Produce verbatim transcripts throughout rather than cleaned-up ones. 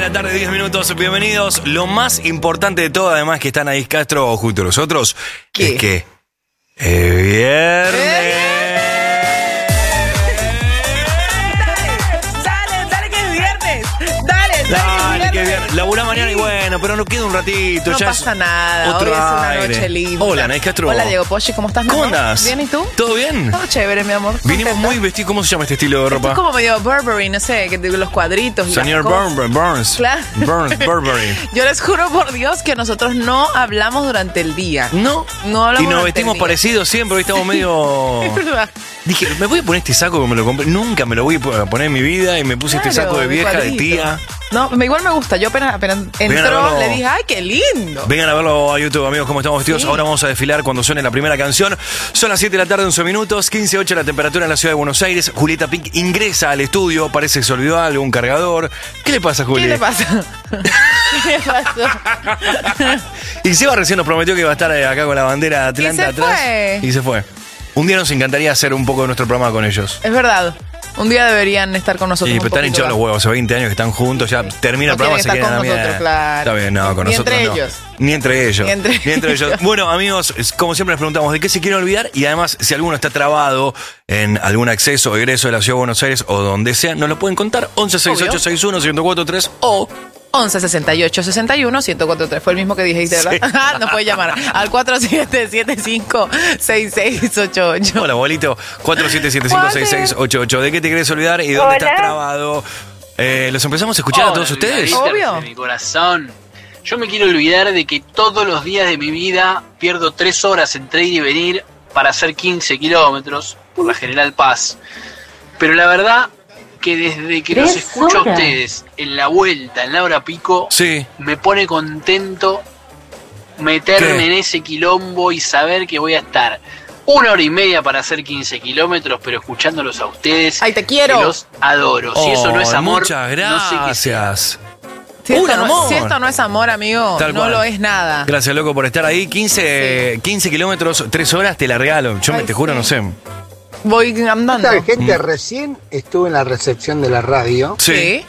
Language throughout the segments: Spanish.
la tarde, diez minutos, bienvenidos. Lo más importante de todo, además que está Anaís Castro junto a nosotros, ¿Qué? es que es viernes. Dale, dale que es viernes. Dale, dale, Dale, que que es bien. Laburá mañana y Sí. bueno, pero nos queda un ratito. No ya pasa es nada, otro hoy es una aire. noche linda. Hola, Anaís Castro. Hola, Diego Poggi, ¿cómo estás, mi ¿Cómo amor? andás? ¿Bien y tú? ¿Todo bien? Todo chévere, mi amor. Vinimos Contenta. muy vestidos. ¿Cómo se llama este estilo de ropa? Es como medio Burberry, no sé, que de los cuadritos y Señor las cosas. Burns. Burns. Claro. Burns, Burberry. Yo les juro por Dios que nosotros no hablamos durante el día. No. No hablamos Y nos durante vestimos el día. parecidos siempre, hoy estamos medio... Es verdad. Dije, me voy a poner este saco que me lo compré. Nunca me lo voy a poner en mi vida y me puse este Claro, saco de vieja, de cuadrito. tía. No, me- igual me gusta. Yo apenas, apenas a entró, verlo. le dije, ¡ay, qué lindo! Vengan a verlo a YouTube, amigos, cómo estamos vestidos. Sí. Ahora vamos a desfilar cuando suene la primera canción. Son las siete de la tarde, once minutos, quince ocho la temperatura en la ciudad de Buenos Aires. Julieta Pink ingresa al estudio, parece que se olvidó algo, un cargador. ¿Qué le pasa, Juli? ¿Qué le pasa? ¿Qué le pasó? Y Seba recién nos prometió que iba a estar eh, acá con la bandera de Atlanta Y se atrás. fue. Y se fue. Un día nos encantaría hacer un poco de nuestro programa con ellos. Es verdad. Un día deberían estar con nosotros. Y un están poquito hinchados más. los huevos, hace veinte años que están juntos, ya termina No el programa, se quieren quedan a estar la con mierda. nosotros, claro. Está bien, no, con Ni nosotros entre no. ellos. Ni entre ellos. Ni entre ellos. ellos. Bueno, amigos, es- como siempre les preguntamos de qué se quieren olvidar y además, si alguno está trabado en algún acceso o egreso de la ciudad de Buenos Aires o donde sea, nos lo pueden contar. once sesenta y ocho sesenta y uno uno cuatro tres o once sesenta y ocho sesenta y uno ciento cuarenta y tres. Fue el mismo que dijiste, ¿verdad? Sí. Nos puede llamar al cuatro siete siete cinco seis seis ocho ocho. hola, abuelito, cuatro siete siete cinco seis seis ocho ocho. ¿De qué te querés olvidar y dónde Hola. estás trabado? Eh, ¿Los empezamos a escuchar a todos ustedes? Obvio. Obvio. De mi corazón. Yo me quiero olvidar de que todos los días de mi vida pierdo tres horas entre ir y venir para hacer quince kilómetros por la General Paz. Pero la verdad que desde que los ¿Tres escucho a horas? ustedes en la vuelta, en la hora pico, Sí. me pone contento meterme ¿Qué? en ese quilombo y saber que voy a estar una hora y media para hacer quince kilómetros, pero escuchándolos a ustedes. Ay, te quiero. Que los adoro. Si eso no es Oh, amor, muchas no sé qué sea. gracias. Si Un esto, no, amor. si esto no es amor, amigo, Tal no cual. lo es nada. Gracias, loco, por estar ahí. quince, quince kilómetros, tres horas, te la regalo. Yo me Ay, te juro, sí. no sé. Voy andando. Tal gente, recién estuve en la recepción de la radio Sí,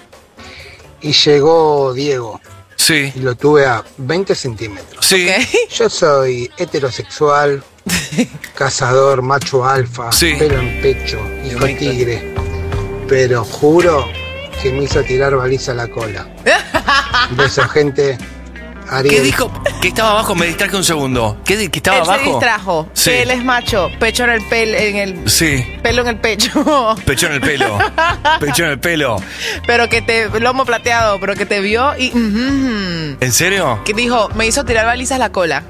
y llegó Diego sí, y lo tuve a veinte centímetros. sí. Ok. Yo soy heterosexual, cazador, macho alfa, Sí. pelo en pecho, hijo tigre, pero juro que me hizo tirar baliza a la cola. Beso, gente. Ariel. ¿Qué dijo? Que estaba abajo, me distraje un segundo. ¿Qué di- que estaba Él abajo? se distrajo. Sí. Que él es macho. Pecho en el pelo, en el Sí, pelo en el pecho. pecho en el pelo. Pecho en el pelo. Pero que te, lomo plateado, pero que te vio y ujú, ¿En serio? que dijo, me hizo tirar balizas la cola.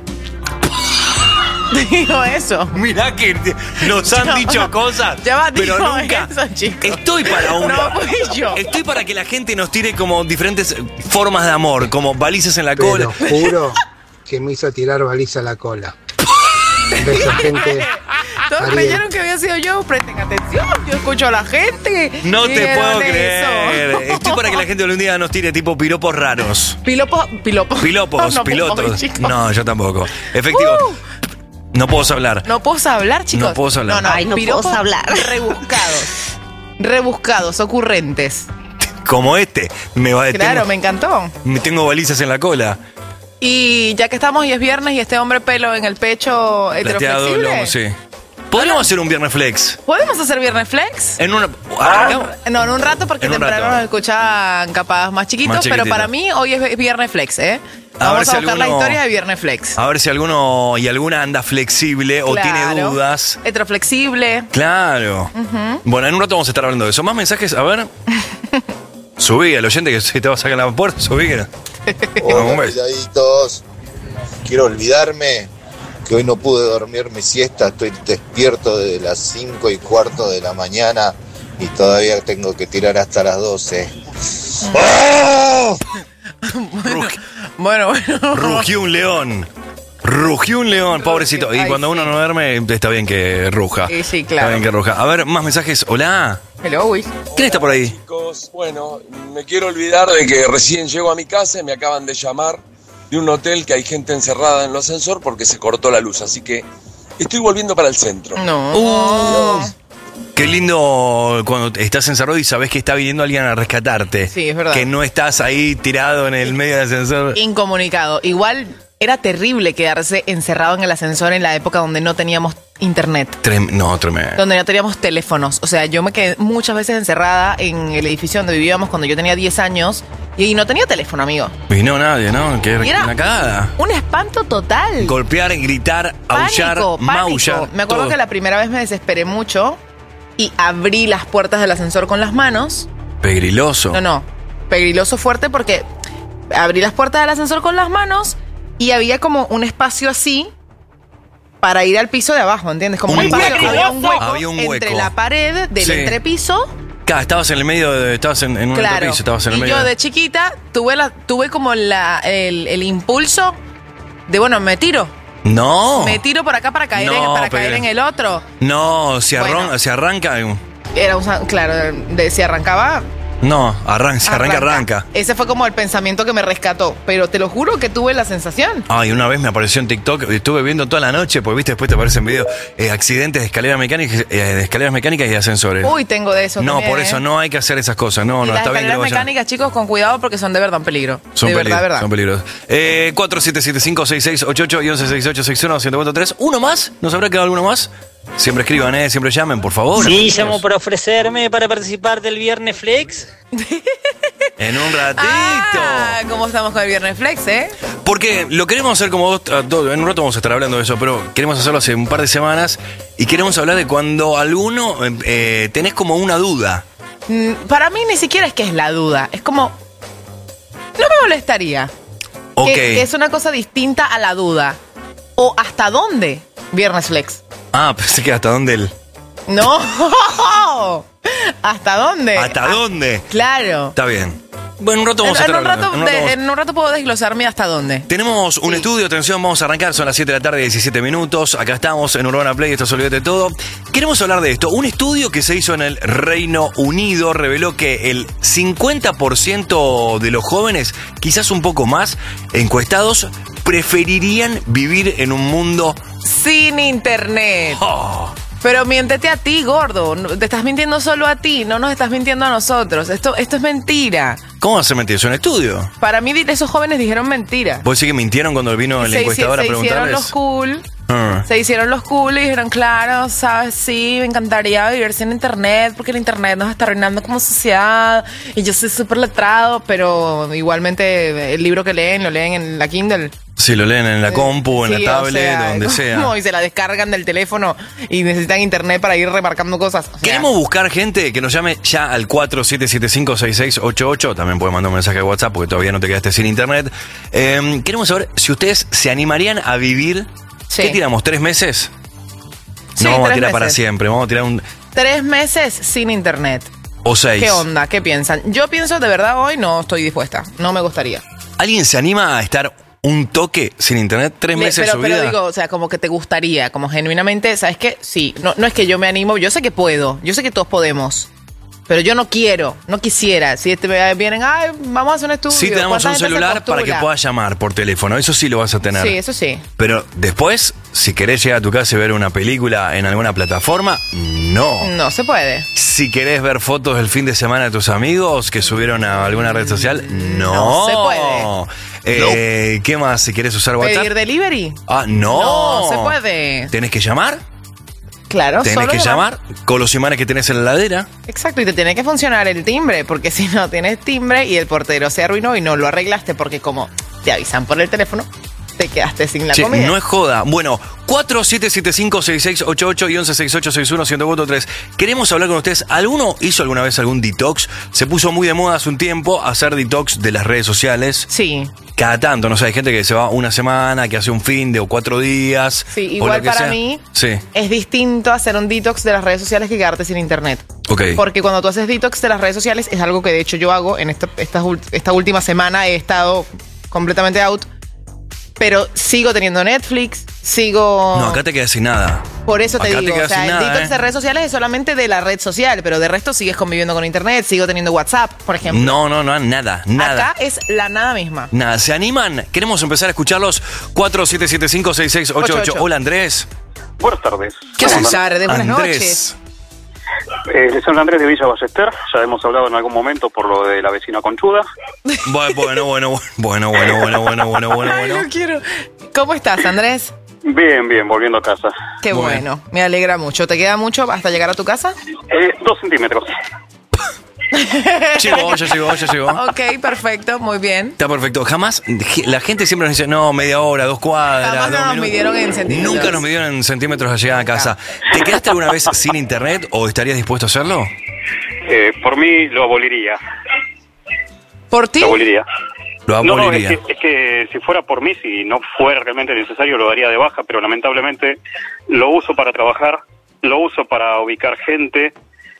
Dijo eso. Mirá que nos han Ya dicho va. cosas, Ya va, pero dijo nunca. eso, chicos. Estoy para una. No fui yo. Estoy para que la gente nos tire como diferentes formas de amor, como balizas en la cola. Pero juro que me hizo tirar baliza a la cola. Beso, gente. Todos Ariel. creyeron que había sido yo. Presten atención. Yo escucho a la gente. No te Dijeron puedo eso. creer. Estoy para que la gente un día nos tire tipo piropos raros. Pilopo, pilopo. Pilopos, No, pilotos. chicos. No, yo tampoco. Efectivo. Uh. No puedo hablar. No puedo hablar, chicos. No puedo hablar. No, no, Ay, no piropos puedo hablar. Rebuscados. Rebuscados, ocurrentes. Como este. Me va a Claro, tengo, me encantó. me tengo balizas en la cola. Y ya que estamos y es viernes y este hombre pelo en el pecho Plateado, heteroflexible. lomo, sí. Podríamos hacer un viernes flex. ¿Podemos hacer viernes flex? En una. No, en un rato porque En un temprano rato. nos escuchan capaz más chiquitos, Más pero chiquititos. para mí hoy es viernes flex, ¿eh? A Vamos ver a si buscar la alguno- historia de viernes flex. A ver si alguno y alguna anda flexible o tiene Claro. dudas. Heteroflexible. Claro. Bueno, en un rato vamos a estar hablando de eso. Más mensajes, a ver. Subí al oyente que se te va a sacar la puerta, subí. que- Hola, Un beso. cuidaditos. Quiero olvidarme que hoy no pude dormir mi siesta. Estoy despierto desde las cinco y cuarto de la mañana y todavía tengo que tirar hasta las doce. ¡Oh! Rugi- Bueno, bueno. Rugió un león. Rugió un león, pobrecito. Y Ay, cuando sí. uno no duerme, está bien que ruja. Sí, sí, claro. Está bien que ruja. A ver, más mensajes. Hola. Hello, Wish. ¿Quién está por ahí? Chicos, bueno, me quiero olvidar de que recién llego a mi casa y me acaban de llamar de un hotel que hay gente encerrada en el ascensor porque se cortó la luz, así que estoy volviendo para el centro. No. Uh, Qué lindo cuando estás encerrado y sabes que está viniendo alguien a rescatarte. Sí, es verdad. Que no estás ahí tirado en el medio del ascensor. Incomunicado. Igual era terrible quedarse encerrado en el ascensor en la época donde no teníamos internet. Trem- no, tremendo. Donde no teníamos teléfonos. O sea, yo me quedé muchas veces encerrada en el edificio donde vivíamos cuando yo tenía diez años y no tenía teléfono, amigo. Y no, nadie, ¿no? Qué Y era una cagada. un espanto total. Golpear, gritar, aullar, Pánico, pánico. maullar. Me acuerdo todo. que la primera vez me desesperé mucho y abrí las puertas del ascensor con las manos. Pegriloso. No, no. Pegriloso fuerte porque abrí las puertas del ascensor con las manos y había como un espacio así para ir al piso de abajo, ¿entiendes? Como un, Un espacio, hueco. había un hueco, Había un hueco. entre la pared del Sí. entrepiso. Claro, estabas en el medio, de, estabas en, en un Claro. entrepiso, estabas en el Y medio. yo de chiquita tuve la, tuve como la, el, el impulso de, bueno, me tiro. No. Me tiro por acá para caer, No, en, para pero- caer en el otro. No, se, arron- Bueno. se arranca. Era un, claro, de, si arrancaba, No, arranca, se arranca, arranca. Ese fue como el pensamiento que me rescató. Pero te lo juro que tuve la sensación. Ay, una vez me apareció en TikTok, estuve viendo toda la noche, porque viste, después te aparecen videos, eh, accidentes de escaleras mecánicas, eh, de escaleras mecánicas y de ascensores. Uy, tengo de eso no, también, por eso ¿eh? no hay que hacer esas cosas. No, Y no, las está bien que escaleras lo vayan. mecánicas, chicos, con cuidado porque son de verdad un peligro. Son de peligros, verdad, verdad. son peligros. Eh, cuatro siete siete cinco seis seis ocho ocho y once sesenta y ocho sesenta y uno ciento cuarenta y tres. ¿Uno más? ¿Nos habrá quedado alguno más? Siempre escriban, eh, siempre llamen, por favor. Sí, amigos. llamo para ofrecerme para participar del Viernes Flex. En un ratito. Ah, ¿cómo estamos con el Viernes Flex, eh? Porque lo queremos hacer como vos, a todo- en un rato vamos a estar hablando de eso, pero queremos hacerlo hace un par de semanas y queremos hablar de cuando alguno eh, eh, tenés como una duda. Mm, Para mí ni siquiera es que es la duda. Es como, no me molestaría. Ok. Que, que es una cosa distinta a la duda. O hasta dónde Viernes Flex. Ah, pensé que hasta dónde él. No. ¿Hasta dónde? ¿Hasta Ah, dónde? Claro. Está bien. Bueno, en un rato En, vamos a en estar un hablando. rato, En un rato de- vamos- en un rato puedo desglosarme hasta dónde. Tenemos un Sí. estudio, atención, vamos a arrancar, son las siete de la tarde, diecisiete minutos, acá estamos en Urbana Play, esto es Olvídate de Todo. Queremos hablar de esto, un estudio que se hizo en el Reino Unido reveló que el cincuenta por ciento de los jóvenes, quizás un poco más, encuestados, preferirían vivir en un mundo... Sin internet. Oh, Pero miéntete a ti, gordo. No- Te estás mintiendo solo a ti, no nos estás mintiendo a nosotros. Esto, esto es mentira. ¿Cómo va a ser mentira? ¿Es un estudio? Para mí, esos jóvenes dijeron mentira. ¿Vos decís que mintieron cuando vino el Se, encuestador hici- a se hicieron preguntarles? los cool. Ah. Se hicieron los cool y dijeron, claro, sabes, sí, me encantaría vivir sin internet porque el internet nos está arruinando como sociedad y yo soy súper letrado, pero igualmente el libro que leen lo leen en la Kindle. Si lo leen en la compu, en Sí, la o tablet, sea, donde como- sea. Y se la descargan del teléfono y necesitan internet para ir remarcando cosas. O sea, Queremos buscar gente que nos llame ya al cuatro siete siete cinco seis seis ocho ocho. También pueden mandar un mensaje de WhatsApp porque todavía no te quedaste sin internet. Eh, queremos saber si ustedes se animarían a vivir. Sí. ¿Qué tiramos? ¿Tres meses? Sí, no vamos a tres tirar para meses. siempre. Vamos a tirar un. Tres meses sin internet. O seis. ¿Qué onda? ¿Qué piensan? Yo pienso de verdad hoy no estoy dispuesta. No me gustaría. ¿Alguien se anima a estar un toque sin internet? ¿Tres Le- meses de pero, su pero vida? digo, o sea, como que te gustaría, como genuinamente, ¿sabes qué? Sí, no, no es que yo me animo, yo sé que puedo, yo sé que todos podemos, pero yo no quiero, no quisiera. Si este, vienen, ay, vamos a hacer un estudio. Sí, tenemos ¿cuánta un gente se celular para que postula? puedas llamar por teléfono. Eso sí lo vas a tener. Sí, eso sí. Pero después, si querés llegar a tu casa y ver una película en alguna plataforma, no. No se puede. Si querés ver fotos del fin de semana de tus amigos que subieron a alguna red social, no. No se puede. Eh, ¿Qué más? Si querés usar WhatsApp. ¿Pedir delivery? Ah, no. No se puede. ¿Tenés que llamar? Claro, ¿Tenés solo que llamar. llamar con los imanes que tenés en la heladera? Exacto, y te tiene que funcionar el timbre, porque si no tienes timbre y el portero se arruinó y no lo arreglaste, porque como te avisan por el teléfono, te quedaste sin la Che, comida. no es joda. Bueno, cuatro siete siete cinco seis seis ocho ocho y once sesenta y ocho sesenta y uno ciento cuarenta y tres. Queremos hablar con ustedes. ¿Alguno hizo alguna vez algún detox? Se puso muy de moda hace un tiempo hacer detox de las redes sociales. Sí, Cada tanto, no sé, hay gente que se va una semana, que hace un fin de o cuatro días. sí, o igual lo que para sea. mí Sí, es distinto hacer un detox de las redes sociales que quedarte sin internet. ok. Porque cuando tú haces detox de las redes sociales, es algo que de hecho yo hago en esta, esta, ult- esta última semana, he estado completamente out, pero sigo teniendo Netflix, sigo... No, acá te quedas sin nada. Por eso te acá te digo, o quedas sea, sin el nada, detox ¿eh? de redes sociales es solamente de la red social, pero de resto sigues conviviendo con internet, sigo teniendo WhatsApp, por ejemplo. No, no, no, nada, nada. Acá es la nada misma. Nada, ¿se animan? Queremos empezar a escucharlos. cuatro siete siete cinco seis seis ocho ocho. ocho ocho. Hola, Andrés. Buenas tardes. ¿Qué Buenas haces? tardes, buenas Andrés. noches. Eh, soy Andrés de Villa Ballester, ya hemos hablado en algún momento por lo de la vecina conchuda. Bueno, bueno, bueno, bueno, bueno, bueno, bueno, bueno, bueno, Ay, bueno. no quiero. ¿Cómo estás, Andrés? Bien, bien, volviendo a casa. Qué Muy bueno, me alegra mucho. ¿Te queda mucho hasta llegar a tu casa? Eh, dos centímetros. Llegó, ya llegó, ya llegó. Ok, perfecto, muy bien. Está perfecto. Jamás, la gente siempre nos dice, no, media hora, dos cuadras, Jamás dos nos minutos. midieron en centímetros. Nunca nos midieron en centímetros al llegar a casa. ¿Te quedaste alguna vez sin internet o estarías dispuesto a hacerlo? Eh, por mí lo aboliría. ¿Por ti? Lo aboliría. Lo No, no, es aboliría. que, es que si fuera por mí, si no fuera realmente necesario, lo daría de baja, pero lamentablemente lo uso para trabajar, lo uso para ubicar gente,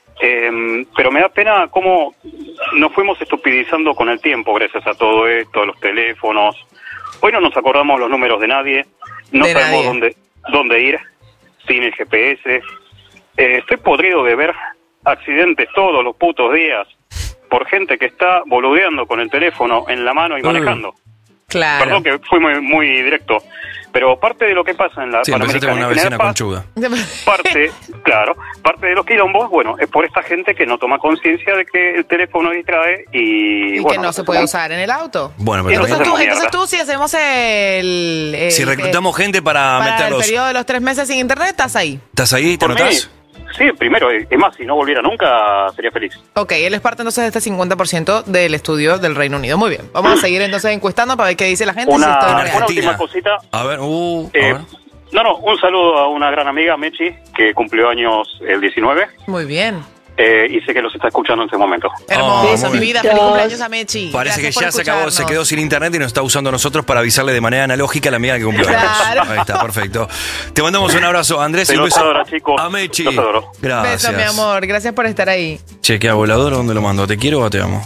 eh, pero me da pena cómo nos fuimos estupidizando con el tiempo gracias a todo esto, a los teléfonos. Hoy no nos acordamos los números de nadie, no De sabemos nadie. dónde, dónde ir sin el G P S. Eh, estoy podrido de ver accidentes todos los putos días por gente que está boludeando con el teléfono en la mano y manejando. Claro. Perdón que fui muy, muy directo, pero parte de lo que pasa en la Sí, empezaste con Panamericana una y General vecina Paz, conchuda. parte, claro, parte de los quilombos, bueno, es por esta gente que no toma conciencia de que el teléfono distrae y, Y bueno, que no se puede usar en el auto. Bueno, pero Entonces también- tú, Mierda. entonces tú si hacemos el... el- si reclutamos que- gente para, para el meterlos, periodo de los tres meses sin internet, estás ahí. ¿estás ahí? ¿Te por mí, anotás? sí, primero, es más, si no volviera nunca, sería feliz. Ok, él es parte entonces de este cincuenta por ciento del estudio del Reino Unido. Muy bien, vamos a seguir entonces encuestando para ver qué dice la gente. Una- si esto es una real. Argentina. última cosita. A ver, uh, a Eh, ver. no, no, un saludo a una gran amiga, Mechi, que cumplió años el diecinueve, Muy bien. eh, y sé que los está escuchando en este momento. Hermoso, muy mi bien. vida. Feliz cumpleaños a Mechi. Parece Gracias que ya por se acabó, se escucharnos. quedó sin internet y nos está usando a nosotros para avisarle de manera analógica a la amiga que cumplió años. Claro. Ahí está, perfecto. Te mandamos un abrazo, Andrés, y Te un los beso adoro, chicos. a Mechi. Los adoro. Gracias. Beso, mi amor. Gracias por estar ahí. Che, ¿qué hago? ¿El adoro? ¿Dónde lo mando? ¿Te quiero o te amo?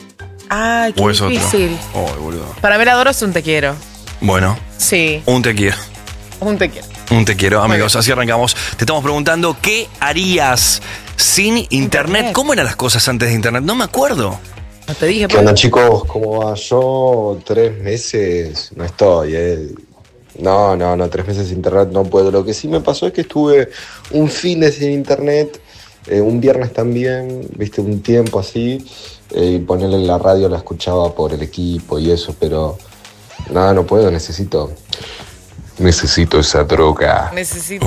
Ay, qué ¿O es otro? difícil. Ay, boludo. Para mí el adoro es un te quiero. Bueno, Sí, un te quiero. un te quiero. Un te quiero, amigos. bien. Así arrancamos. Te estamos preguntando, ¿qué harías sin internet? Internet. ¿Cómo eran las cosas antes de internet? No me acuerdo. No te dije. ¿Qué onda, chicos? ¿Cómo va? Yo tres meses no estoy, eh. No, no, no, tres meses sin internet no puedo. Lo que sí me pasó es que estuve un fin de sin internet, eh, un viernes también, viste, un tiempo así, eh, y ponerle en la radio la escuchaba por el equipo y eso, pero nada, no puedo, necesito, necesito esa droga. Necesito.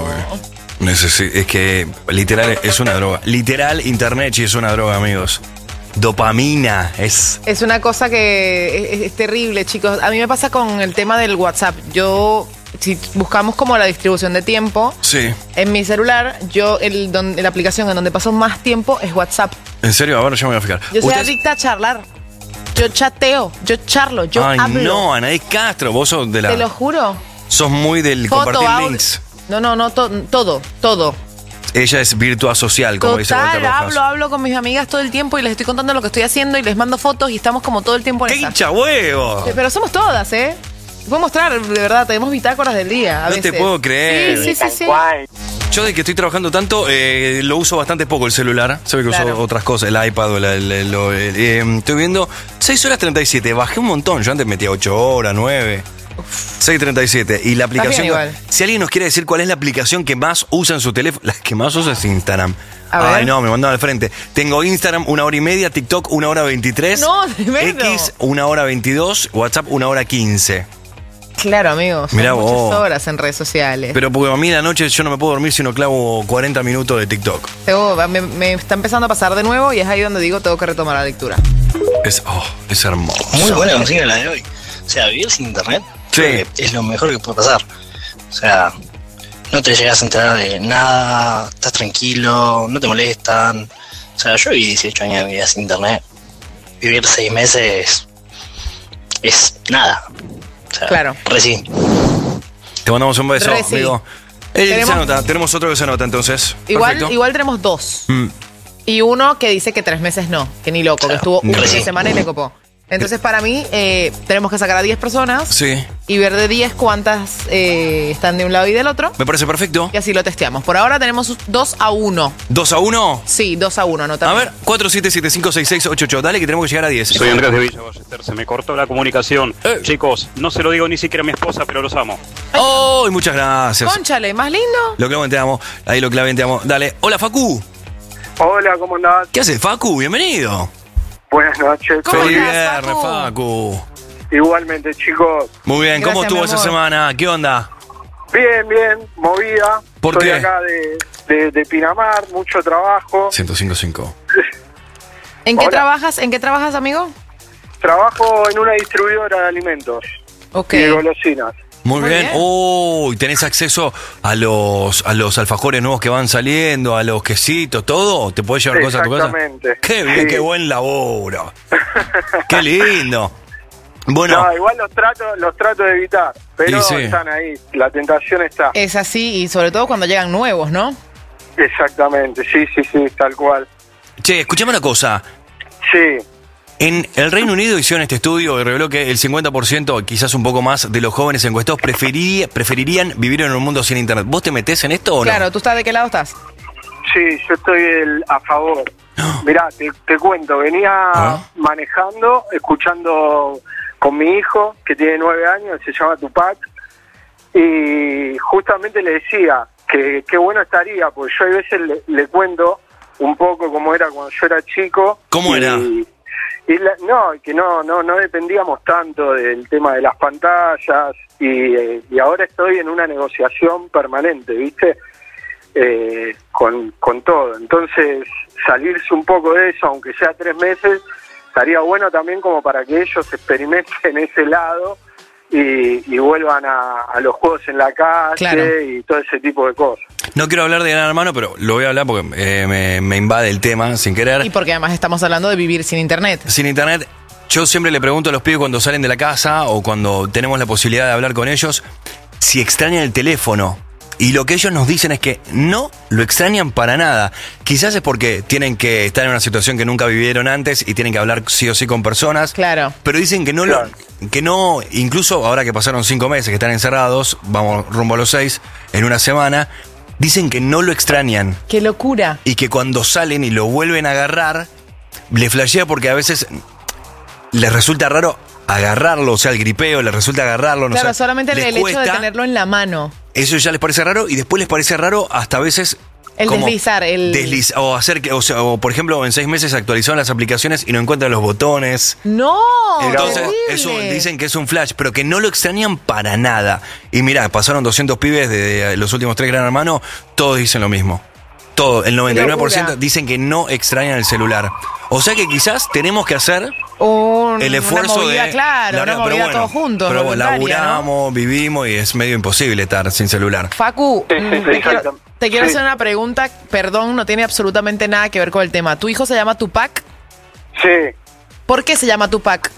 Uy, necesi- es que literal es una droga. Literal, internet sí es una droga, amigos. Dopamina es... Es una cosa que es, es terrible, chicos. A mí me pasa con el tema del WhatsApp. Yo, si buscamos como la distribución de tiempo, Sí. en mi celular, yo, el, don- la aplicación en donde paso más tiempo es WhatsApp. ¿En serio? A ver, yo me voy a fijar. Yo soy Ustedes- adicta a charlar. Yo chateo, yo charlo, yo Ay, hablo. no, Anaís Castro, vos sos de la... Te lo juro. Sos muy del Foto, compartir audio. links. No, no, no, to- todo, todo. Ella es virtua social, como dice Walter Total, Rojas. hablo, hablo con mis amigas todo el tiempo y les estoy contando lo que estoy haciendo y les mando fotos y estamos como todo el tiempo en ¡Qué esa. hincha huevo! Sí, pero somos todas, ¿eh? Te puedo mostrar, de verdad, tenemos bitácoras del día. A No te veces. puedo creer. Sí, sí, sí, sí. Yo de que estoy trabajando tanto, eh, lo uso bastante poco el celular. Sabe que Claro. uso otras cosas, el iPad o el... el- el- lo- el- eh, estoy viendo seis horas treinta y siete. Bajé un montón. Yo antes metía ocho horas, nueve. seis treinta y siete. Y la aplicación... bien igual. Si alguien nos quiere decir cuál es la aplicación que más usa en su teléfono... La que más usa es Instagram. A ver. Ay, no, me mandaron al frente. Tengo Instagram una hora y media, TikTok una hora veintitrés. No, tremendo. X una hora veintidós, WhatsApp una hora quince. Claro, amigos. Mirá Muchas vos. horas en redes sociales. Pero porque a mí la noche yo no me puedo dormir si no clavo cuarenta minutos de TikTok. Tengo- me, me está empezando a pasar de nuevo y es ahí donde digo tengo que retomar la lectura. Es, oh, es hermoso. Muy buena consigna la de hoy. O sea, vivir sin internet Sí. creo que es lo mejor que puede pasar. O sea, no te llegas a enterar de nada, estás tranquilo, no te molestan. O sea, yo viví dieciocho años de mi vida sin internet. Vivir seis meses es nada. O sea, Claro. Recién. Te mandamos un beso, Re sí. amigo. Él Tenemos- se anota, tenemos otro que se anota entonces. Igual, Perfecto. igual tenemos dos. Mm, Y uno que dice que tres meses no, que ni loco, que estuvo un Re fin de sí. semana y le copó. Entonces, para mí, eh, tenemos que sacar a diez personas sí, y ver de diez cuántas eh, están de un lado y del otro. me parece perfecto. Y así lo testeamos. Por ahora tenemos dos a uno. ¿Dos a uno? Sí, dos a uno, anota. A ver, cuatro siete siete cinco seis seis ocho ocho. Dale que tenemos que llegar a diez. Soy Andrés de Villa Ballester, se me cortó la comunicación. Eh. Chicos, no se lo digo ni siquiera a mi esposa, pero los amo. ¡Oh! Muchas gracias. Cónchale, más lindo. Lo claven, te amo. Ahí lo claven, te amo. Dale. Hola, Facu. Hola, ¿cómo andás? ¿Qué haces, Facu? Bienvenido. Buenas noches. Feliz estás, viernes, Facu? Facu. Igualmente, chicos. Muy bien, ¿cómo Gracias, estuvo mi esa amor. semana? ¿Qué onda? Bien, bien, movida. ¿Por Estoy qué? acá de, de, de Pinamar, mucho trabajo. ciento cinco punto cinco. ¿En qué Hola. trabajas? ¿En qué trabajas, amigo? Trabajo en una distribuidora de alimentos Ok. y de golosinas. Muy, Muy bien. bien. Uy, tenés acceso a los a los alfajores nuevos que van saliendo, a los quesitos, todo. ¿Te podés llevar cosas a tu casa? Exactamente. Qué bien, Sí. qué buen laburo. Qué lindo. Bueno, No, igual los trato, los trato de evitar, pero Y sí. están ahí. La tentación está. Es así, y sobre todo cuando llegan nuevos, ¿no? Exactamente, sí, sí, sí, tal cual. che, escuchame una cosa. Sí, En el Reino Unido hicieron este estudio y reveló que el cincuenta por ciento, quizás un poco más, de los jóvenes encuestados preferiría- preferirían vivir en un mundo sin internet. ¿Vos te metés en esto o no? Claro, ¿tú estás de qué lado estás? sí, yo estoy el- a favor. Mirá, te, te cuento, venía Ah. manejando, escuchando con mi hijo, que tiene nueve años, se llama Tupac, y justamente le decía que qué bueno estaría, porque yo a veces le, le cuento un poco cómo era cuando yo era chico. ¿Cómo y- era? Y la- no, que no, no, no dependíamos tanto del tema de las pantallas y, eh, y ahora estoy en una negociación permanente, ¿viste? Eh, con, con todo. Entonces, salirse un poco de eso, aunque sea tres meses, estaría bueno también como para que ellos experimenten ese lado y, y vuelvan a, a los juegos en la calle Claro. y todo ese tipo de cosas. No quiero hablar de Gran Hermano, pero lo voy a hablar porque eh, me, me invade el tema sin querer. Y porque además estamos hablando de vivir sin internet. Sin internet, yo siempre le pregunto a los pibes cuando salen de la casa o cuando tenemos la posibilidad de hablar con ellos si extrañan el teléfono. Y lo que ellos nos dicen es que no lo extrañan para nada. Quizás es porque tienen que estar en una situación que nunca vivieron antes y tienen que hablar sí o sí con personas. Claro. Pero dicen que no Claro. lo, que no, incluso ahora que pasaron cinco meses que están encerrados, vamos rumbo a los seis, en una semana, dicen que no lo extrañan. ¡Qué locura! Y que cuando salen y lo vuelven a agarrar, le flashea porque a veces les resulta raro agarrarlo, o sea, el gripeo, les resulta agarrarlo, no Claro, sé, solamente el, les el hecho de cuesta, tenerlo en la mano. eso ya les parece raro y después les parece raro hasta a veces El como deslizar, el- desliz- o hacer que, o sea, o por ejemplo, en seis meses actualizaron las aplicaciones y no encuentran los botones. ¡No! Entonces, terrible. eso dicen que es un flash, pero que no lo extrañan para nada. Y mirá, pasaron doscientos pibes de los últimos tres Gran Hermano, todos dicen lo mismo. Todo, el noventa y nueve por ciento locura. dicen que no extrañan el celular. O sea que quizás tenemos que hacer Un- el esfuerzo una movida, de... claro, la- una pero movida bueno, todos juntos. Pero bueno, voluntaria, ¿no? laburamos, vivimos y es medio imposible estar sin celular. Facu, Sí, sí, mm, sí, te, quiero, exacto. te quiero Sí. hacer una pregunta, perdón, no tiene absolutamente nada que ver con el tema. ¿Tu hijo se llama Tupac? Sí, ¿Por qué se llama Tupac?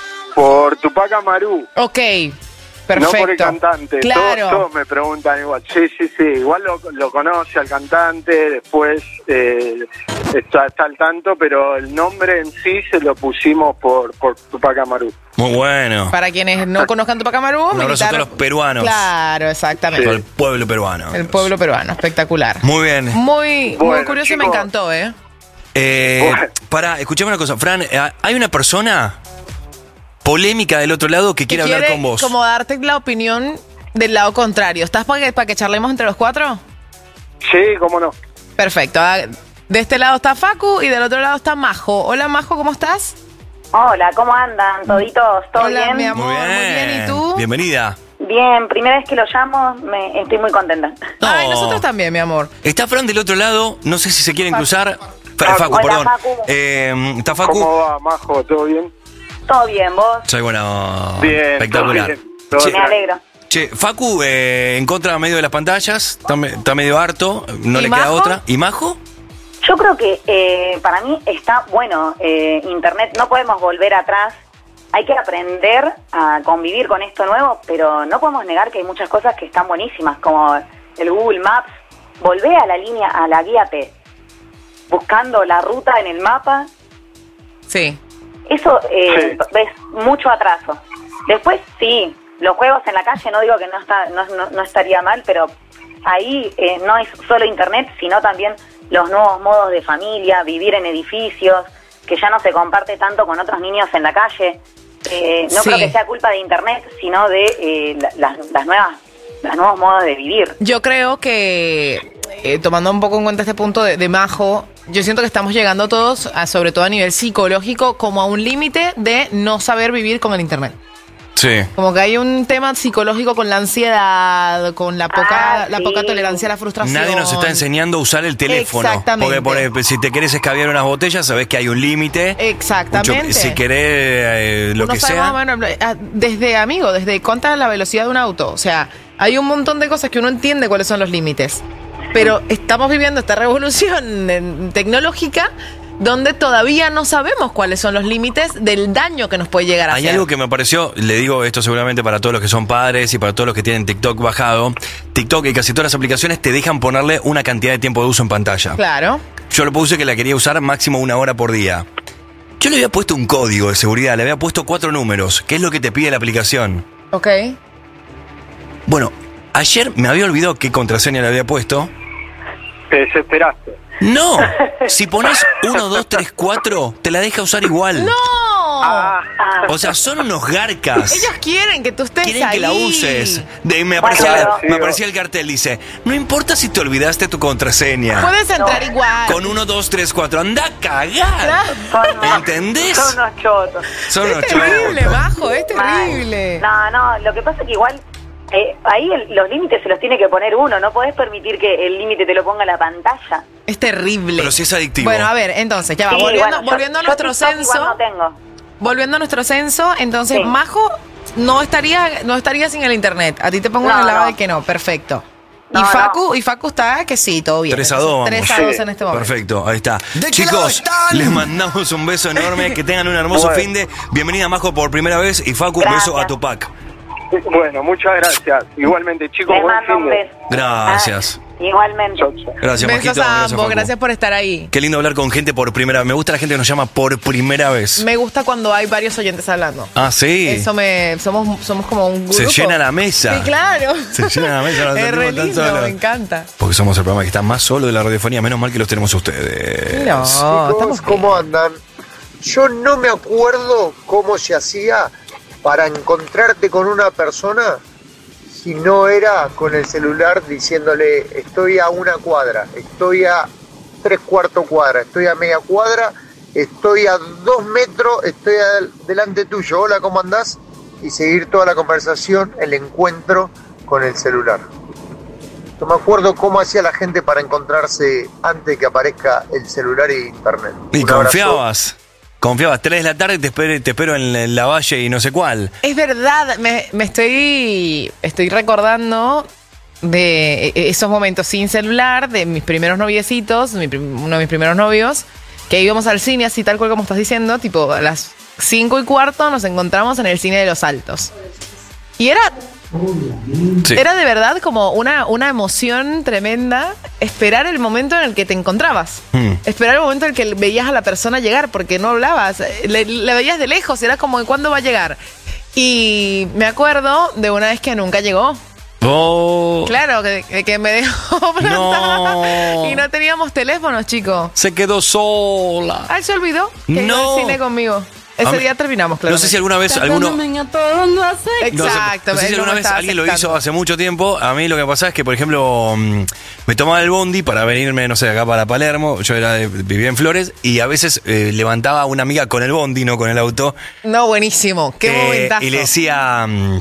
por Tupac Amaru. Ok, perfecto. No por el cantante. Claro. Todos, todos me preguntan igual. Sí, sí, sí. Igual lo, lo conoce al cantante, después eh, está, está al tanto, pero el nombre en sí se lo pusimos por, por Tupac Amaru. Muy bueno. Para quienes no conozcan Tupac Amaru, Un abrazo a todos los peruanos. Claro, exactamente. Al pueblo peruano. El pueblo peruano, espectacular. Muy bien. Muy, muy Bueno, curioso y me chicos. encantó, ¿eh? Eh, Bueno. para, escuchame una cosa, Fran, eh, hay una persona polémica del otro lado que quiere Que hablar con vos. como darte la opinión del lado contrario. ¿Estás para que, para que charlemos entre los cuatro? Sí, cómo no. Perfecto. Ah, de este lado está Facu y del otro lado está Majo. Hola, Majo, ¿cómo estás? Hola, ¿cómo andan? ¿Toditos? ¿Todo Hola, bien? mi amor. Muy bien. muy bien, ¿y tú? Bienvenida. Bien, primera vez que lo llamo, me, estoy muy contenta. Ay, No. nosotros también, mi amor. Está Fran del otro lado, no sé si se quieren cruzar. Fa- Facu. Facu, Hola, perdón. Facu. Eh, está Facu. ¿Cómo va, Majo? ¿Todo bien? ¿Todo bien, vos? Soy bueno. Bien, Espectacular. todo bien, todo Che, Me alegro. che, Facu, eh, en contra medio de las pantallas, está, me- está medio harto, no ¿Y le queda Majo? otra. ¿Y Majo? Yo creo que eh, para mí está bueno eh, Internet, no podemos volver atrás. Hay que aprender a convivir con esto nuevo, pero no podemos negar que hay muchas cosas que están buenísimas, como el Google Maps. Volvé a la línea, a la guía T, buscando la ruta en el mapa. Sí. Eso eh, Sí. ves mucho atraso. Después sí, los juegos en la calle no digo que no está no, no, no estaría mal, pero ahí eh, no es solo internet, sino también los nuevos modos de familia, vivir en edificios, que ya no se comparte tanto con otros niños en la calle. Eh, no Sí. creo que sea culpa de internet, sino de eh, la- las, las nuevas los nuevos modos de vivir. Yo creo que eh, tomando un poco en cuenta este punto de, de Majo, yo siento que estamos llegando todos, a, sobre todo a nivel psicológico, como a un límite de no saber vivir con el internet. Sí. Como que hay un tema psicológico con la ansiedad, con la poca, Ah, la sí. poca tolerancia a la frustración. Nadie nos está enseñando a usar el teléfono. Exactamente. Porque por ejemplo, si te querés escabiar unas botellas, sabés que hay un límite. Exactamente. Mucho- si querés eh, lo Uno que sabe sea. más o menos, ah, desde, amigo, desde cuánta es la velocidad de un auto. O sea, hay un montón de cosas que uno entiende cuáles son los límites. Pero estamos viviendo esta revolución eh, tecnológica donde todavía no sabemos cuáles son los límites del daño que nos puede llegar a Hay hacer. algo que me pareció, le digo esto seguramente para todos los que son padres y para todos los que tienen TikTok bajado. TikTok y casi todas las aplicaciones te dejan ponerle una cantidad de tiempo de uso en pantalla. Claro. Yo le puse que la quería usar máximo una hora por día. Yo le había puesto un código de seguridad, le había puesto cuatro números, que es lo que te pide la aplicación. Ok. Bueno, ayer me había olvidado qué contraseña le había puesto. Te desesperaste. No, si pones uno, dos, tres, cuatro, te la deja usar igual. ¡No! O sea, son unos garcas. Ellos quieren que tú estés Quieren ahí. que la uses. De- me, aparecía, Bueno, me aparecía el cartel, dice, no importa si te olvidaste tu contraseña. Puedes entrar igual. Con uno, dos, tres, cuatro, anda a cagar. ¿Entendés? Son unos chotos. Son unos Es terrible, chotos. Bajo, es terrible. No, no, lo que pasa es que igual eh, ahí el- los límites se los tiene que poner uno, no podés permitir que el límite te lo ponga la pantalla. Es terrible. Pero si es adictivo. Bueno, a ver, entonces, ya va. Sí, volviendo bueno, yo- volviendo a yo nuestro TikTok censo. igual no tengo. Volviendo a nuestro censo, entonces, Sí. Majo no estaría, no estaría sin el internet. A ti te pongo No, en el lado no. de que no, perfecto. No, y Facu, y Facu está que sí, todo bien. Tres a dos, Tres vamos. a dos en este momento. Perfecto, ahí está. ¿De qué lado Chicos, están? les mandamos un beso enorme. Que tengan un hermoso Bueno. fin de. Bienvenida, Majo, por primera vez. Y Facu, un Gracias. beso a Tupac. Bueno, muchas gracias. Igualmente, chicos, Les buen mando un fin de. beso. Gracias. Ah, igualmente. Gracias, Besos Majito. a Gracias, ambos, Facu. gracias por estar ahí. Qué lindo hablar con gente por primera vez. Me gusta la gente que nos llama por primera vez. Me gusta cuando hay varios oyentes hablando. Ah, sí. Eso me, somos, somos como un grupo. Se llena la mesa. Sí, claro. Se llena la mesa. nos Es sentimos re tan lindo, solos. me encanta. Porque somos el programa que está más solo de la radiofonía. Menos mal que los tenemos a ustedes. No, Chicos, estamos ¿cómo andan? Yo no me acuerdo cómo se hacía para encontrarte con una persona si no era con el celular diciéndole estoy a una cuadra, estoy a tres cuartos cuadra, estoy a media cuadra, estoy a dos metros, estoy a- delante tuyo, hola, ¿cómo andás? Y seguir toda la conversación, el encuentro con el celular. No me acuerdo cómo hacía la gente para encontrarse antes de que aparezca el celular y internet. Y Un abrazo. confiabas. Confiabas. Tres de la tarde te espero, te espero en la- en la valle y no sé cuál. Es verdad, me, me estoy, estoy recordando de esos momentos sin celular, de mis primeros noviecitos, mi prim- uno de mis primeros novios, que íbamos al cine, así tal cual como estás diciendo, tipo a las cinco y cuarto nos encontramos en el cine de Los Altos. Y era, Sí. era de verdad como una, una emoción tremenda esperar el momento en el que te encontrabas. Hmm. Esperar el momento en el que veías a la persona llegar, porque no hablabas, le, le veías de lejos, era como, ¿cuándo va a llegar? Y me acuerdo de una vez que nunca llegó. Oh, Claro, que, que- que me dejó plantada No. y no teníamos teléfonos, chicos. se quedó sola. Ah, él se olvidó que iba No. al cine conmigo. Ese A mí- día terminamos, claro. No sé si alguna vez alguno. No sé, Exacto. no sé si él no alguna me vez estaba alguien lo aceptando. hizo hace mucho tiempo. A mí lo que pasa es que, por ejemplo, mm, me tomaba el bondi para venirme, no sé, acá para Palermo. Yo era de- vivía en Flores y a veces eh, levantaba a una amiga con el bondi, no con el auto. No, buenísimo. Qué eh, momentazo. y le decía, mm,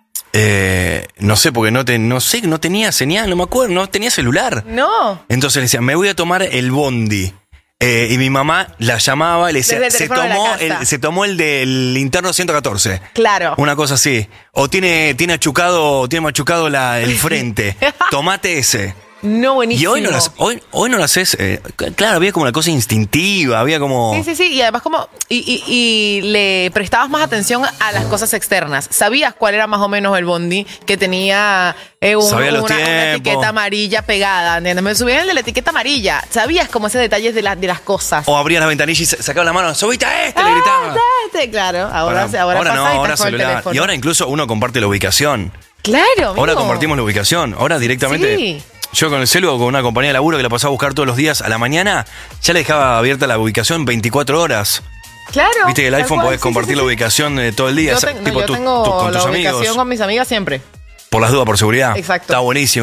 eh, no sé, porque no, te, no sé, no tenía señal, no me acuerdo, no tenía celular. No. Entonces le decía, me voy a tomar el bondi. Eh, y mi mamá la llamaba y le decía, Desde el se teléfono de la tomó, casa. el, se tomó el del interno ciento catorce. Claro. Una cosa así. O tiene, tiene achucado, tiene machucado la, el frente. Tomate ese. No, buenísimo. Y hoy no las, hoy, hoy no las haces. Eh, claro, había como una cosa instintiva, había como. Sí, sí, sí. Y además como... Y, y- y le prestabas más atención a las cosas externas. Sabías cuál era más o menos el bondi que tenía eh, un- Sabía los una, una tiempos. etiqueta amarilla pegada. ¿Entiendes? Me subían el de la etiqueta amarilla. Sabías como ese detalle de, la- de las cosas. O abrías la ventanilla y sa- sacabas la mano, subiste a este, le gritaba. Ah, este, claro. Ahora, ahora, ahora no, pasa y ahora estás con el celular. teléfono. Y ahora incluso uno comparte la ubicación. Claro, amigo. Ahora compartimos la ubicación. Ahora directamente. Sí. Yo con el celu o con una compañía de laburo que la pasaba a buscar todos los días a la mañana, ya le dejaba abierta la ubicación veicuatro horas. Claro. Viste que el tal iPhone cual, podés sí, compartir sí, la sí. ubicación eh, todo el día, Yo, esa- ten- tipo yo tu- tengo tu- con la tus ubicación amigos. con mis amigas siempre. Por las dudas, por seguridad. Exacto. Está buenísimo.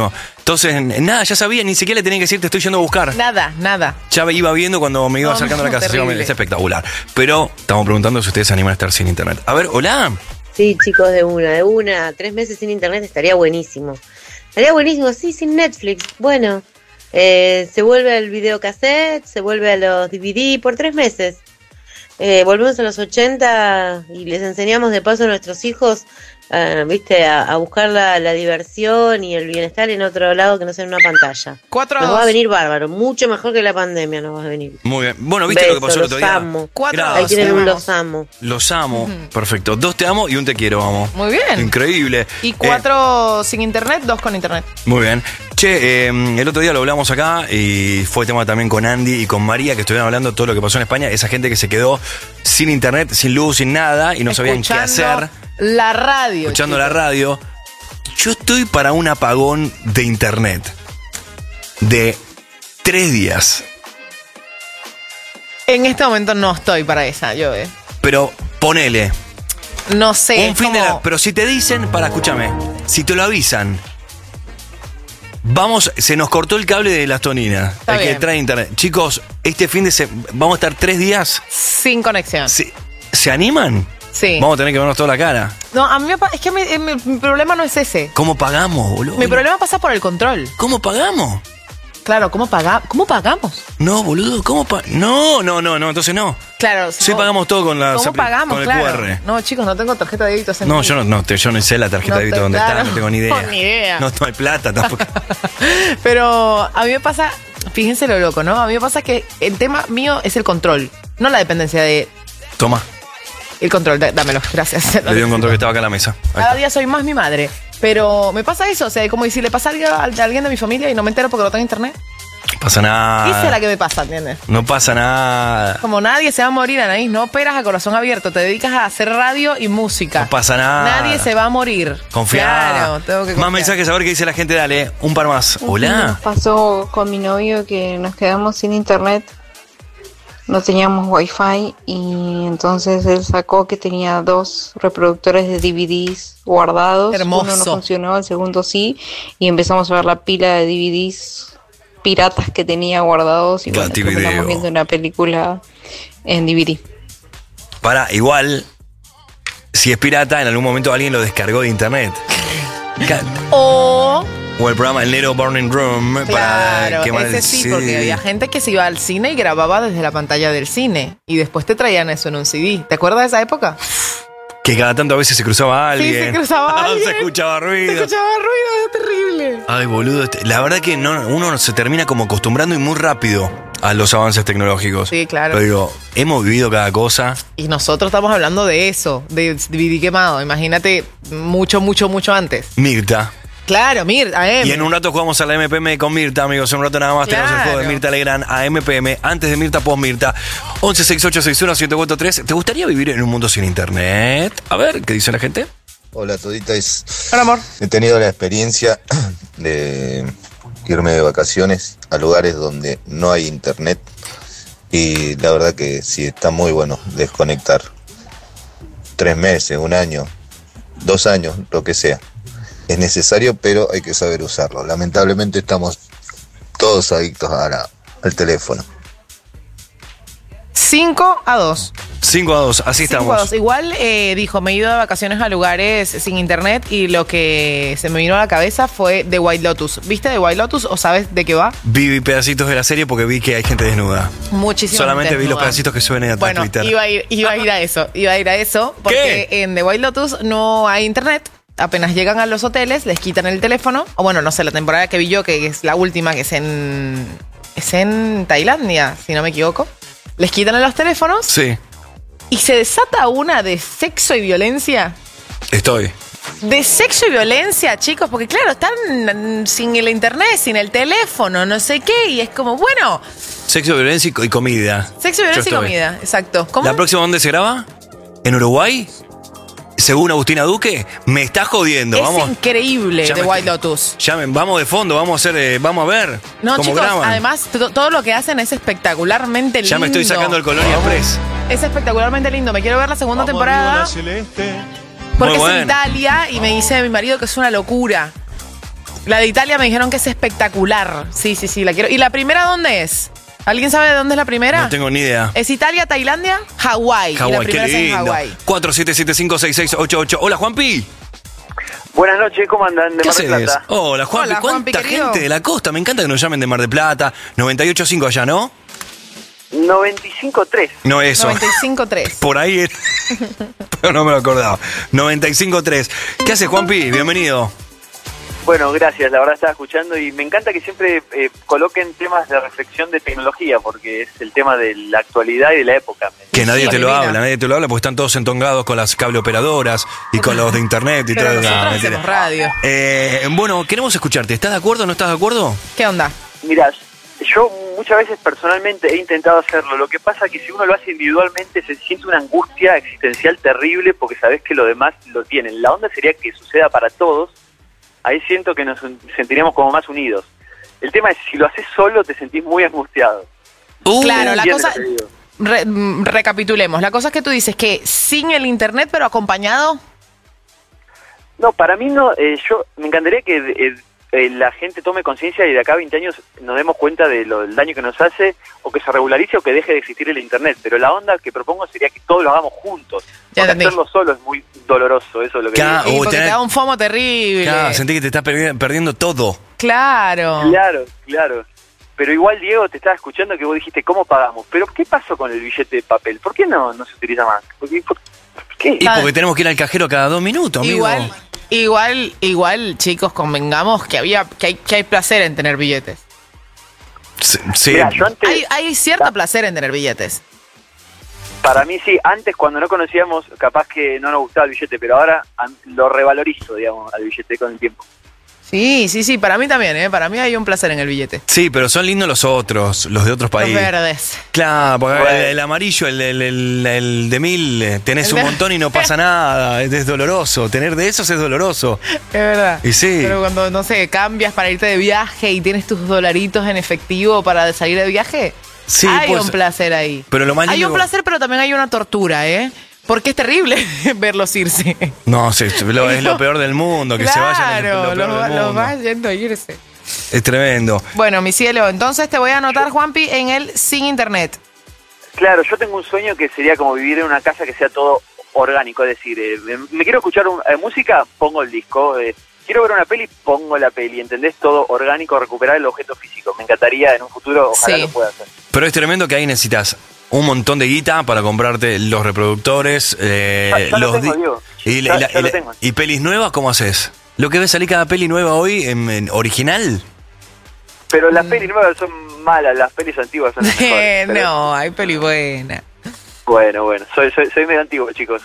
Entonces, nada, ya sabía, ni siquiera le tenía que decir te estoy yendo a buscar. Nada, nada. Ya iba viendo cuando me iba No, acercando no, a la casa. terrible. Es espectacular. Pero estamos preguntando si ustedes se animan a estar sin internet. A ver, hola. Sí, chicos, de una, de una. Tres meses sin internet estaría buenísimo. Estaría buenísimo, sí, sin Netflix. Bueno, eh, se vuelve al videocassette, se vuelve a los D V D por tres meses. Eh, volvemos a los ochenta y les enseñamos de paso a nuestros hijos, uh, viste, a, a buscar la, la diversión y el bienestar en otro lado que no sea en una pantalla. Cuatro a nos dos. va a venir bárbaro, mucho mejor que la pandemia nos va a venir. Muy bien. Bueno, ¿viste Beso, lo que pasó el otro los día? amo. Cuatro a Gracias. Ahí tienen un Vamos. los amo. Los amo. Perfecto. Dos te amo y un te quiero, amo. Muy bien. Increíble. Y Eh, cuatro sin internet, dos con internet. Muy bien. Che, eh, el otro día lo hablamos acá y fue tema también con Andy y con María, que estuvieron hablando de todo lo que pasó en España. Esa gente que se quedó sin internet, sin luz, sin nada y no sabían qué Escuchando hacer. La radio. Escuchando chicos. la radio. Yo estoy para un apagón de internet de tres días. En este momento no estoy para esa, yo, eh. Pero ponele. No sé. un es fin de como- la- Pero si te dicen, para, escúchame, si te lo avisan, vamos, se nos cortó el cable de las toninas, Está el que bien. trae internet. Chicos, este fin de se, vamos a estar tres días. Sin conexión. ¿Se, ¿se animan? Sí. Vamos a tener que vernos toda la cara. No, a mí me pa- es que mi, eh, mi- mi problema no es ese. ¿Cómo pagamos, boludo? Mi problema pasa por el control. ¿Cómo pagamos? Claro, ¿cómo, paga ¿cómo pagamos? No, boludo, ¿cómo pagamos? No, no, no, no, entonces no. Claro. Sí, ¿cómo- pagamos todo con la ¿Cómo apli- pagamos? con el Claro. Q R. No, chicos, no tengo tarjeta de débito. No, yo no, no, te- yo no sé la tarjeta No de débito te- dónde claro, está, no tengo ni idea. no, ni idea. No, no hay plata tampoco. Pero a mí me pasa, fíjense lo loco, ¿no? A mí me pasa que el tema mío es el control, no la dependencia de... Toma, El control, dá- dámelo, gracias. le di un control que estaba acá en la mesa. Ahí Cada día soy más mi madre. Pero me pasa eso, o sea, como si le pasa algo a alguien de mi familia y no me entero porque no tengo internet. No pasa nada. Esa es la que me pasa, ¿entiendes? No pasa nada. Como nadie se va a morir, Anaís, no operas a corazón abierto, te dedicas a hacer radio y música. No pasa nada. Nadie se va a morir. Confía. Claro, tengo que Más confiar. mensajes a ver qué dice la gente. Dale, un par más. Nos Hola. pasó con mi novio que nos quedamos sin internet, no teníamos wifi y entonces él sacó que tenía dos reproductores de D V Ds guardados. Hermoso. Uno no funcionó, el segundo sí, y empezamos a ver la pila de D V Ds piratas que tenía guardados y bueno, Gativideo. terminamos viendo una película en D V D. Para, igual, si es pirata, en algún momento alguien lo descargó de internet. Ca- O... O el programa El Nero Burning Room para Claro, quemar ese el sí, C D. porque había gente que se iba al cine y grababa desde la pantalla del cine. Y después te traían eso en un C D. ¿Te acuerdas de esa época? Que cada tanto a veces se cruzaba alguien. Sí, se cruzaba alguien. Se escuchaba ruido. Se escuchaba ruido, es terrible. Ay, boludo. este- La verdad que no, uno se termina como acostumbrando y muy rápido a los avances tecnológicos. Sí, claro. Pero digo, hemos vivido cada cosa. Y nosotros estamos hablando de eso, de D V D quemado. Imagínate mucho, mucho, mucho antes. Mirta. Claro, Mir, A M. Y en un rato jugamos a la M P M con Mirta, amigos. En un rato nada más tenemos el juego de Claro. Mirta Legrand a M P M. Antes de Mirta, post Mirta. once sesenta y ocho sesenta y uno siete cuatro tres. ¿Te gustaría vivir en un mundo sin internet? A ver, ¿qué dice la gente? Hola, toditas. Hola, amor. He tenido la experiencia de irme de vacaciones a lugares donde no hay internet y la verdad que sí está muy bueno desconectar. Tres meses, un año, dos años, lo que sea. Es necesario, pero hay que saber usarlo. Lamentablemente estamos todos adictos a la- al teléfono. cinco a dos. cinco a dos, así cinco a estamos. dos. Igual eh, dijo, me he ido de vacaciones a lugares sin internet y lo que se me vino a la cabeza fue The White Lotus. ¿Viste The White Lotus o sabes de qué va? Vi pedacitos de la serie porque vi que hay gente desnuda. Muchísimo. Solamente vi los pedacitos que suben en Bueno, Twitter. iba a ir, iba a ir a eso, iba a ir a eso, porque en The White Lotus no hay internet. Apenas llegan a los hoteles, les quitan el teléfono. O bueno, no sé, la temporada que vi yo, que es la última, que es en es en Tailandia, si no me equivoco. Les quitan los teléfonos Sí, y se desata una de sexo y violencia. estoy. De sexo y violencia, chicos, porque claro, están sin el internet, sin el teléfono, no sé qué, y es como, bueno, Sexo, violencia y co- y comida. sexo, violencia y Yo estoy. comida, exacto. ¿Cómo? ¿La próxima dónde se graba? ¿En Uruguay? Según Agustina Duque, me está jodiendo. Es Vamos. increíble Ya The me- White Lotus. Llamen, vamos de fondo, vamos a hacer, eh, vamos a ver No, cómo chicos, graban. además to- todo lo que hacen es espectacularmente lindo. Ya me estoy sacando el Colonia Press. Es espectacularmente lindo. Me quiero ver la segunda temporada porque Muy es bueno. en Italia y me dice mi marido que es una locura. La de Italia me dijeron que es espectacular. Sí, sí, sí, la quiero. ¿Y la primera dónde es? ¿Alguien sabe de dónde es la primera? No tengo ni idea. ¿Es Italia, Tailandia? Hawái. Y la Hawái, qué primera es en lindo. Hawái. cuatro siete siete cinco seis seis ocho ocho. Hola, Juanpi. Buenas noches, ¿cómo andan? De ¿Qué Mar del haces? Plata. Hola, Juanpi. Hola, ¿Cuánta Juanpi, querido. gente de la costa? Me encanta que nos llamen de Mar del Plata. noventa y ocho punto cinco allá, ¿no? noventa y cinco punto tres. No, eso. noventa y cinco punto tres. Por ahí es. Pero no me lo acordaba. noventa y cinco punto tres. ¿Qué haces, Juanpi? Bienvenido. Bueno, gracias, la verdad estaba escuchando y me encanta que siempre eh, coloquen temas de reflexión de tecnología, porque es el tema de la actualidad y de la época. Que nadie Sí, te lo adivina. habla, nadie te lo habla porque están todos entongados con las cable operadoras y con los de internet y Pero todo. nosotros No, mentira. hacemos radio. Eh, bueno, queremos escucharte. ¿Estás de acuerdo o no estás de acuerdo? ¿Qué onda? Mira, yo muchas veces personalmente he intentado hacerlo, lo que pasa que si uno lo hace individualmente se siente una angustia existencial terrible porque sabes que los demás lo tienen. La onda sería que suceda para todos, ahí siento que nos sentiríamos como más unidos. El tema es, si lo haces solo te sentís muy angustiado. Uh, Claro, la ¿Entiendes cosa... lo que digo? Re- mm, recapitulemos. La cosa es que tú dices que sin el internet, pero acompañado. No, para mí no, eh, yo me encantaría que eh, eh, la gente tome conciencia y de acá a veinte años nos demos cuenta de lo, del daño que nos hace, o que se regularice o que deje de existir el internet. Pero la onda que propongo sería que todos lo hagamos juntos. Ya Porque entendí. hacerlo solo es muy doloroso, eso es lo que Claro. digo. Y Oh, porque tenés- te da un fomo terrible. Claro, sentí que te estás perdi- perdiendo todo. Claro. Claro, claro. Pero igual, Diego, te estaba escuchando que vos dijiste, ¿cómo pagamos? Pero, ¿qué pasó con el billete de papel? ¿Por qué no, no se utiliza más? ¿Por qué? ¿Por qué? Y porque tenemos que ir al cajero cada dos minutos, amigo. Igual, igual, igual, chicos, convengamos que había, que hay, que hay placer en tener billetes. Sí. sí. Mirá, yo antes, Hay, hay cierto placer en tener billetes. para mí sí, antes cuando no conocíamos, capaz que no nos gustaba el billete, pero ahora an- lo revalorizo, digamos, al billete con el tiempo. Sí, sí, sí, para mí también, ¿eh? Para mí hay un placer en el billete. Sí, pero son lindos los otros, los de otros Los países. verdes. Claro, porque Bueno. el, el amarillo, el, el- el- el de mil, eh, tenés El un de- montón y no pasa nada, es, es doloroso. Tener de esos es doloroso. Es verdad. Y sí. Pero cuando, no sé, cambias para irte de viaje y tienes tus dolaritos en efectivo para salir de viaje, Sí, hay pues, un placer ahí. pero lo más Hay lindo- un placer, pero también hay una tortura, ¿eh? Porque es terrible verlos irse. No, sí, es lo, es lo peor del mundo, que se vayan es lo Claro, peor los, del los mundo. vas yendo a irse. Es tremendo. Bueno, mi cielo, entonces te voy a anotar, Juanpi, en el sin internet. Claro, yo tengo un sueño que sería como vivir en una casa que sea todo orgánico, es decir, eh, me quiero escuchar un- eh, música, pongo el disco, eh, quiero ver una peli, pongo la peli, ¿entendés? Todo orgánico, recuperar el objeto físico. Me encantaría en un futuro, ojalá Sí. lo pueda hacer. Pero es tremendo que ahí necesitas un montón de guita para comprarte los reproductores, eh, Ya- ya lo los tengo, di- Diego. y, Ya- la- ya y lo la- tengo. y pelis nuevas, ¿cómo haces? ¿Lo que ves salir cada peli nueva hoy en, en original? Pero Mm. las pelis nuevas son malas, las pelis antiguas son las mejores. pero- no, hay peli buena. Bueno, bueno, soy, soy, soy medio antiguo, chicos.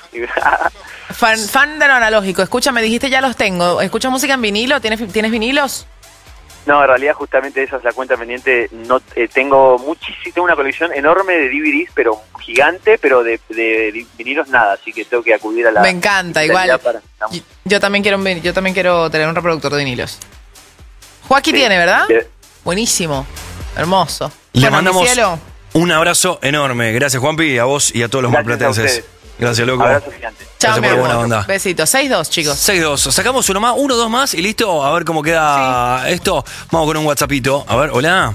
Fan, fan de lo analógico. Escúchame, dijiste ya los tengo. ¿Escuchas música en vinilo? ¿Tienes, ¿tienes vinilos? No, en realidad justamente esa es la cuenta pendiente. No eh, tengo muchísimo, tengo una colección enorme de D V Ds, pero gigante, pero de, de vinilos nada, así que tengo que acudir a la. Me encanta, digitalidad igual. para- Yo, yo también quiero un vin- yo también quiero tener un reproductor de vinilos. Joaquín tiene, ¿verdad? Sí. Buenísimo. Hermoso. Le Bueno, mi mandamos cielo, un abrazo enorme. Gracias, Juanpi, a vos y a todos los Gracias a marplatenses. ustedes. Gracias, loco. Abrazo gigante. chao, Gracias mi por la amor. buena onda. Besitos. seis dos, chicos. seis dos. Sacamos uno más, uno, dos más y listo. A ver cómo queda esto. Vamos con un WhatsAppito. A ver, hola.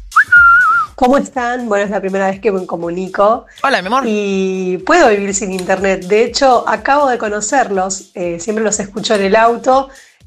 ¿Cómo están? Bueno, es la primera vez que me comunico. Hola, mi amor. Y puedo vivir sin internet. De hecho, acabo de conocerlos. Eh, siempre los escucho en el auto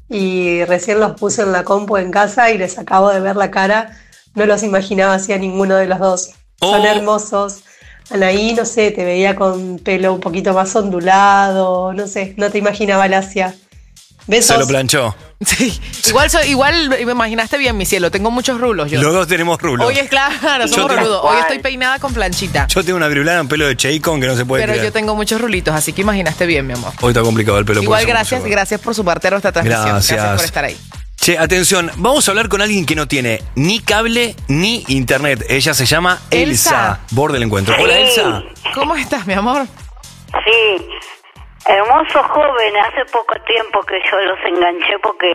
y recién los puse en la compu en casa y les acabo de ver la cara. No los imaginaba así a ninguno de los dos. Son Oh. hermosos. Anaí, no sé, te veía con pelo un poquito más ondulado. No sé, no te imaginaba Lacia. Besos. Se lo planchó. Sí. Igual, soy, igual me imaginaste bien, mi cielo. Tengo muchos rulos yo. Los dos tenemos rulos. Hoy es claro, Yo somos tengo- rulos. Hoy estoy peinada con planchita. Yo tengo una virulana en pelo de Cheicon que no se puede Pero creer. yo tengo muchos rulitos, así que imaginaste bien, mi amor. Hoy está complicado el pelo. por Igual eso, gracias, mucho. gracias por su parte a nuestra transmisión. Gracias. Gracias por estar ahí. Che, atención, vamos a hablar con alguien que no tiene ni cable ni internet. Ella se llama Elsa. Elsa. Borde del encuentro. Hola, Elsa. ¿Cómo estás, mi amor? Sí, hermosos jóvenes. Hace poco tiempo que yo los enganché porque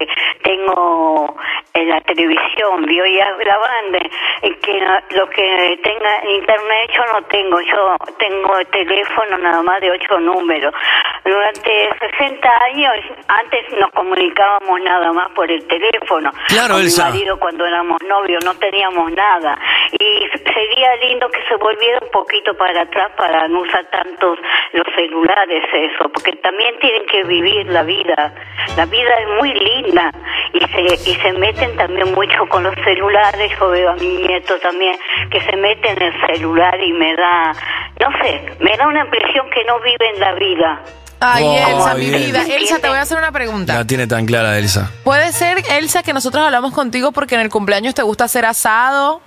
tengo en la televisión, vio ya graban de que no- lo que tenga internet yo no tengo. Yo tengo el teléfono nada más de ocho números. durante sesenta años, antes nos comunicábamos nada más por el teléfono. Claro, con Elsa. mi marido cuando éramos novios, no teníamos nada. Y sería lindo que se volviera un poquito para atrás para no usar tantos los celulares, eso, porque también tienen que vivir la vida. La vida es muy linda y se, y se meten también mucho con los celulares. Yo veo a mi nieto también que se mete en el celular y me da, no sé, me da una impresión que no viven la vida. Ay, Oh, Elsa, mi bien. vida. Elsa, te voy a hacer una pregunta. La tiene tan clara, Elsa. ¿Puede ser, Elsa, que nosotros hablamos contigo porque en el cumpleaños te gusta hacer asado?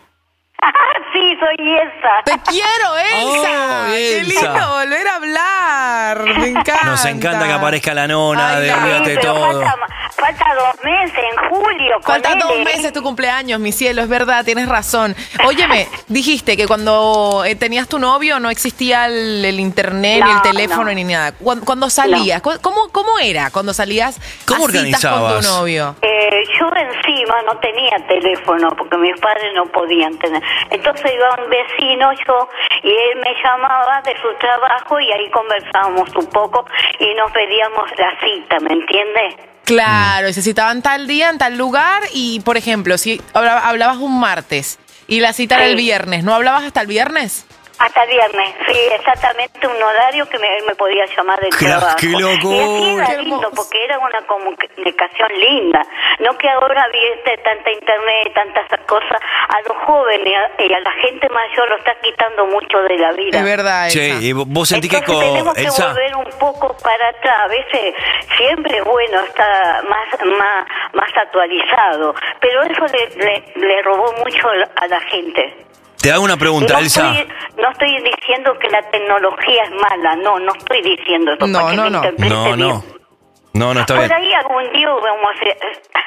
Sí, soy Elsa. ¡Te quiero, Elsa! Oh, ¡Qué Elsa. lindo volver a hablar! Me encanta. Nos encanta que aparezca la nona, Ay, de no. olvídate pero todo. falta, falta dos meses, en julio. con Faltan él, dos ¿eh? meses tu cumpleaños, mi cielo, es verdad, tienes razón. Óyeme, dijiste que cuando eh, tenías tu novio no existía el, el internet, No, ni el teléfono, no. ni nada. Cuando, cuando salías, ¿cómo, ¿cómo era cuando salías ¿Cómo a citas con organizabas? tu novio? Eh, yo encima no tenía teléfono porque mis padres no podían tener. Entonces iba un vecino yo y él me llamaba de su trabajo y ahí conversábamos un poco y nos pedíamos la cita, ¿me entiendes? Claro, y se citaban tal día, en tal lugar, y por ejemplo, si habla- hablabas un martes y la cita era el Sí. viernes, ¿no hablabas hasta el viernes? Hasta el viernes, sí, exactamente un horario que me, él me podía llamar del Qué- trabajo. qué locura. Y así era Qué lindo, hermoso. porque era una comunicación linda. No que ahora viste tanta internet, tantas cosas, a los jóvenes y a la gente mayor lo está quitando mucho de la vida. Es verdad, Elsa. Che, ¿y vos sentís que Entonces con tenemos que Elsa? volver un poco para atrás. A veces siempre es bueno estar más más más actualizado, pero eso le, le, le robó mucho a la gente. Te hago una pregunta, no Elsa. Estoy, no estoy diciendo que la tecnología es mala, no, no estoy diciendo eso. No, para que no, me no. interprete No, bien. no. No, no está Por bien. ahí algún día vamos a hacer,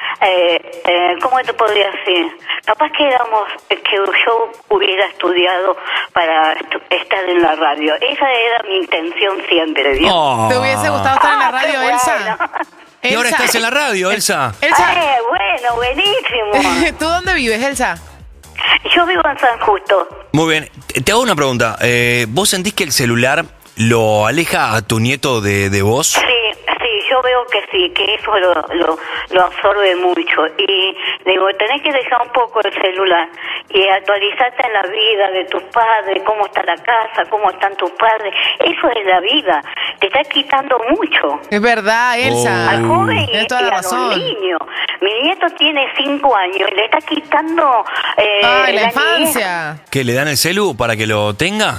eh, eh, ¿cómo te podría decir? Capaz que éramos, que yo hubiera estudiado para estu- estar en la radio. Esa era mi intención siempre, ¿vio? Oh. ¿Te hubiese gustado estar en la Ah, qué radio, bueno. Elsa? Y ahora Elsa. estás en la radio, Elsa. Elsa, Eh, bueno, buenísimo. ¿tú dónde vives, Elsa? Yo vivo en San Justo. Muy bien. Te te hago una pregunta. Eh, ¿Vos sentís que el celular lo aleja a tu nieto de, de vos? Sí, sí, yo veo que sí, que eso lo, lo, lo absorbe mucho. Y digo, tenés que dejar un poco el celular y actualizarte en la vida de tus padres, cómo está la casa, cómo están tus padres. Eso es la vida. Te está quitando mucho. Es verdad, Elsa. Al joven y, Tienes toda y la a los razón. niños. Mi nieto tiene cinco años y le está quitando eh, Ay, la niñez. infancia. ¿Que le dan el celu para que lo tenga?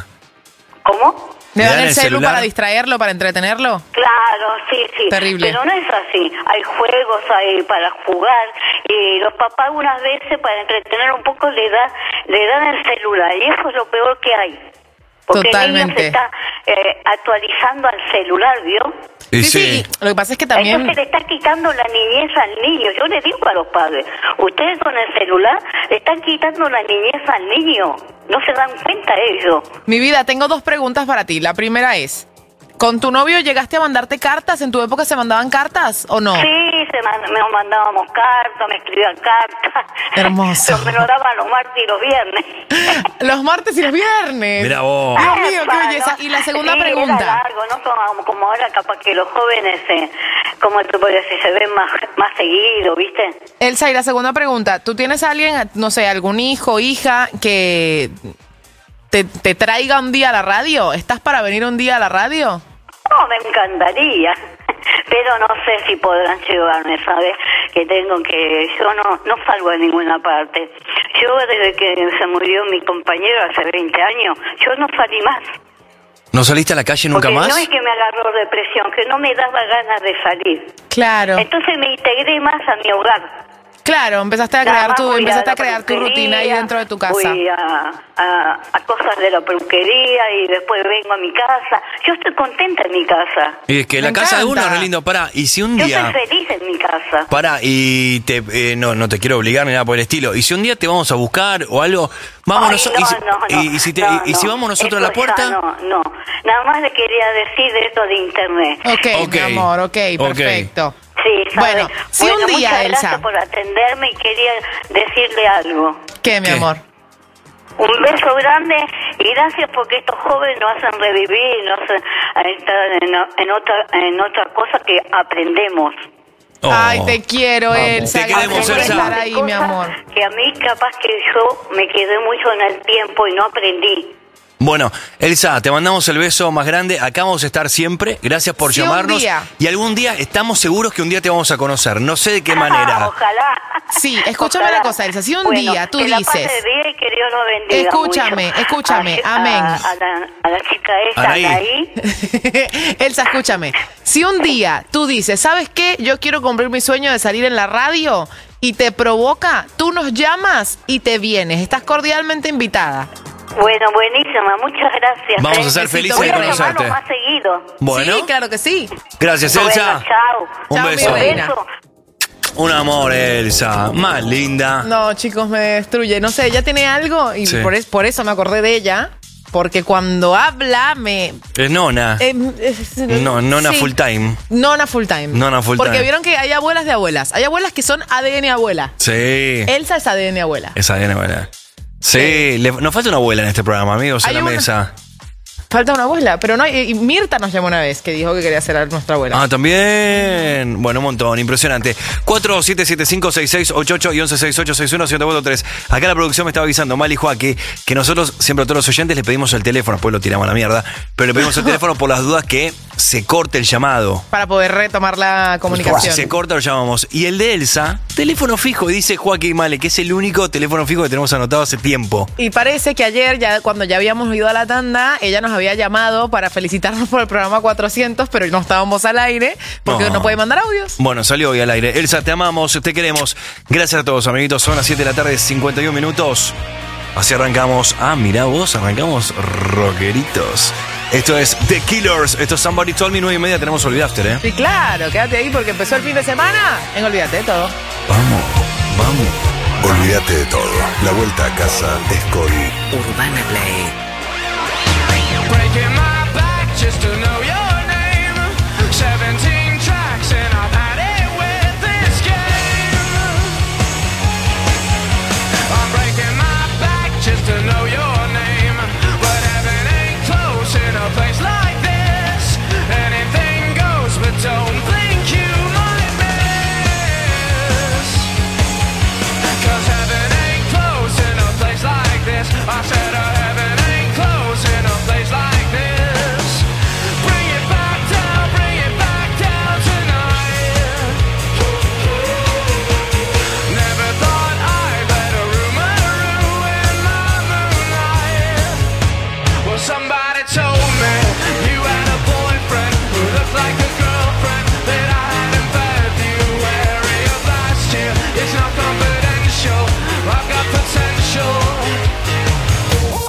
¿Cómo? ¿Le ¿Le dan dan el el celu celular? para distraerlo, para entretenerlo? Claro, sí, sí. Terrible. Pero no es así. Hay juegos hay para jugar y los papás algunas veces para entretener un poco le da, le dan el celular y eso es lo peor que hay. Porque el niño Totalmente. se está eh, actualizando al celular, ¿vio? Y Sí, sí. Lo que pasa es que también... Entonces le está quitando la niñez al niño. Yo le digo a los padres, ustedes con el celular le están quitando la niñez al niño. No se dan cuenta ellos. Mi vida, tengo dos preguntas para ti. La primera es, ¿con tu novio llegaste a mandarte cartas? ¿En tu época se mandaban cartas o no? Sí, se man- nos mandábamos cartas, me escribían cartas. Hermoso. Me lo daban los martes y los viernes. Los martes y los viernes. Mira vos. Dios mío, qué Epa, belleza. ¿no? Y la segunda Sí, pregunta. Era largo, no como, como ahora, capaz que los jóvenes, eh, como te podría decir, se ven más, más seguido, ¿viste? Elsa, y la segunda pregunta. ¿Tú tienes a alguien, no sé, algún hijo, hija, que te, te traiga un día a la radio? ¿Estás para venir un día a la radio? No, me encantaría, pero no sé si podrán llevarme, ¿sabes? Que tengo que... Yo no, no salgo a ninguna parte. Yo desde que se murió mi compañero hace veinte años, yo no salí más. ¿No saliste a la calle nunca Porque más? no es que me agarró depresión, que no me daba ganas de salir. Claro. Entonces me integré más a mi hogar. Claro, empezaste a Nada crear más tu, voy empezaste la a crear tu peluquería, rutina ahí dentro de tu casa. Voy a, a, a cosas de la peluquería y después vengo a mi casa. Yo estoy contenta en mi casa. Y es que Me la casa de uno encanta. es re lindo. Pará, y si un Yo día... soy feliz en mi casa. Pará, y te, eh, no, no te quiero obligar ni nada por el estilo. Y si un día te vamos a buscar o algo, vamos Ay, nosotros. no, y, si- no, no, y- y si te- no, y- y si no. vamos nosotros a la Eso ya puerta. No, no. Nada más le quería decir de esto de internet. Ok, Ok. mi amor, ok, Ok. perfecto. Sí, ¿sabe? Bueno, si Bueno, un día, muchas Elsa. gracias por atenderme y quería decirle algo. ¿Qué, mi ¿Qué? amor? Un beso grande Y gracias porque estos jóvenes nos hacen revivir, nos hacen estar en, en, otra, en otra cosa que aprendemos. Oh. Ay, te quiero, Vamos. Elsa. Te queremos, Gracias por Elsa. estar ahí, mi amor. Que a mí capaz que yo me quedé mucho en el tiempo y no aprendí. Bueno, Elsa, te mandamos el beso más grande. Acá vamos a estar siempre. Gracias por Sí, un llamarnos. día. Y algún día estamos seguros que un día te vamos a conocer. No sé de qué manera. Ojalá. Sí, escúchame Ojalá. una cosa, Elsa. Si un Bueno, día tú que la dices... pase bien y que Dios lo bendiga Escúchame, mucho. escúchame, A- amén. A, a la, a la chica esta, Anaí. Anaí. Elsa, escúchame. Si un día tú dices, ¿sabes qué? Yo quiero cumplir mi sueño de salir en la radio y te provoca, tú nos llamas y te vienes. Estás cordialmente invitada. Bueno, buenísima, muchas gracias. Vamos ¿eh? a ser felices Voy de a conocerte. llamarnos más seguido. Bueno, Sí, claro que sí. gracias, Bueno, Elsa. chao. Un Chao, beso. mi reina. Beso. Un amor, Elsa. Más linda. No, chicos, me destruye. No sé, ella tiene algo y Sí. por, es- por eso me acordé de ella. Porque cuando habla me... Es nona. eh, es- no, nona sí. full time. Nona full time. Nona full Porque time. vieron que hay abuelas de abuelas. Hay abuelas que son A D N abuela. Sí. Elsa es A D N abuela. Esa viene buena. Sí, le- nos falta una abuela en este programa, amigos, en Hay la una- mesa. Falta una abuela, pero no hay... Y Mirta nos llamó una vez que dijo que quería ser a nuestra abuela. Ah, también. Bueno, un montón, impresionante. cuatro siete siete cinco seis seis ocho ocho y once sesenta y ocho sesenta y uno siete cuatro tres. Acá la producción me estaba avisando, Mali Joaquín, que nosotros siempre a todos los oyentes le pedimos el teléfono, después lo tiramos a la mierda, pero le pedimos el teléfono por las dudas que se corte el llamado. Para poder retomar la Si comunicación. se corta, lo llamamos. Y el de Elsa, teléfono fijo, y dice Joaquín Male, que es el único teléfono fijo que tenemos anotado hace tiempo. Y parece que ayer, ya cuando ya habíamos ido a la tanda, ella nos había llamado para felicitarnos por el programa cuatrocientos, pero no estábamos al aire porque no, No. puede mandar audios. Bueno, salió hoy al aire. Elsa, te amamos, te queremos. Gracias a todos, amiguitos. Son las siete de la tarde, cincuenta y un minutos. Así arrancamos. Ah, mirá vos, arrancamos rockeritos. Esto es The Killers. Esto es Somebody Told Me, nueve y media. Tenemos Olvid After, ¿eh? Sí, claro, quédate ahí porque empezó el fin de semana. En Olvídate de todo. Vamos, vamos. Olvídate de todo. La vuelta a casa es con Urbana Play. Breaking my back just to know your name. seventeen tracks and I've had it with this game. I'm breaking my back just to know your name. But heaven ain't close in a place like this. Anything goes, but don't think you might miss. Cause heaven ain't close in a place like this. I said uh, heaven ain't close in a place like this. Bring it back down, bring it back down tonight. Never thought I'd let a rumor ruin my moonlight. Well, somebody told me you had a boyfriend who looked like a girlfriend that I had in February of last year. It's not confidential, I've got potential.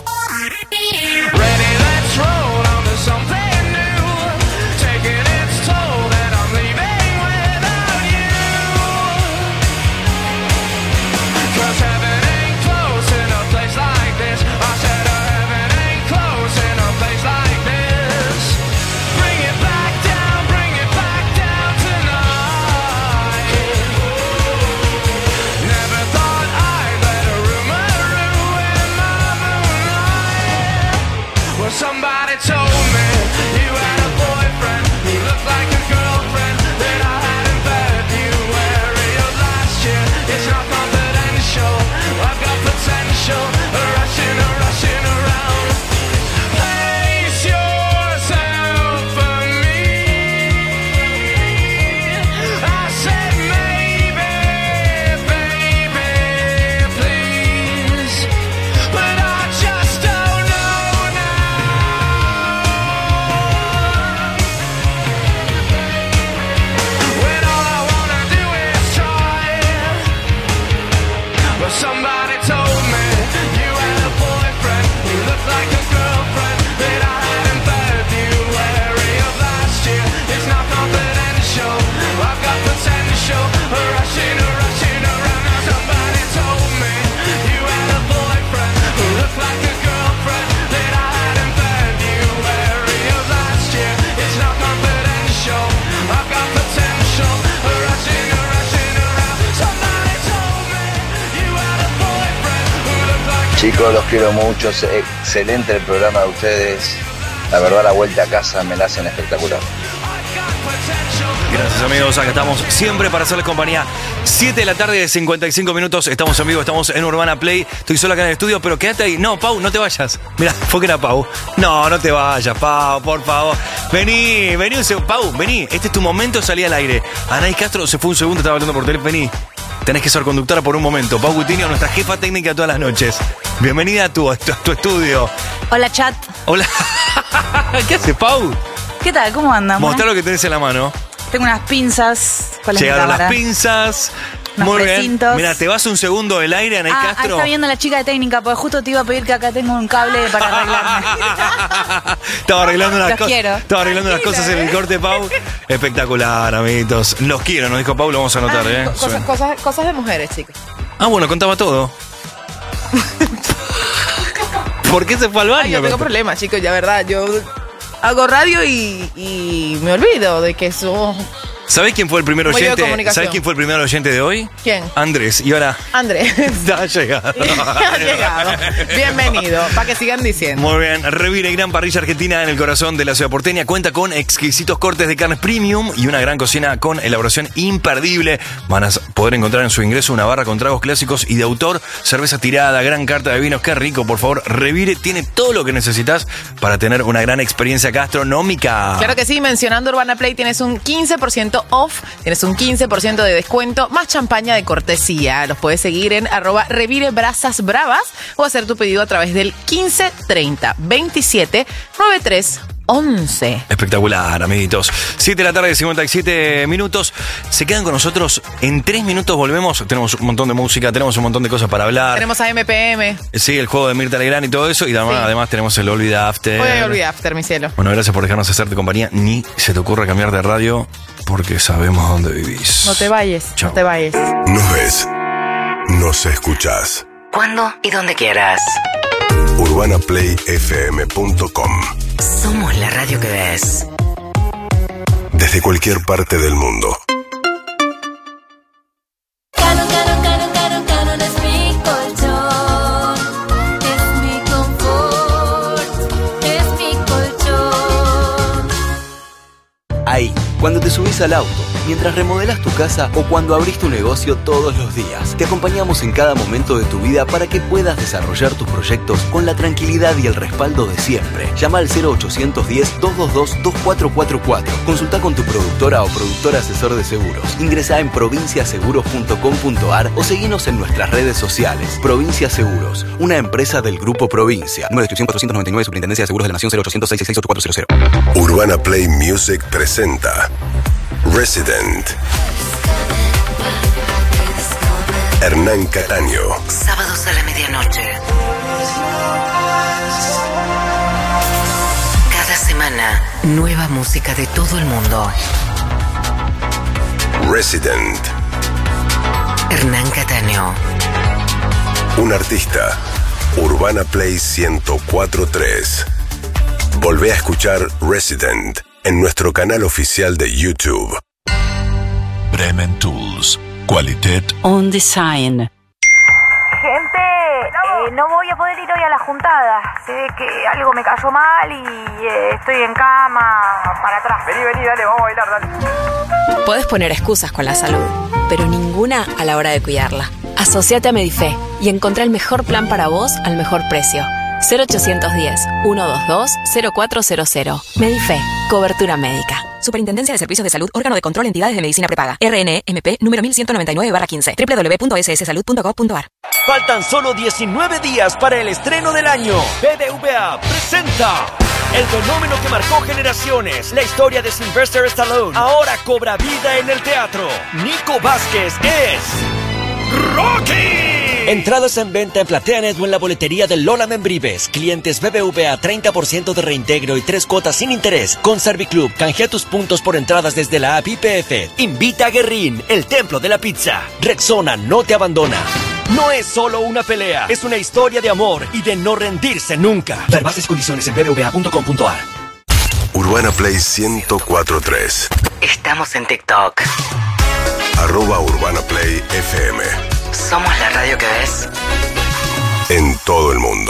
Chicos, los quiero mucho, es excelente el programa de ustedes. La verdad, la vuelta a casa me la hacen espectacular. Gracias, amigos, acá estamos siempre para hacerles compañía. siete de la tarde de cincuenta y cinco minutos, estamos en vivo, estamos en Urbana Play. Estoy solo acá en el estudio, pero quédate ahí. No, Pau, no te vayas. Mirá, fue que era Pau. No, no te vayas, Pau, por favor. Vení, vení un segundo. Pau, vení, este es tu momento, salí al aire. Anaís Castro se fue un segundo, estaba hablando por teléfono. Vení, tenés que ser conductora por un momento. Pau Gutinio, nuestra jefa técnica todas las noches. Bienvenida a tu, a tu, a tu estudio. Hola, chat. Hola. ¿Qué hace, Pau? ¿Qué tal? ¿Cómo andan? Mostrá lo que tenés en la mano. Tengo unas pinzas. ¿Cuál es mi Llegaron las cámara? pinzas. Unos Muy bien. precintos. Mira, te vas un segundo del aire, Anaí Ah, ahí Castro. está viendo la chica de técnica, porque justo te iba a pedir que acá tengo un cable para arreglarme. Estaba arreglando unas Los cosas. quiero. Estaba arreglando unas cosas en el corte, Pau. Espectacular, amiguitos. Los quiero, nos dijo Pau, lo vamos a anotar, ¿eh? Cosas, cosas, cosas de mujeres, chicos. Ah, bueno, contaba todo. ¿Por qué se fue al baño? Ay, yo tengo problemas, chicos, ya verdad. Yo hago radio y, y me olvido de que eso... ¿Sabés quién fue el primer Medio de oyente? comunicación. ¿Sabés quién fue el primer oyente de hoy? ¿Quién? Andrés. Y ahora Andrés. ha llegado. Ha llegado. Bienvenido, para que sigan diciendo. Muy bien, Revire, gran parrilla argentina en el corazón de la ciudad porteña. Cuenta con exquisitos cortes de carnes premium y una gran cocina con elaboración imperdible. Van a poder encontrar en su ingreso una barra con tragos clásicos y de autor, cerveza tirada, gran carta de vinos. Qué rico, por favor. Revire tiene todo lo que necesitas para tener una gran experiencia gastronómica. Claro que sí, mencionando Urbana Play tienes un quince por ciento off, tienes un quince por ciento de descuento, más champaña de cortesía. Los puedes seguir en arroba Revire Brasas Bravas o hacer tu pedido a través del quince treinta veintisiete noventa y tres once. Espectacular, amiguitos. siete de la tarde, cincuenta y siete minutos. Se quedan con nosotros. En tres minutos volvemos. Tenemos un montón de música, tenemos un montón de cosas para hablar. Tenemos a M P M. Sí, el juego de Mirta Legrand y todo eso. Y además, Sí. además tenemos el Olvida After. Hoy olvidé After, mi cielo. Bueno, gracias por dejarnos hacerte compañía. Ni se te ocurra cambiar de radio porque sabemos dónde vivís. No te vayas, Chao. no te vayas. Nos ves, nos escuchás. Cuando y donde quieras. urbana play f m punto com. Somos la radio que ves. Desde cualquier parte del mundo. Caro, caro, caro, caro, caro, es mi colchón, es mi confort, es mi colchón. Ahí, cuando te subís al auto, mientras remodelas tu casa o cuando abrís tu negocio todos los días. Te acompañamos en cada momento de tu vida para que puedas desarrollar tus proyectos con la tranquilidad y el respaldo de siempre. Llama al cero ochocientos diez, doscientos veintidós, veinticuatro cuarenta y cuatro. Consulta con tu productora o productor asesor de seguros. Ingresá en provincia seguros punto com punto a r o seguinos en nuestras redes sociales. Provincia Seguros, una empresa del Grupo Provincia. Número de inscripción cuatrocientos noventa y nueve, Superintendencia de Seguros de la Nación, cero ochocientos seis seis seis ocho cuatro cero cero. Urbana Play Music presenta Resident. Hernán Cataño. Sábados a la medianoche. Cada semana, nueva música de todo el mundo. Resident. Hernán Cataño. Un artista. Urbana Play ciento cuatro punto tres. Volvé a escuchar Resident en nuestro canal oficial de YouTube. Bremen Tools. Qualitet On Design. Gente, eh, no voy a poder ir hoy a la juntada. Se ve que algo me cayó mal y eh, estoy en cama para atrás. Vení, vení, dale, vamos a bailar, dale. Podés poner excusas con la salud, pero ninguna a la hora de cuidarla. Asociate a Medife y encontrá el mejor plan para vos al mejor precio. cero ochocientos diez, ciento veintidós, cero cuatro cero cero. Medife, cobertura médica. Superintendencia de Servicios de Salud, órgano de control, entidades de medicina prepaga. R N E M P número mil ciento noventa y nueve barra quince. doble u doble u doble u punto s s salud punto gov punto a r. Faltan solo diecinueve días para el estreno del año. B B V A presenta el fenómeno que marcó generaciones. La historia de Sylvester Stallone ahora cobra vida en el teatro. Nico Vázquez es Rocky. Entradas en venta en Plateanet o en la boletería de Lola Membrives. Clientes B B V A treinta por ciento de reintegro y tres cuotas sin interés. Con Serviclub, canjea tus puntos por entradas desde la app I P F. Invita a Guerrín, el templo de la pizza. Rexona no te abandona. No es solo una pelea, es una historia de amor y de no rendirse nunca. Ver bases condiciones en b b v a punto com punto a r. Urbana Play ciento cuatro punto tres. Estamos en TikTok. Arroba Urbana Play F M. Somos la radio que ves. en todo el mundo.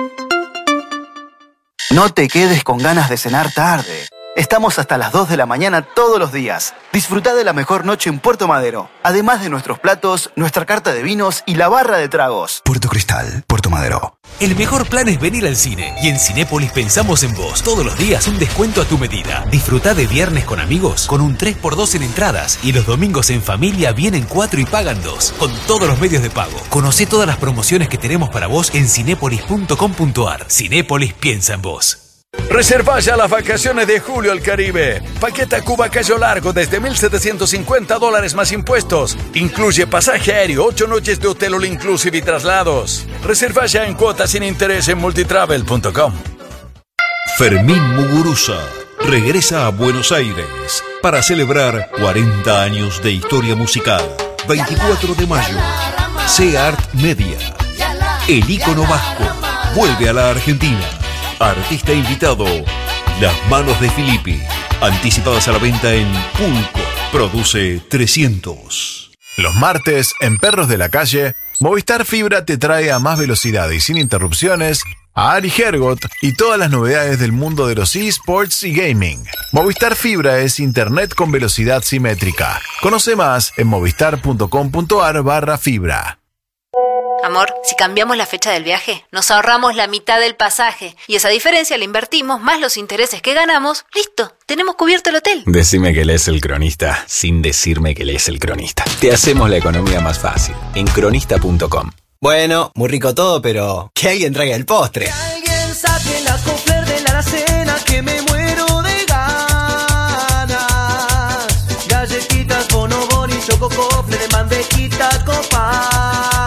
No te quedes con ganas de cenar tarde. Estamos hasta las dos de la mañana todos los días. Disfrutá de la mejor noche en Puerto Madero. Además de nuestros platos, nuestra carta de vinos y la barra de tragos. Puerto Cristal, Puerto Madero. El mejor plan es venir al cine. Y en Cinépolis pensamos en vos. Todos los días un descuento a tu medida. Disfrutá de viernes con amigos con un tres por dos en entradas. Y los domingos en familia vienen cuatro y pagan dos. Con todos los medios de pago. Conocé todas las promociones que tenemos para vos en cinépolis punto com punto ar. Cinépolis piensa en vos. Reserva ya las vacaciones de julio al Caribe. Paquete Cuba Cayo Largo desde mil setecientos cincuenta dólares más impuestos. Incluye pasaje aéreo, ocho noches de hotel all inclusive y traslados. Reserva ya en cuotas sin interés en multitravel punto com. Fermín Muguruza regresa a Buenos Aires para celebrar cuarenta años de historia musical. veinticuatro de mayo, C-Art Media. El ícono vasco vuelve a la Argentina. Artista invitado, Las Manos de Filippi. Anticipadas a la venta en Pulco. Produce trescientos. Los martes, en Perros de la Calle, Movistar Fibra te trae a más velocidad y sin interrupciones a Ari Hergot y todas las novedades del mundo de los eSports y gaming. Movistar Fibra es internet con velocidad simétrica. Conoce más en movistar punto com punto ar barra fibra. Amor, si cambiamos la fecha del viaje, nos ahorramos la mitad del pasaje. Y esa diferencia la invertimos, más los intereses que ganamos. ¡Listo! Tenemos cubierto el hotel. Decime que lees El Cronista, sin decirme que lees El Cronista. Te hacemos la economía más fácil, en cronista punto com. Bueno, muy rico todo, pero que alguien traiga el postre. Que alguien saque la Kofler de la alacena, que me muero de ganas. Galletitas, bonobón y choco Kofler de mantequita copada.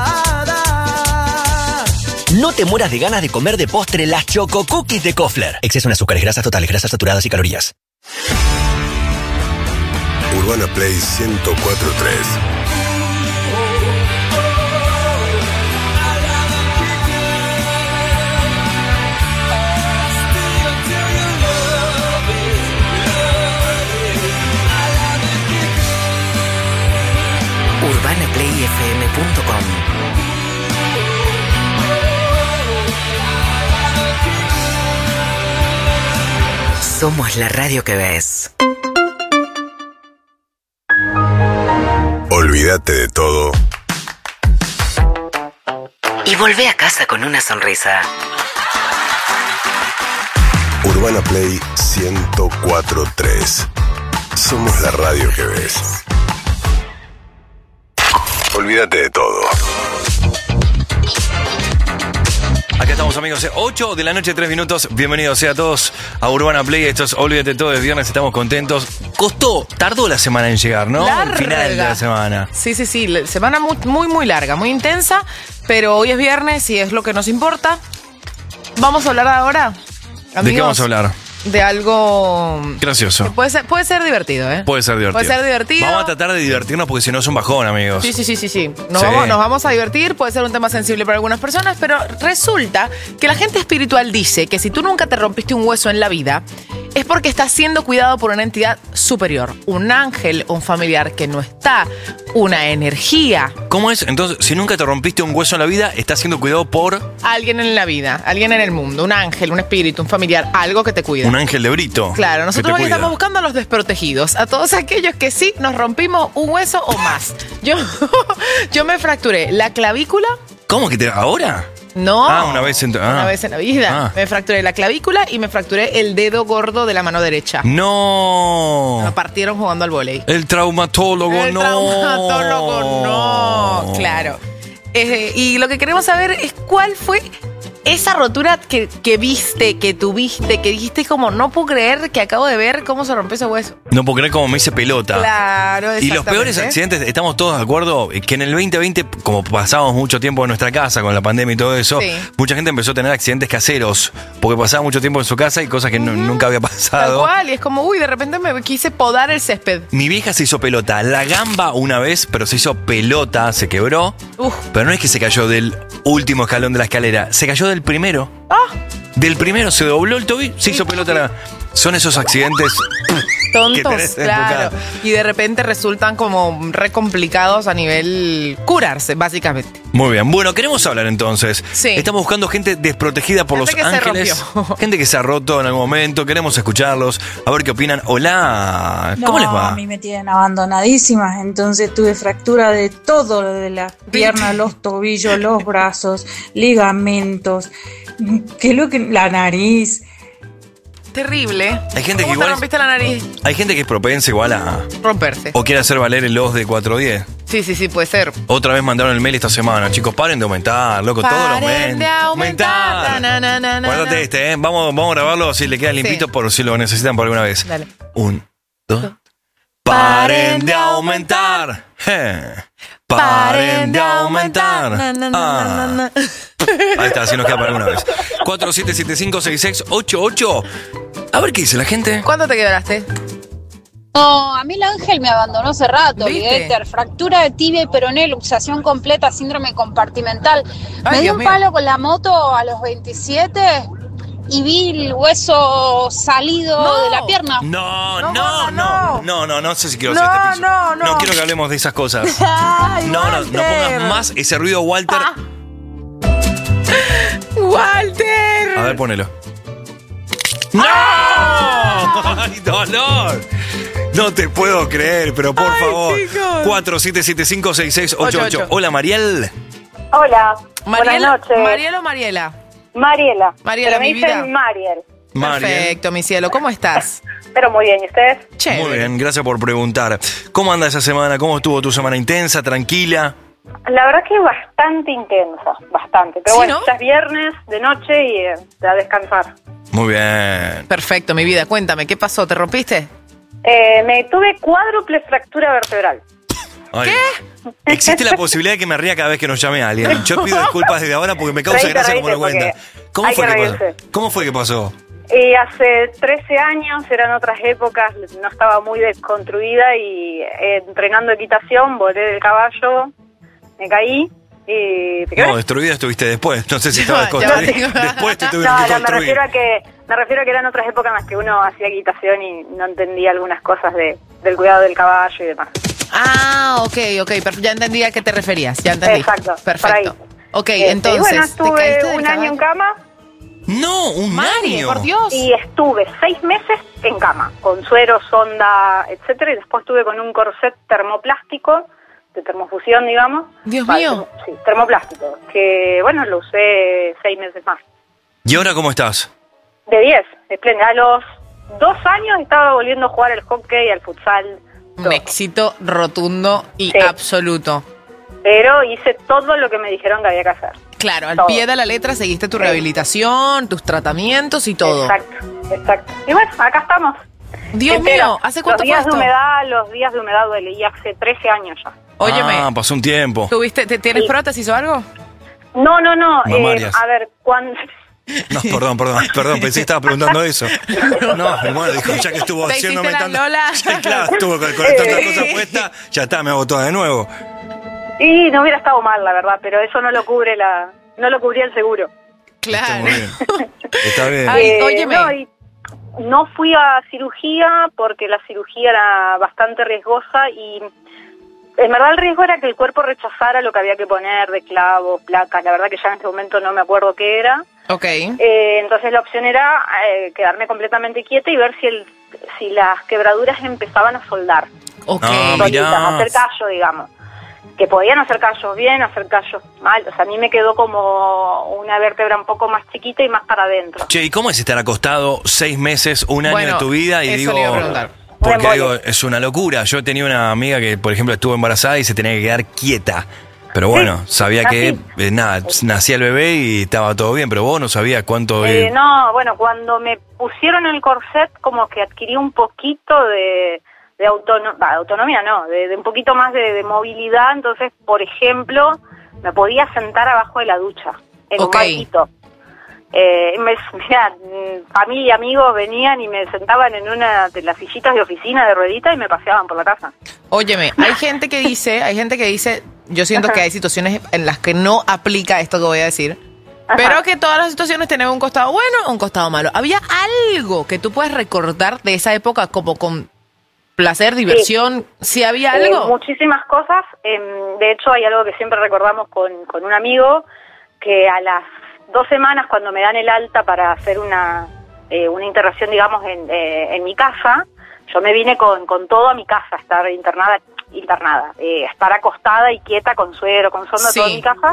No te mueras de ganas de comer de postre las Choco Cookies de Kofler. Exceso en azúcares, grasas totales, grasas saturadas y calorías. Urbana Play ciento cuatro punto tres. urbana play f m punto com. Somos la radio que ves. Olvídate de todo Y volvé a casa con una sonrisa. Urbana Play ciento cuatro punto tres. Somos la radio que ves. Olvídate de todo. Acá estamos, amigos, ocho de la noche, tres minutos. Bienvenidos sea a todos a Urbana Play. Esto es Olvídate Todo, es viernes, estamos contentos. Costó, tardó la semana en llegar, ¿no? Larga. El final de la semana. Sí, sí, sí, la semana muy, muy, muy larga, muy intensa, pero hoy es viernes y es lo que nos importa. Vamos a hablar ahora, amigos, ¿de qué vamos a hablar? De algo gracioso. que puede ser, puede ser divertido, ¿eh? Puede ser divertido. Puede ser divertido. Vamos a tratar de divertirnos porque si no es un bajón, amigos. Sí, sí, sí, sí, sí. Nos, Sí. Vamos, nos vamos a divertir, puede ser un tema sensible para algunas personas, pero resulta que la gente espiritual dice que si tú nunca te rompiste un hueso en la vida, es porque estás siendo cuidado por una entidad superior, un ángel, un familiar que no está, una energía. ¿Cómo es? Entonces, si nunca te rompiste un hueso en la vida, estás siendo cuidado por Alguien en la vida, alguien en el mundo, un ángel, un espíritu, un familiar, algo que te cuida. un ángel de Brito. Claro, que nosotros te hoy cuida. estamos buscando a los desprotegidos, a todos aquellos que sí nos rompimos un hueso o más. Yo, yo me fracturé la clavícula. ¿Cómo que te ahora? No. Ah, una vez en tu- ah. Una vez en la vida. Ah. Me fracturé la clavícula y me fracturé el dedo gordo de la mano derecha. No. Me partieron jugando al vóley. El traumatólogo, El no. traumatólogo, no. Claro. Eh, y lo que queremos saber es cuál fue esa rotura que, que viste, que tuviste, que dijiste como, no puedo creer que acabo de ver cómo se rompió ese hueso. No puedo creer cómo me hice pelota. Claro, Y los peores exactamente. accidentes, estamos todos de acuerdo que en el veinte veinte, como pasamos mucho tiempo en nuestra casa con la pandemia y todo eso, Sí. mucha gente empezó a tener accidentes caseros porque pasaba mucho tiempo en su casa y cosas que no- nunca había Tal pasado. cual, y es como, uy, de repente me quise podar el césped. Mi vieja se hizo pelota, la gamba una vez, pero se hizo pelota, se quebró. Uf. Pero no es que se cayó del último escalón de la escalera, se cayó del primero. Ah. Del primero se dobló el tobillo, se hizo pelota. La... Son esos accidentes tontos, tenés en tu claro. casa. Y de repente resultan como re complicados a nivel curarse, básicamente. Muy bien. Bueno, queremos hablar entonces. Sí. Estamos buscando gente desprotegida por Gente Los que se Ángeles. rompió. Gente que se ha roto en algún momento. Queremos escucharlos. A ver qué opinan. Hola. ¿Cómo No, les va? a mí me tienen abandonadísima, entonces tuve fractura de todo, de las piernas, los tobillos, los brazos, ligamentos, que lo que la nariz. Terrible. Hay gente ¿Cómo que te igual- rompiste la nariz? Hay gente que es propensa igual a... Romperse. O quiere hacer valer el O S de cuatro diez. Sí, sí, sí, puede ser. Otra vez mandaron el mail esta semana. Chicos, paren de aumentar, loco. todos los Paren men. de aumentar. Na, na, na, na, Guárdate na. este, ¿eh? Vamos, vamos a grabarlo si le queda limpito Sí. por si lo necesitan por alguna vez. Dale. Un, dos. Paren de aumentar. Je. Paren de aumentar. Na, na, na, Ah. na, na. Ahí está, así nos queda para alguna vez. cuatro siete siete cinco seis seis ocho ocho. A ver qué dice la gente. ¿Cuándo te quebraste? No, a mí el ángel me abandonó hace rato, ¿Viste? Lideter. Fractura de tibia y peroné, luxación completa, síndrome compartimental. Ay, me di Dios un mío. palo con la moto a los veintisiete y vi el hueso salido No. de la pierna. No, No, no, gorda, no, no. no, no, no sé si quiero No, hacer este piso. no, no. No quiero que hablemos de esas cosas. Ay, No, no, no Walter. pongas más ese ruido, Walter. Ah. ¡Walter! A ver, ponelo. ¡No! ¡Ay, dolor! No te puedo creer, pero por Ay, favor. chicos. cuatro siete siete cinco seis seis ocho ocho. Hola, Mariel. Hola, Mariela, buenas noches. ¿Mariel o Mariela? Mariela. Mariela, Pero me mi dicen vida. Mariel. Mariel. Perfecto, mi cielo. ¿Cómo estás? Pero muy bien, ¿y ustedes? Chévere. Muy bien, gracias por preguntar. ¿Cómo anda esa semana? ¿Cómo estuvo tu semana intensa, tranquila? La verdad que bastante intensa, bastante. Pero ¿Sí, bueno, no? ya es viernes de noche y eh, a descansar. Muy bien. Perfecto, mi vida. Cuéntame, ¿qué pasó? ¿Te rompiste? Eh, me tuve cuádruple fractura vertebral. Ay, existe la posibilidad de que me ría cada vez que nos llame alguien. Yo pido disculpas desde ahora porque me causa Reíte, gracia como lo reíte, cuenta. porque ¿Cómo hay fue que que pasó? reírse. ¿Cómo fue que pasó? Y hace trece años, eran otras épocas, no estaba muy desconstruida y eh, entrenando equitación, volé del caballo, me caí y... ¿te quebré? No, destruida estuviste después. No sé si estaba Ya, ya, construida. ya. Después te tuvieron No, que no, me construir. refiero a que me refiero a que eran otras épocas en las que uno hacía equitación y no entendía algunas cosas de, del cuidado del caballo y demás. Ah, ok, ok. perf- Ya entendí a qué te referías. Ya entendí. Exacto, Perfecto. por Ok, Este, entonces. y bueno, ¿te estuve caíste del un año en caballo? cama No, un Mari, año. por Dios. y estuve seis meses en cama, con suero, sonda, etcétera, y después estuve con un corset termoplástico, de termofusión, digamos. Dios Ah, mío. termo- Sí, termoplástico, que bueno, lo usé seis meses más. ¿Y ahora cómo estás? De diez, espléndido. A los dos años estaba volviendo a jugar al hockey, al futsal, Un éxito rotundo y Sí. absoluto. pero hice todo lo que me dijeron que había que hacer. Claro, al Todo. pie de la letra seguiste tu rehabilitación, tus tratamientos y todo. Exacto, exacto. Y bueno, acá estamos. Dios Entera. mío, ¿hace cuánto Los días fue de esto? humedad, los días de humedad duele, y hace trece años ya. Óyeme, Ah, pasó un tiempo. ¿tuviste, te- ¿tienes Sí. prótesis o algo? No, no, no. eh, Mamarias. a ver, cuando... No, perdón, perdón, perdón, pensé que estaba preguntando eso. No, bueno, dijo, ya que estuvo ¿Te haciéndome hiciste la tanto. Lola? Sí, claro, estuvo con, con tantas cosas puestas, ya está, me hago toda de nuevo. Y no hubiera estado mal, la verdad, pero eso no lo cubre la... No lo cubría el seguro. Claro. Muy bien. Está bien. Ay, Eh, óyeme. No, y no fui a cirugía porque la cirugía era bastante riesgosa y en verdad el riesgo era que el cuerpo rechazara lo que había que poner de clavos, placas. La verdad que ya en este momento no me acuerdo qué era. Ok. Eh, entonces la opción era eh, quedarme completamente quieta y ver si el si las quebraduras empezaban a soldar. Ok. Ah, Solitas, mirá. hacer callo, digamos. Que podían hacer callos bien, hacer callos mal. O sea, a mí me quedó como una vértebra un poco más chiquita y más para adentro. Che, ¿y cómo es estar acostado seis meses, un año Bueno, de tu vida? Y eso digo, le iba a preguntar. porque Un digo, es una locura. Yo tenía una amiga que, por ejemplo, estuvo embarazada y se tenía que quedar quieta. Pero bueno, sabía que, así. eh, nada, nacía el bebé y estaba todo bien, pero vos no sabías cuánto... Eh, eh, no, bueno, cuando me pusieron el corset como que adquirí un poquito de, de autono- bah, autonomía, no, de, de un poquito más de, de movilidad. Entonces, por ejemplo, me podía sentar abajo de la ducha, en Ok. un banquito. Eh, me, mirá, mm, familia y amigos venían y me sentaban en una de las sillitas de oficina de ruedita y me paseaban por la casa. Óyeme, hay gente que dice, hay gente que dice, yo siento que hay situaciones en las que no aplica esto que voy a decir, pero que todas las situaciones tienen un costado bueno o un costado malo. ¿Había algo que tú puedes recordar de esa época como con placer, diversión, ¿sí había Eh, algo? muchísimas cosas. Em, de hecho, hay algo que siempre recordamos con, con un amigo, que a las dos semanas, cuando me dan el alta para hacer una, eh, una internación, digamos, en, eh, en mi casa, yo me vine con, con todo a mi casa, estar internada, internada eh, estar acostada y quieta con suero, con sonda, Sí. todo en mi casa.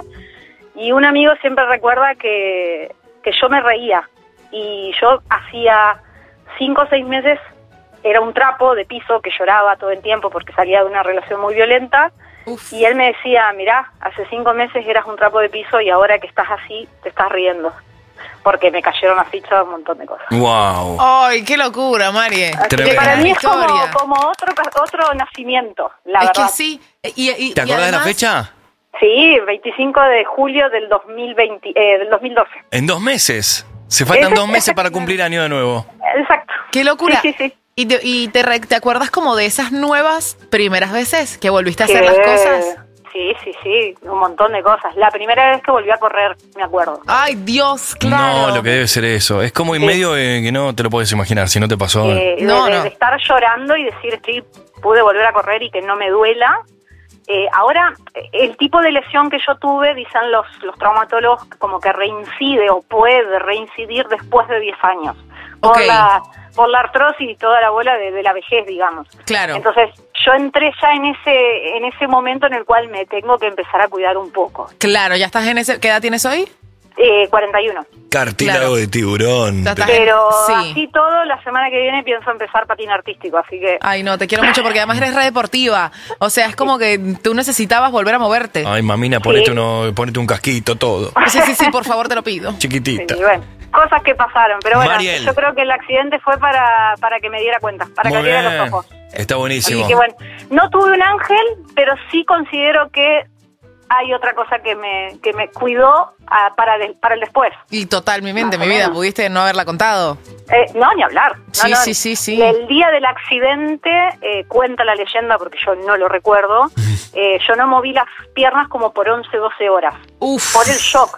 Y un amigo siempre recuerda que, que yo me reía. Y yo hacía cinco o seis meses era un trapo de piso que lloraba todo el tiempo porque salía de una relación muy violenta. Uf. Y él me decía, mirá, hace cinco meses eras un trapo de piso y ahora que estás así, te estás riendo. Porque me cayeron a ficha un montón de cosas. Wow. Ay, qué locura, Mari. Así que para mí es como, como otro, otro nacimiento, la es verdad. que sí. Y, y, ¿Te y acordás de la además- fecha? Sí, veinticinco de julio del dos mil veinte, eh, del dos mil doce. En dos meses. Se faltan Ese- dos meses para cumplir año de nuevo. Exacto. Qué locura. Sí, sí, sí. ¿Y, te, y te, re- te acuerdas como de esas nuevas primeras veces que volviste a hacer Que- las cosas? Sí, sí, sí, un montón de cosas. La primera vez que volví a correr, me acuerdo. Ay, Dios, claro. No, lo que debe ser eso. Es como en Sí. medio de que no te lo puedes imaginar si no te pasó. Eh, de, de- de estar llorando y decir, estoy, pude volver a correr y que no me duela. Eh, ahora, eh, el tipo de lesión que yo tuve, dicen los, los traumatólogos, como que reincide o puede reincidir después de diez años. Por, Ok. la, por la artrosis y toda la bola de, de la vejez, digamos. Claro. Entonces, yo entré ya en ese, en ese momento en el cual me tengo que empezar a cuidar un poco. Claro, ya estás en ese... ¿Qué edad tienes hoy? Eh, cuarenta y uno. Cartílago Claro. de tiburón. Ya está. Pero Sí. así todo, la semana que viene pienso empezar patín artístico, así que... Ay, no, te quiero mucho porque además eres re deportiva. O sea, es como que tú necesitabas volver a moverte. Ay, mamina, ponete, Sí. uno, ponete un casquito, todo. Sí, sí, sí, por favor, te lo pido. Chiquitita. Sí, bueno, cosas que pasaron, pero bueno, Mariel. yo creo que el accidente fue para, para que me diera cuenta, para que Muy abriera bien. los ojos. Está buenísimo. Así que bueno, no tuve un ángel, pero sí considero que hay otra cosa que me que me cuidó ah, para, de- para el después. Y totalmente, Más mi o vida, menos. pudiste no haberla contado. Eh, no, ni hablar. No, Sí, no. sí, sí, sí. El día del accidente, eh, cuenta la leyenda, porque yo no lo recuerdo, eh, yo no moví las piernas como por once, doce horas. Uf. Por el shock.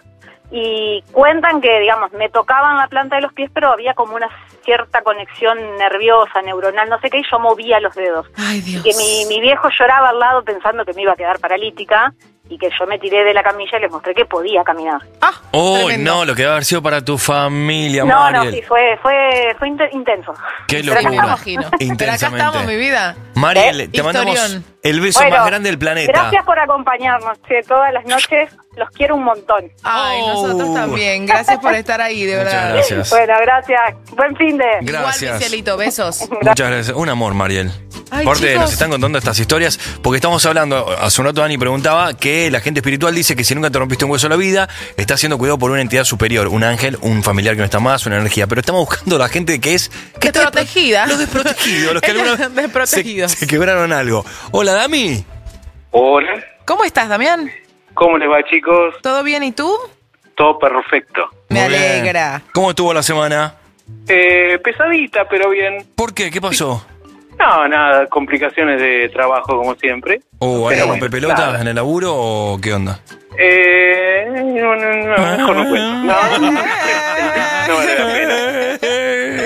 Y cuentan que, digamos, me tocaban la planta de los pies, pero había como una cierta conexión nerviosa, neuronal, no sé qué, y yo movía los dedos. Ay, Dios. Y que mi, mi viejo lloraba al lado pensando que me iba a quedar paralítica, y que yo me tiré de la camilla y les mostré que podía caminar. Oh, Tremendo. no, lo que debe haber sido para tu familia, No, Mariel. no, sí, fue, fue, fue inte- intenso. Qué Pero acá locura. estamos. Pero acá Intensamente. estamos, mi vida. Mariel, te Historión. mandamos el beso Bueno, más grande del planeta. Gracias por acompañarnos, che, todas las noches. Los quiero un montón. Ay, nosotros también. Gracias por estar ahí, de Muchas verdad. gracias. Bueno, gracias. Buen fin de... Gracias. Igual, mi cielito, besos. Muchas gracias. Un amor, Mariel. Ay, Aparte, chicos. nos están contando estas historias porque estamos hablando, hace un rato Dani preguntaba que la gente espiritual dice que si nunca te rompiste un hueso en la vida, está siendo cuidado por una entidad superior, un ángel, un familiar que no está más, una energía. Pero estamos buscando la gente que es... Que está Desprotegida. Los desprotegidos, los que alguna vez Desprotegidos. se, se quebraron algo. Hola, Dami. Hola, ¿Cómo estás, Damián? ¿cómo les va, chicos? ¿Todo bien y tú? Todo perfecto. Me Muy bien. alegra. ¿Cómo estuvo la semana? Eh, pesadita, pero bien. ¿Por qué? ¿Qué pasó? No, nada, complicaciones de trabajo como siempre. ¿O Pero algo bueno, con pelotas nada. en el laburo o qué onda? Eh, no, no, no, mejor no cuento. No, no, no vale la pena.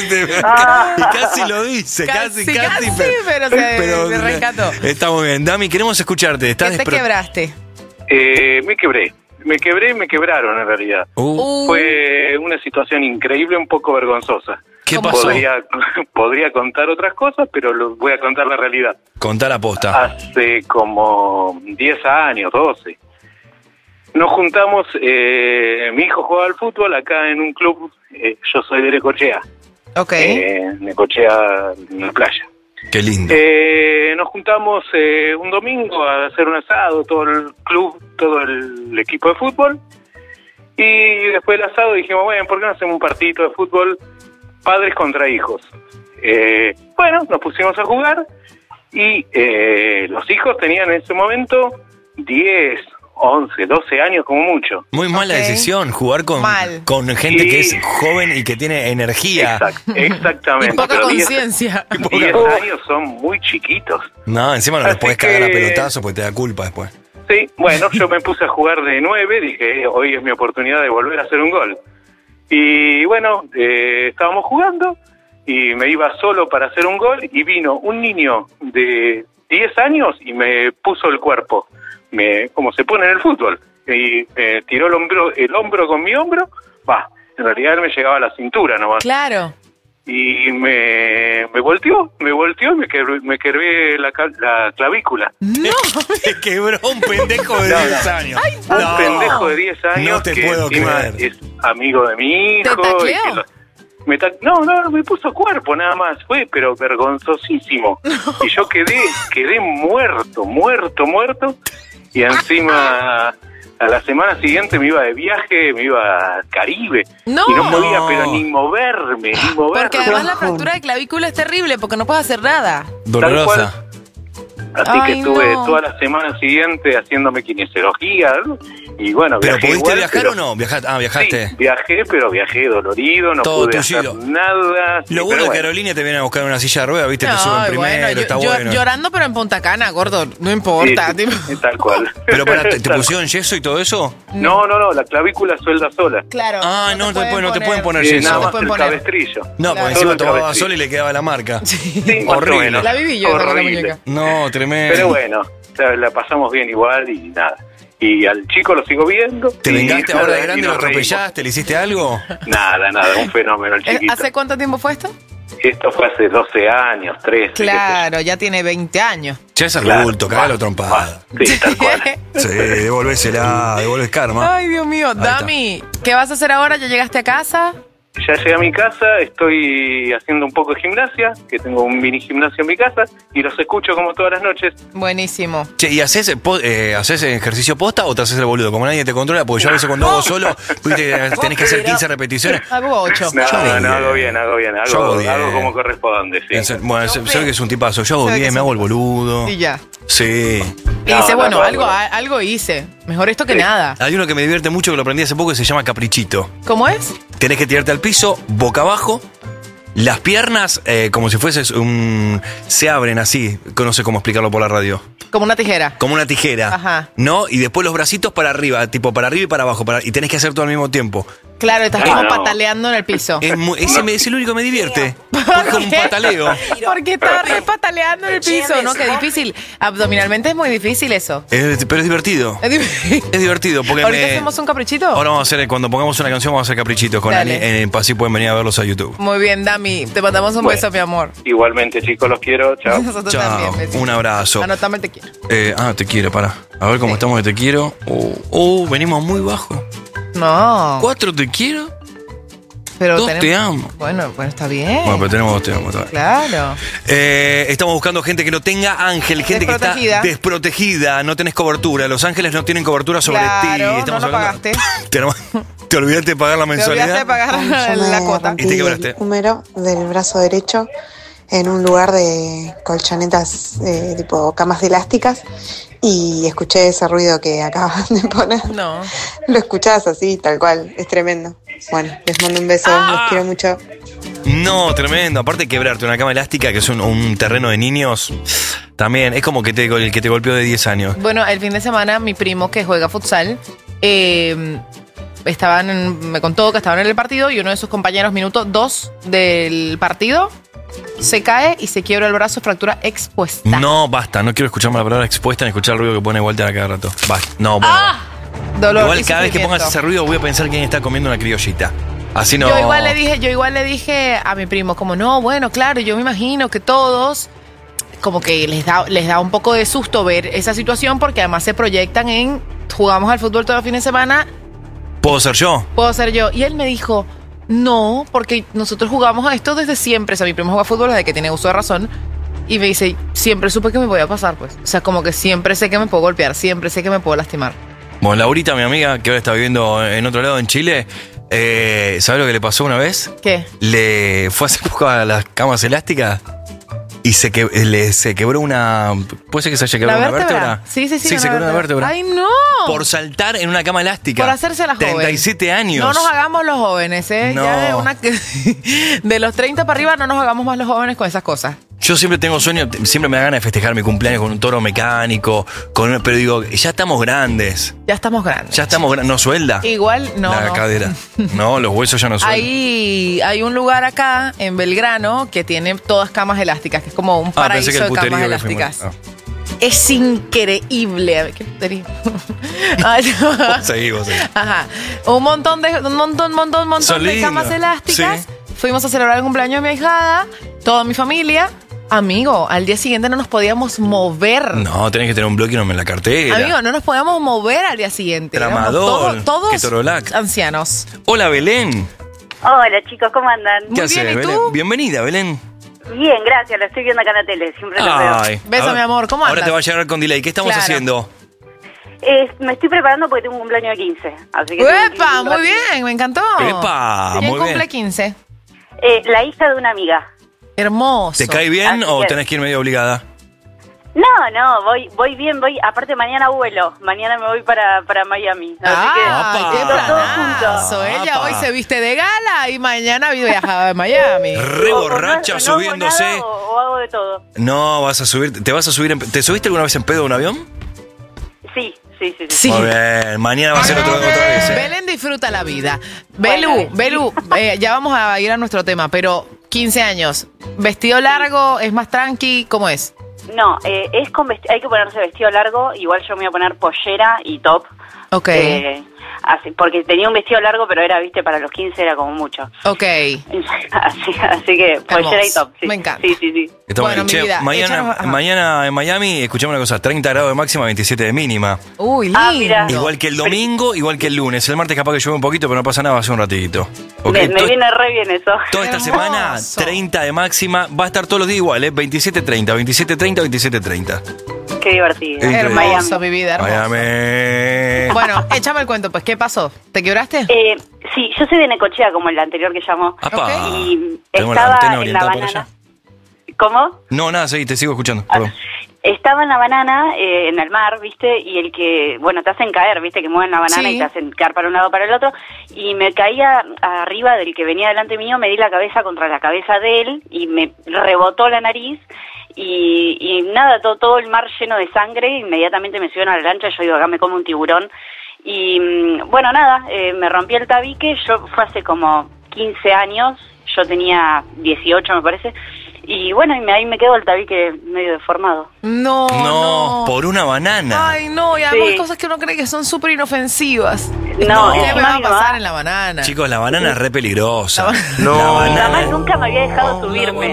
Y casi lo dice, casi, Casi, casi. casi, pero se- se rescató. Está muy bien. Dami, queremos escucharte. Estás ¿Qué te despro- quebraste? Eh, me quebré. Me quebré y me quebraron en realidad. Uh. Fue una situación increíble, un poco vergonzosa. ¿Qué pasó? Podría, podría contar otras cosas, pero lo, voy a contar la realidad. Contá la posta. Hace como diez años, doce. Nos juntamos, eh, mi hijo jugaba al fútbol acá en un club, eh, yo soy de Necochea. Ok. Eh, Necochea en la playa. Qué lindo. Eh, nos juntamos eh, un domingo a hacer un asado, todo el club, todo el equipo de fútbol. Y después del asado dijimos, bueno, ¿por qué no hacemos un partidito de fútbol padres contra hijos? Eh, bueno, nos pusimos a jugar y eh, los hijos tenían en ese momento diez, once, doce años como mucho. Muy mala Ok. decisión jugar con, Mal. con gente Sí. que es joven y que tiene energía. Exact- exactamente. Y poca pero diez- conciencia. diez años son muy chiquitos. No, encima no les Así podés cagar a que- pelotazo porque te da culpa después. Sí, bueno, yo me puse a jugar de nueve, dije, hoy es mi oportunidad de volver a hacer un gol. Y bueno, eh, estábamos jugando y me iba solo para hacer un gol y vino un niño de diez años y me puso el cuerpo, me como se pone en el fútbol, y me tiró el hombro, el hombro con mi hombro, va, en realidad él me llegaba a la cintura nomás. Claro. Y me, me volteó, me volteó y me quebré, me quebré la, ca- la clavícula. No. Te quebró un pendejo de No, no. diez años. Ay, Un No. pendejo de diez años No te que puedo encima creer. es amigo de mi hijo. ¿Te tacleó? y que lo- me ta- no, no, me puso cuerpo nada más, fue pero vergonzosísimo. Y yo quedé, quedé muerto, muerto, muerto. Y encima a la semana siguiente me iba de viaje, me iba al Caribe. No. Y no podía pero ni moverme, ni moverme. Porque además la fractura de clavícula es terrible porque no puedes hacer nada. Dolorosa. Así Ay, que estuve no. toda la semana siguiente haciéndome kinesiología, ¿no? Y bueno, ¿Pero viajé pudiste igual, viajar pero- o no? Viajaste, ah, viajaste. Sí, viajé, pero viajé dolorido, no Todo pude tullido. hacer nada. sí, Lo bueno pero es que bueno. Aerolínea te viene a buscar en una silla de ruedas, ¿viste? te suben No, primero, bueno, yo- está yo- bueno. llorando pero en Punta Cana, gordo, no importa. Sí, tipo. sí, tal cual. Pero para, ¿te, te Tal pusieron yeso y todo eso? No, no, no, la clavícula suelda sola. Claro. Ah, no, te pueden- no te pueden poner Sí, yeso. nada No más te el pueden poner. cabestrillo. No, Claro. porque Solo encima el tomaba cabestrillo. sol y le quedaba la marca. Sí, más o Horrible. menos. La viví yo esa con la Horrible. muñeca. No, tremendo. Pero bueno, o sea, la pasamos bien igual y nada. Y al chico lo sigo viendo. ¿Te y vengaste ahora de y grande? ¿Lo nos reímos. atropellaste? ¿Le hiciste algo? Nada, nada, un fenómeno el Eh, chiquito. ¿Hace cuánto tiempo fue esto? Esto fue hace doce años, trece. Claro, ya tiene veinte años. Ya es Claro. adulto, cagalo trompada. Sí, tal cual. Sí, devolvésela, devolvés karma. Ay, Dios mío. está. Dami, ¿qué vas a hacer ahora? ¿Ya llegaste a casa? Ya llegué a mi casa, estoy haciendo un poco de gimnasia, que tengo un mini gimnasio en mi casa, y los escucho como todas las noches. Buenísimo. Che, ¿y haces, po- eh, haces ejercicio posta o te haces el boludo? Como nadie te controla, porque yo a veces cuando hago solo, viste, tenés que hacer quince repeticiones. Hago ocho. No, Yo hago no, diez. hago bien, hago bien, Yo hago hago, diez. hago como corresponde, sí. En serio, Bueno, se, se ve que es un tipazo. Yo hago Se ve que bien, es me un hago el boludo. Y ya. Sí. Y No, dice, no, bueno, no, algo, no. a- algo hice. Mejor esto que Sí. nada. Hay uno que me divierte mucho, que lo aprendí hace poco, que se llama caprichito. ¿Cómo es? Tenés que tirarte al piso, boca abajo. Las piernas, eh, como si fueses un... se abren así, que no sé cómo explicarlo por la radio. Como una tijera. Como una tijera. Ajá. ¿No? Y después los bracitos para arriba, tipo para arriba y para abajo. Para, y tenés que hacer todo al mismo tiempo. Claro, estás Ah, como no. pataleando en el piso. Es, mu- ese me- es el único que me divierte. Porque es como un pataleo. Porque estás re pataleando en el piso, ¿no? Qué difícil. Abdominalmente es muy difícil eso. Es- pero es divertido. Es difícil. Es divertido porque ¿Ahorita me- hacemos un caprichito? Ahora vamos a hacer, cuando pongamos una canción, vamos a hacer caprichitos con Dale. Ani. En, así pueden venir a verlos a YouTube. Muy bien, Dami. Te mandamos un Bueno. beso, mi amor. Igualmente, chicos, los quiero, chao. Nosotros Chao. también, besito. Un abrazo. Anotame el te quiero. Eh, ah, te quiero, para. A ver cómo estamos de te quiero. Oh, oh, venimos muy bajo. No. Cuatro te quiero. Pero Dos tenemos- te amo. Bueno, bueno, está bien. Bueno, pero tenemos dos te amo todavía. Claro. Eh, estamos buscando gente que no tenga ángel, gente que Desprotegida. está desprotegida, no tenés cobertura. Los ángeles no tienen cobertura sobre Claro, ti. Estamos no lo hablando- pagaste. Te, no- te olvidaste de pagar la Te mensualidad. olvidaste de pagar Yo la me cuota. ¿Y te quebraste? el húmero del brazo derecho en un lugar de colchonetas eh, tipo camas elásticas y escuché ese ruido que acaban de poner. No. Lo escuchás así, tal cual, es tremendo. Bueno, les mando un beso, los quiero mucho. No, tremendo. Aparte de quebrarte una cama elástica, que es un, un terreno de niños, también es como que te, el que te golpeó de diez años. Bueno, el fin de semana mi primo que juega futsal eh, estaban en- me contó que estaban en el partido y uno de sus compañeros, minuto dos del partido, se cae y se quiebra el brazo, fractura expuesta. No, basta. No quiero escuchar la palabra expuesta ni escuchar el ruido que pone Walter a cada rato. Basta. No, bueno. ¡Ah! Dolor Igual y cada vez que sufrimiento. pongas ese ruido voy a pensar quién está comiendo una criollita. Así no. Yo igual le dije, yo igual le dije a mi primo, como no, bueno, claro, yo me imagino que todos, como que les da, les da un poco de susto ver esa situación, porque además se proyectan en jugamos al fútbol todo el fin de semana, ¿Puedo ser yo? puedo ser yo. Y él me dijo, no, porque nosotros jugamos a esto desde siempre. O sea, mi primo juega fútbol desde que tiene uso de razón. Y me dice, siempre supe que me podía pasar, pues. O sea, como que siempre sé que me puedo golpear, siempre sé que me puedo lastimar. Bueno, Laurita, mi amiga, que ahora está viviendo en otro lado, en Chile, eh, ¿sabes lo que le pasó una vez? ¿Qué? Le fue a hacer poco a las camas elásticas y se, que, le, se quebró una... ¿Puede ser que se haya quebrado una vértebra? Sí, sí, sí. Sí, se quebró una vértebra. ¡Ay, no! Por saltar en una cama elástica. Por hacerse la joven. treinta y siete años. No nos hagamos los jóvenes, ¿eh? No. Ya de, una, de los treinta para arriba no nos hagamos más los jóvenes con esas cosas. Yo siempre tengo sueño, siempre me da ganas de festejar mi cumpleaños con un toro mecánico, con un- pero digo, ya estamos grandes. Ya estamos grandes. Ya estamos grandes. ¿No suelda? Igual, no, La no. cadera. No, los huesos ya no sueldan. Hay, hay un lugar acá en Belgrano que tiene todas camas elásticas, que es como un Ah, paraíso pensé que el de camas puterío que fuimos. elásticas. Ah. Es increíble. A ver, ¿qué puterío? Ay, no. Seguimos, seguimos. Ajá. Un montón de, un montón, montón, montón Son de camas lindas. elásticas. Sí. Fuimos a celebrar el cumpleaños de mi ahijada, toda mi familia. Amigo, al día siguiente no nos podíamos mover. No, tenés que tener un bloque en la cartera. Amigo, no nos podíamos mover al día siguiente. Éramos Tramadol, todos, todos ketorolac. ancianos. Hola, Belén. Hola chicos, ¿cómo andan? ¿Qué haces, Belén? Bienvenida, Belén. Bien, gracias, lo estoy viendo acá en la tele, siempre lo veo. Ay, Beso, a ver, mi amor, ¿cómo Ahora andas? te va a llegar con delay. ¿Qué estamos Claro. haciendo? Eh, me estoy preparando porque tengo un cumpleaños de quince, así que... tengo que ir ¡Epa! un Muy ratito. bien, me encantó. ¡Epa! ¿Quién Muy cumple bien. quince? Eh, la hija de una amiga. Hermoso. ¿Te cae bien Así o es. tenés que ir medio obligada? No, no, voy voy bien, voy... Aparte mañana vuelo, mañana me voy para, para Miami. Así ¡Ay, que... qué todo planazo! junto. Ella Apa. hoy se viste de gala y mañana viajaba a Miami. Re O- o no- borracha o no hago subiéndose. nada O, o hago de todo. No, vas a subir. ¿Te vas a subir? en- ¿Te subiste alguna vez en pedo de un avión? Sí, sí, sí. sí. Sí. Muy bien. Mañana va a ser otra, otra vez. ¿eh? Belén disfruta la vida. Belu, Belu, eh, ya vamos a ir a nuestro tema, pero quince años, vestido largo, es más tranqui, ¿cómo es? No, eh, es con vesti- hay que ponerse vestido largo, igual yo me voy a poner pollera y top. Ok, Eh, así, porque tenía un vestido largo, pero era, viste, para los quince era como mucho. ok. así, así que pollera y top. Sí. Me encanta. Sí, sí, sí. Está Bueno, bien. mi Che, vida, mañana, échanos- ajá. mañana en Miami, escuchame una cosa, treinta grados de máxima, veintisiete de mínima. Uy, lindo. Ah, mira. Igual que el domingo, igual que el lunes. El martes capaz que llueve un poquito, pero no pasa nada, va a ser un ratito. Ok, Me, me to- viene re bien eso. Toda esta Hermoso. semana, treinta de máxima, va a estar todos los días igual, ¿eh? veintisiete treinta, veintisiete treinta, veintisiete treinta. Qué divertido. Increíble. Hermoso, mi vida, hermoso. Miami. Bueno, échame el cuento, pues, ¿qué pasó? ¿Te quebraste? Eh, sí, yo soy de Necochea, como el anterior que llamó. Apa. Y Tenemos la estaba antena en la orientada por banana. allá. ¿Cómo? No, nada, sí, te sigo escuchando. Perdón. Estaba en la banana, eh, en el mar, ¿viste? Y el que, bueno, te hacen caer, ¿viste? Que mueven la banana Sí. y te hacen caer para un lado para el otro. Y me caía arriba del que venía delante mío, me di la cabeza contra la cabeza de él y me rebotó la nariz. Y, y nada, todo, todo el mar lleno de sangre. Inmediatamente me subieron a la lancha, yo digo, acá me come un tiburón. Y mm, bueno, nada, eh, me rompí el tabique. Yo fue hace como quince años, yo tenía dieciocho, me parece. Y bueno, y me, ahí me quedó el tabique medio deformado. No, No, no. por una banana. Ay, no, y además Sí. hay cosas que uno cree que son súper inofensivas. No, ¿Qué es me va a más, pasar no. en la banana? Chicos, la banana es re peligrosa. No. La Mi banana. mamá nunca me había dejado subirme.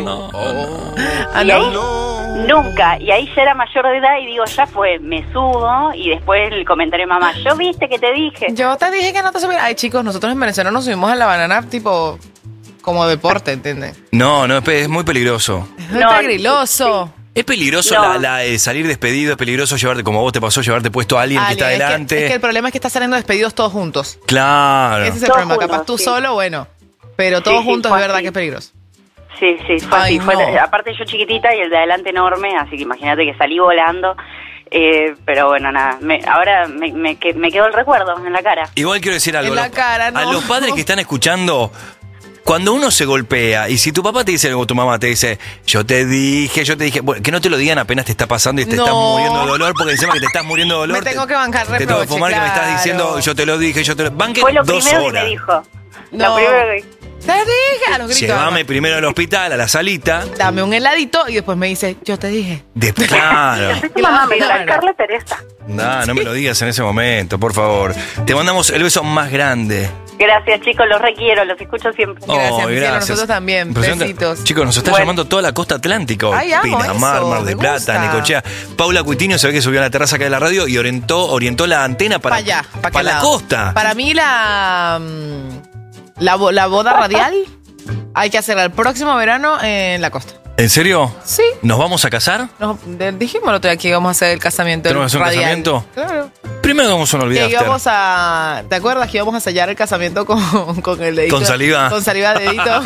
Ah, Y ¿no? ahí, nunca. Y ahí ya era mayor de edad y digo, ya fue, me subo. Y después el comentario de mamá, yo viste que te dije. Yo te dije que no te subieras. Ay, chicos, nosotros en Venezuela nos subimos a la banana tipo como deporte, ¿entiendes? No, no, es pe- es muy peligroso. Es No, peligroso. Es peligroso No. la, la, eh, salir despedido, es peligroso llevarte, como a vos te pasó, llevarte puesto a alguien que Ali, está es que- delante. Es que, el problema es que estás saliendo despedidos todos juntos. Claro. Ese es el Todos problema. juntos, Capaz tú sí. solo, bueno. Pero todos Sí, sí, juntos fue es verdad así. que es peligroso. Sí, sí, fue Ay, así. Fue no. la- aparte yo chiquitita y el de adelante enorme, así que imagínate que salí volando. Eh, pero bueno, nada, me, ahora me, me, que- me quedó el recuerdo en la cara. Igual quiero decir algo. En la los- cara, no. A los padres que están escuchando, cuando uno se golpea y si tu papá te dice algo, tu mamá te dice, yo te dije, yo te dije, bueno, que no te lo digan apenas te está pasando y te No. estás muriendo de dolor, porque encima que te estás muriendo de dolor. Me tengo te- que bancar Te tengo que reproche, fumar que me estás claro. diciendo, yo te lo dije, yo te lo. Banque Fue lo dos primero horas. que me dijo. No. Lo primero que... Te dije a los gritos. Llévame primero al hospital, a la salita. Dame un heladito y después me dice, yo te dije. Después, claro. Soy tu mamá, me Claro. Carla Teresa. No, no me lo digas en ese momento, por favor. Te mandamos el beso más grande. Gracias chicos, los requiero, los escucho siempre. Gracias, Oh, mi cielo, nosotros también. Impresionante. Besitos. Chicos, nos está Bueno. llamando toda la costa atlántica. Ay, amo Pinamar, eso, Mar del me Plata, gusta. Necochea. Paula Cuitinho se ve que subió a la terraza acá de la radio y orientó, orientó la antena para, Para allá, para, para la costa. Para mí la, mm, la, bo- la boda radial hay que hacerla el próximo verano en la costa. ¿En serio? Sí. ¿Nos vamos a casar? Nos, de- dijimos el otro día que íbamos a hacer el casamiento ¿Tenemos que hacer un radial. casamiento? Claro. Primero vamos a un olvidar. Que íbamos a, ¿te acuerdas que íbamos a sellar el casamiento con, con el dedito? Con saliva. Con saliva de dedito.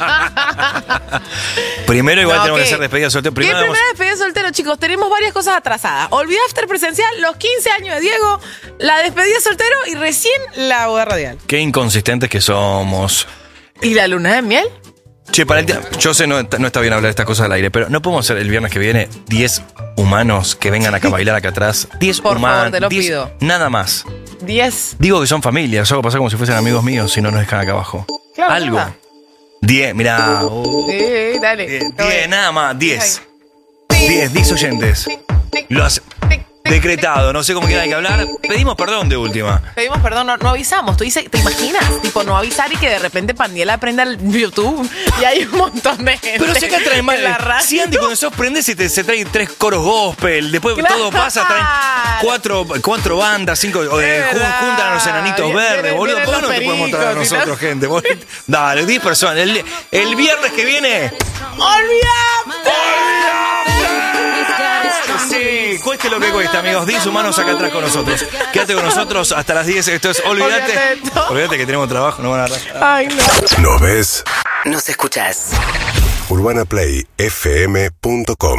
Primero igual No, tenemos ¿qué? que hacer despedida de soltero. ¿Qué Primero vamos- primera despedida de soltero, chicos? Tenemos varias cosas atrasadas. Olvidé after presencial, los quince años de Diego, la despedida de soltero y recién la boda radial. Qué inconsistentes que somos. ¿Y la luna de miel? Che, para el día, yo sé no, no está bien hablar de estas cosas al aire, pero ¿no podemos hacer el viernes que viene diez humanos que vengan acá a bailar acá atrás? diez Por humanos. favor, te lo pido. Nada más. diez. Digo que son familias, hago pasar como si fuesen amigos míos, si no nos dejan acá abajo. Claro, Algo. nada. diez, mirá. Uh, Sí, dale. diez, nada más, diez. diez, diez oyentes. Lo has decretado, no sé cómo quieran que hablar. Pedimos perdón de última. Pedimos perdón, no, no avisamos. Tú dices, ¿te imaginas? Tipo, no avisar y que de repente Pandiela aprenda el YouTube y hay un montón de gente. Pero si acá trae mal. en la radio. Si Andy cuando sos prendes y te, se trae tres coros gospel, después Claro. todo pasa, traen cuatro, cuatro bandas, cinco, eh, jun- verdad. juntan a los enanitos Vienen- verdes, boludo. vienen ¿Por qué no los te podemos traer a pericos y nosotros, tal. gente? boludo? Dale, diez personas. El, el viernes que viene. ¡Olvídate! Sí, cueste lo que cueste, amigos. diez humanos acá atrás con nosotros. Quédate con nosotros hasta las diez. Esto es Olvídate. Olvídate de todo. Olvídate que tenemos trabajo, no van a dar. Ay, no. ¿Nos ves? Nos escuchás. urbana play f m punto com.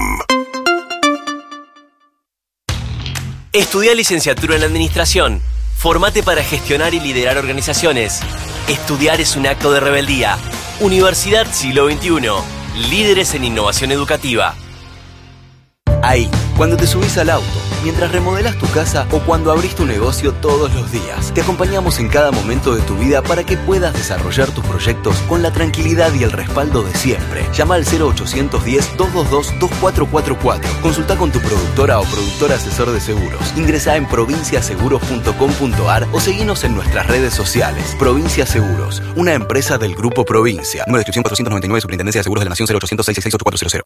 Estudia licenciatura en Administración. Formate para gestionar y liderar organizaciones. Estudiar es un acto de rebeldía. Universidad Siglo veintiuno. Líderes en innovación educativa. Ahí, cuando te subís al auto, mientras remodelas tu casa o cuando abrís tu negocio todos los días, te acompañamos en cada momento de tu vida para que puedas desarrollar tus proyectos con la tranquilidad y el respaldo de siempre. Llama al cero ochocientos diez, doscientos veintidós, veinticuatro cuarenta y cuatro. Consulta con tu productora o productor asesor de seguros. Ingresá en provincia seguros punto com punto a r o seguinos en nuestras redes sociales. Provincia Seguros, una empresa del Grupo Provincia. Número de inscripción cuatrocientos noventa y nueve, Superintendencia de Seguros de la Nación, cero ochocientos seis seis seis ocho cuatro cero cero.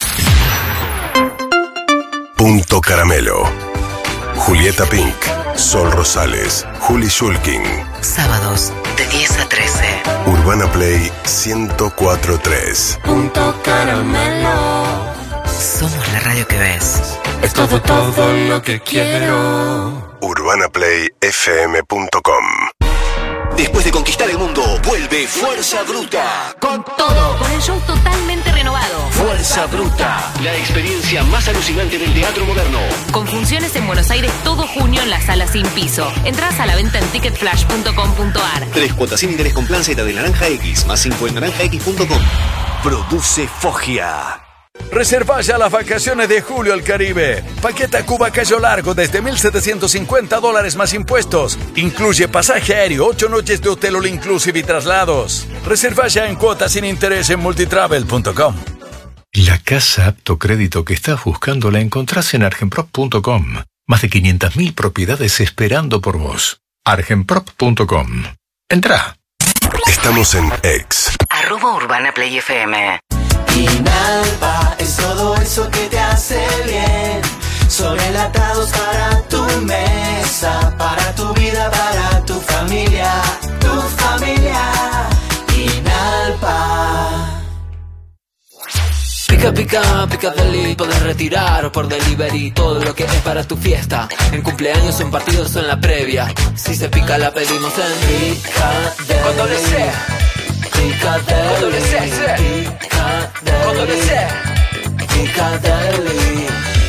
Punto Caramelo. Julieta Pink, Sol Rosales, Juli Shulkin. Sábados de diez a trece. Urbana Play ciento cuatro punto tres. Punto Caramelo. Somos la radio que ves. Es todo, todo lo que quiero. urbana play f m punto com. Después de conquistar el mundo, vuelve Fuerza Bruta. Con todo, con el show totalmente renovado. Fuerza Bruta, la experiencia más alucinante del teatro moderno. Con funciones en Buenos Aires todo junio en la sala Sin Piso. Entradas a la venta en ticket flash punto com punto a r. Tres cuotas sin interés con plan Z de Naranja X, más cinco en naranja x punto com. Produce Fogia. Reserva ya las vacaciones de julio al Caribe. Paquete Cuba Cayo Largo desde mil setecientos cincuenta dólares más impuestos. Incluye pasaje aéreo, ocho noches de hotel all inclusive y traslados. Reserva ya en cuotas sin interés en multitravel punto com. La casa apto crédito que estás buscando la encontrás en argenprop punto com. Más de quinientas mil propiedades esperando por vos. argenprop punto com. Entrá. Estamos en X. Arroba Urbana Play F M. Inalpa es todo eso que te hace bien. Son enlatados para tu mesa, para tu vida, para tu familia, tu familia. Inalpa. Pica, pica, pica deli, podés retirar o por delivery todo lo que es para tu fiesta. En cumpleaños, en partidos o en la previa. Si se pica la pedimos en Pica con doble C. Pica deli, con doble C, C. Pica deli, con doble C. Pica deli.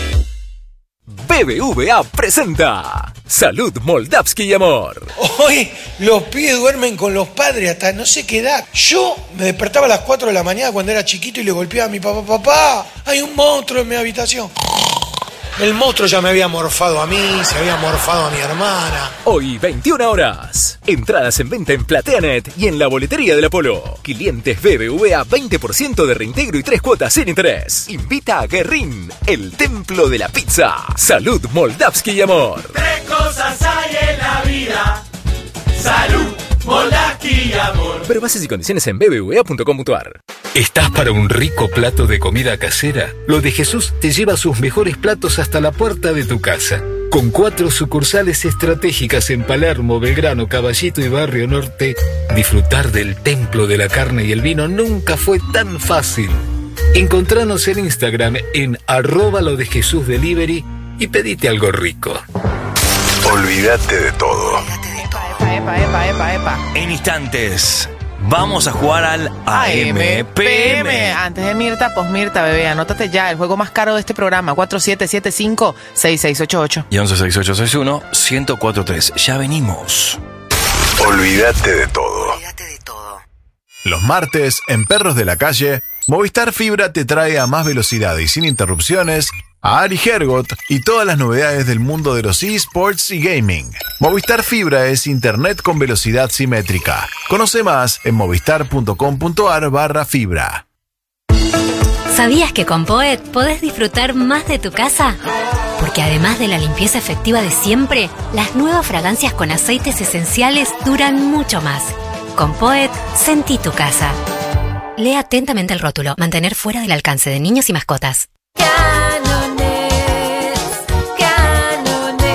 B B V A presenta Salud, Moldavsky y Amor. Hoy los pibes duermen con los padres hasta no sé qué edad. Yo me despertaba a las cuatro de la mañana cuando era chiquito y le golpeaba a mi papá. Papá, hay un monstruo en mi habitación. El monstruo ya me había morfado a mí, se había morfado a mi hermana. Hoy, veintiuna horas. Entradas en venta en Plateanet y en la boletería del Apolo. Clientes B B V A, veinte por ciento de reintegro y tres cuotas sin interés. Invita a Guerrín, el templo de la pizza. Salud, Moldavsky y Amor. Tres cosas hay en la vida: salud, Moldavsky y amor. Pero bases y condiciones en b b v a punto com punto a r. ¿Estás para un rico plato de comida casera? Lo de Jesús te lleva sus mejores platos hasta la puerta de tu casa. Con cuatro sucursales estratégicas en Palermo, Belgrano, Caballito y Barrio Norte, disfrutar del templo de la carne y el vino nunca fue tan fácil. Encontranos en Instagram en arroba lo de Jesús Delivery y pedite algo rico. Olvídate de todo. Epa, epa, epa, epa, epa. En instantes, vamos a jugar al A M P M. Antes de Mirta, pues Mirta, bebé, anótate ya el juego más caro de este programa, cuatro siete siete cinco, seis seis ocho ocho. Y once sesenta y ocho sesenta y uno, ciento cuatro punto tres. Ya venimos. Olvídate de todo. Los martes, en Perros de la Calle, Movistar Fibra te trae a más velocidad y sin interrupciones a Ari Hergot y todas las novedades del mundo de los eSports y gaming. Movistar Fibra es internet con velocidad simétrica. Conoce más en movistar.com.ar barra fibra. ¿Sabías que con Poet podés disfrutar más de tu casa? Porque además de la limpieza efectiva de siempre, las nuevas fragancias con aceites esenciales duran mucho más. Con Poet, sentí tu casa. Lee atentamente el rótulo. Mantener fuera del alcance de niños y mascotas. Canones, canones.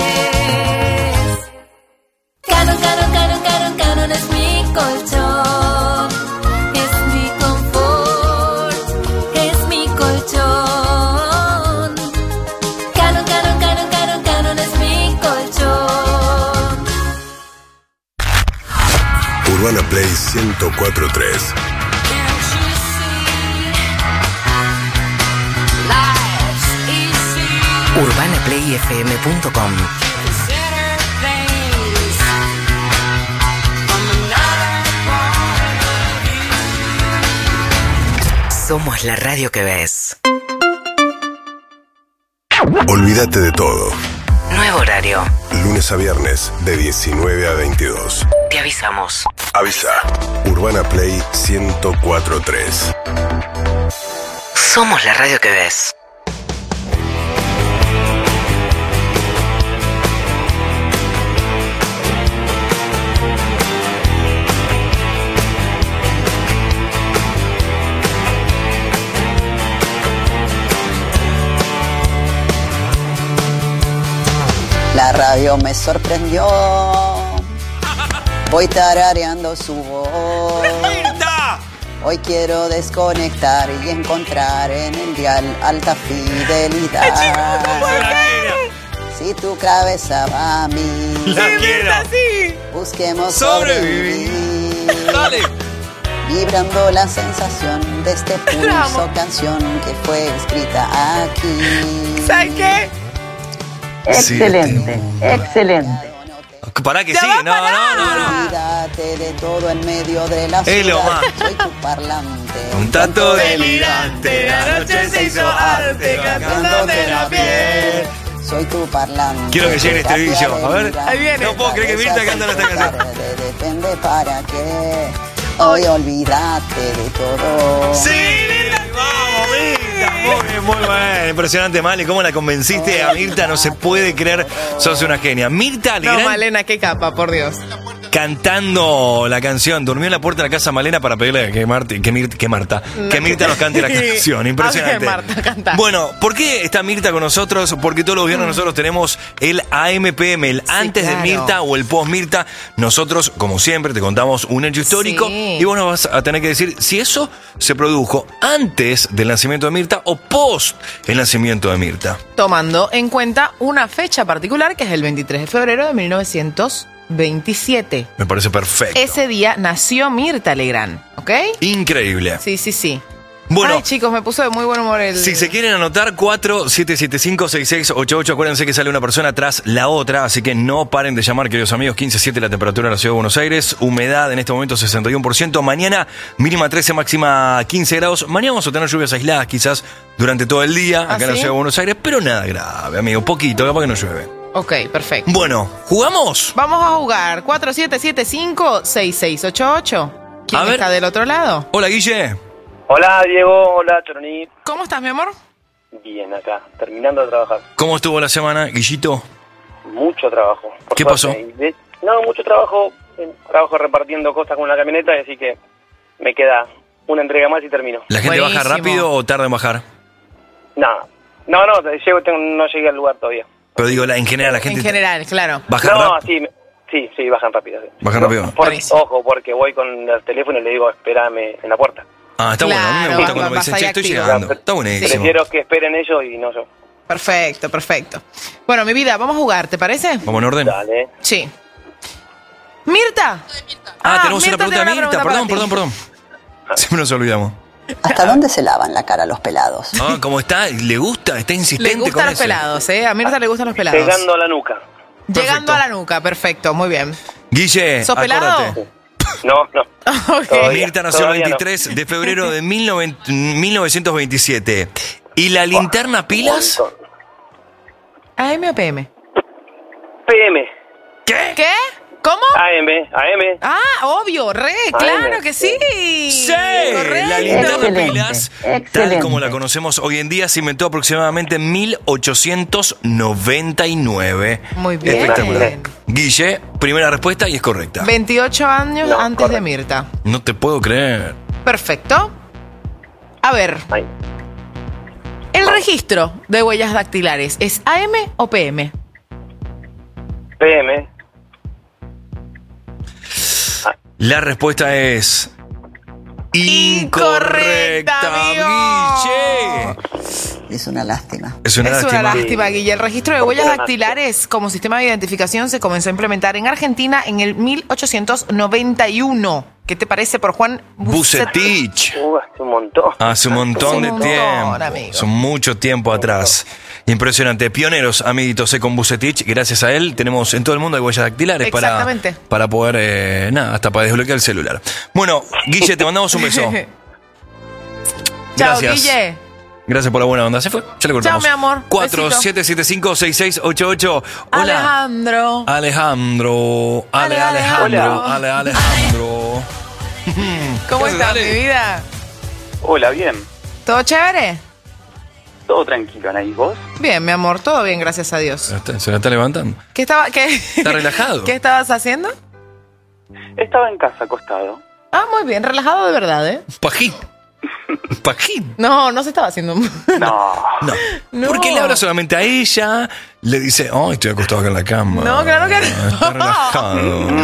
Canon, canon, canon, canon, canon es mi colchón. Es mi confort, es mi colchón. Canon, canon, canon, canon, canon es mi colchón. Urbana Play ciento cuatro punto tres. urbana play f m punto com. Somos la radio que ves. Olvídate de todo. Nuevo horario. Lunes a viernes, de diecinueve a veintidós. Te avisamos. Avisa. Urbana Play ciento cuatro punto tres. Somos la radio que ves. La radio me sorprendió. Voy tarareando su voz. Hoy quiero desconectar y encontrar en el dial alta fidelidad. Si tu cabeza va a mí, La quiero. busquemos Sobrevivir. sobrevivir. Dale. Vibrando la sensación de este pulso canción que fue escrita aquí. ¿Sabes qué? Excelente, excelente. Pará que Ya sí, va, no, pará. no, no, no. Olvídate de todo en medio de la Es lo ciudad. más. Soy tu parlante. Un tanto delirante, la noche se hizo arte, cantándote la piel. Soy tu parlante. Quiero que llegue el estribillo. A ver. Ahí viene. No puedo creer que Mirta canta esta canción. Depende para qué. Hoy olvídate de todo. ¡Sí! ¡Vamos, Mirta! Muy bien, muy bien. Impresionante, Male. ¿Cómo la convenciste a Mirta? No se puede creer. Sos una genia. Mirta Legrand. No, Malena, qué capa, por Dios. Cantando la canción. Durmió en la puerta de la casa Malena para pedirle que Marta, que Mirta, que, Marta, que Mirta nos cante la canción. Impresionante. A ver, Marta, canta. Bueno, ¿por qué está Mirta con nosotros? Porque todos los viernes nosotros tenemos el A M P M, el antes claro. de Mirta o el post Mirta. Nosotros, como siempre, te contamos un hecho histórico Sí. y vos nos vas a tener que decir si eso se produjo antes del nacimiento de Mirta o post el nacimiento de Mirta. Tomando en cuenta una fecha particular que es el veintitrés de febrero de mil novecientos veintisiete. Me parece perfecto. Ese día nació Mirta Legrand, ¿ok? Increíble. Sí, sí, sí. Bueno. Ay, chicos, me puso de muy buen humor el... Si se quieren anotar, cuatro siete siete cinco seis seis ocho ocho. Acuérdense que sale una persona tras la otra, así que no paren de llamar, queridos amigos. quince siete la temperatura en la ciudad de Buenos Aires. Humedad en este momento sesenta y uno por ciento. Mañana mínima trece, máxima quince grados. Mañana vamos a tener lluvias aisladas quizás durante todo el día acá ¿Ah, en la sí? ciudad de Buenos Aires, pero nada grave, amigo. Poquito, capaz que no llueve. Ok, perfecto. Bueno, ¿jugamos? Vamos a jugar cuatro siete siete cinco seis seis ocho ocho. ¿Quién A ver. está del otro lado? Hola, Guille. Hola Diego, hola Choroni. ¿Cómo estás, mi amor? Bien, acá, terminando de trabajar. ¿Cómo estuvo la semana, Guillito? Mucho trabajo. por ¿Qué suerte. pasó? Y de- No, mucho trabajo. eh, Trabajo repartiendo cosas con la camioneta, así que me queda una entrega más y termino. ¿La gente baja Buenísimo. rápido o tarda en bajar? No, no, no, llego, tengo- no llegué al lugar todavía. Pero digo, la- en general la gente En general, claro. baja no, rápido. sí, me- sí, sí, bajan rápido. Sí. Bajan No, rápido. porque- ojo, porque voy con el teléfono y le digo, espérame en la puerta. Ah, está bueno. A mí me Claro, gusta vas- cuando me vas dicen, ahí che, estoy activo. llegando. Está buenísimo. Prefiero que esperen ellos y no yo. Perfecto, perfecto. Bueno, mi vida, vamos a jugar, ¿te parece? Vamos en orden. Dale. Sí. Mirta. Ah, tenemos Mirta una pregunta tiene de Mirta. pregunta Perdón, para perdón, ti. perdón. Siempre nos olvidamos. ¿Hasta dónde se lavan la cara los pelados? Ah, ¿cómo está? ¿Le gusta? Está insistente Le con gustan los eso. pelados, ¿eh? A Mirta le gustan los pelados. Llegando a la nuca. Llegando a la nuca, perfecto, muy bien. Guille, ¿Sos pelado? acordate. No, no. Todavía, Mirta nació el todavía no. veintitrés de febrero de mil novecientos veintisiete. ¿Y la linterna pilas? ¿A M o P M? P M. ¿Qué? ¿Qué? ¿Cómo? A M, A M. Ah, obvio, re, claro que sí. Sí, Correcto. la linterna Excelente, pilas, tal excelente. como la conocemos hoy en día, se inventó aproximadamente en mil ochocientos noventa y nueve. Muy bien. Espectacular. Guille, primera respuesta y es correcta. veintiocho años antes de Mirta. No te puedo creer. Perfecto. A ver. ¿El registro de huellas dactilares es A M o P M? P M. La respuesta es incorrecta, Guille. Es una lástima. Es una Es lástima. una lástima, Guille. El registro de huellas dactilares como sistema de identificación se comenzó a implementar en Argentina en el mil ochocientos noventa y uno. ¿Qué te parece por Juan Bucetich? Uh, hace un montón. Hace un montón Hace un de montón, tiempo. amigo. Son mucho tiempo atrás. Impresionante. Pioneros, amiguitos, eh, con Bucetich. Gracias a él tenemos en todo el mundo hay huellas dactilares para, Exactamente. para poder, eh, nada, hasta para desbloquear el celular. Bueno, Guille, te mandamos un beso. Chao, Gracias. Guille. Gracias por la buena onda. Se fue. Ya le cortamos. Chao, mi amor. cuatro Besito. siete siete cinco seis seis ocho ocho. Hola. Alejandro. Alejandro. Ale, Ale, Alejandro. Hola. Ale, Alejandro. ¿Cómo ¿Qué haces, estás, Ale? mi vida? Hola, bien. ¿Todo chévere? Todo tranquilo, Ana. ¿Y vos? Bien, mi amor, todo bien, gracias a Dios. Está- Se la está levantando. ¿Qué estaba, qué? Está relajado. ¿Qué estabas haciendo? Estaba en casa, acostado. Ah, muy bien, relajado de verdad, ¿eh? Pajín. Pajín. No, no se estaba haciendo. No. No. No. Porque le habla solamente a ella. Le dice, oh, estoy acostado acá en la cama. No, claro que no. Está relajado.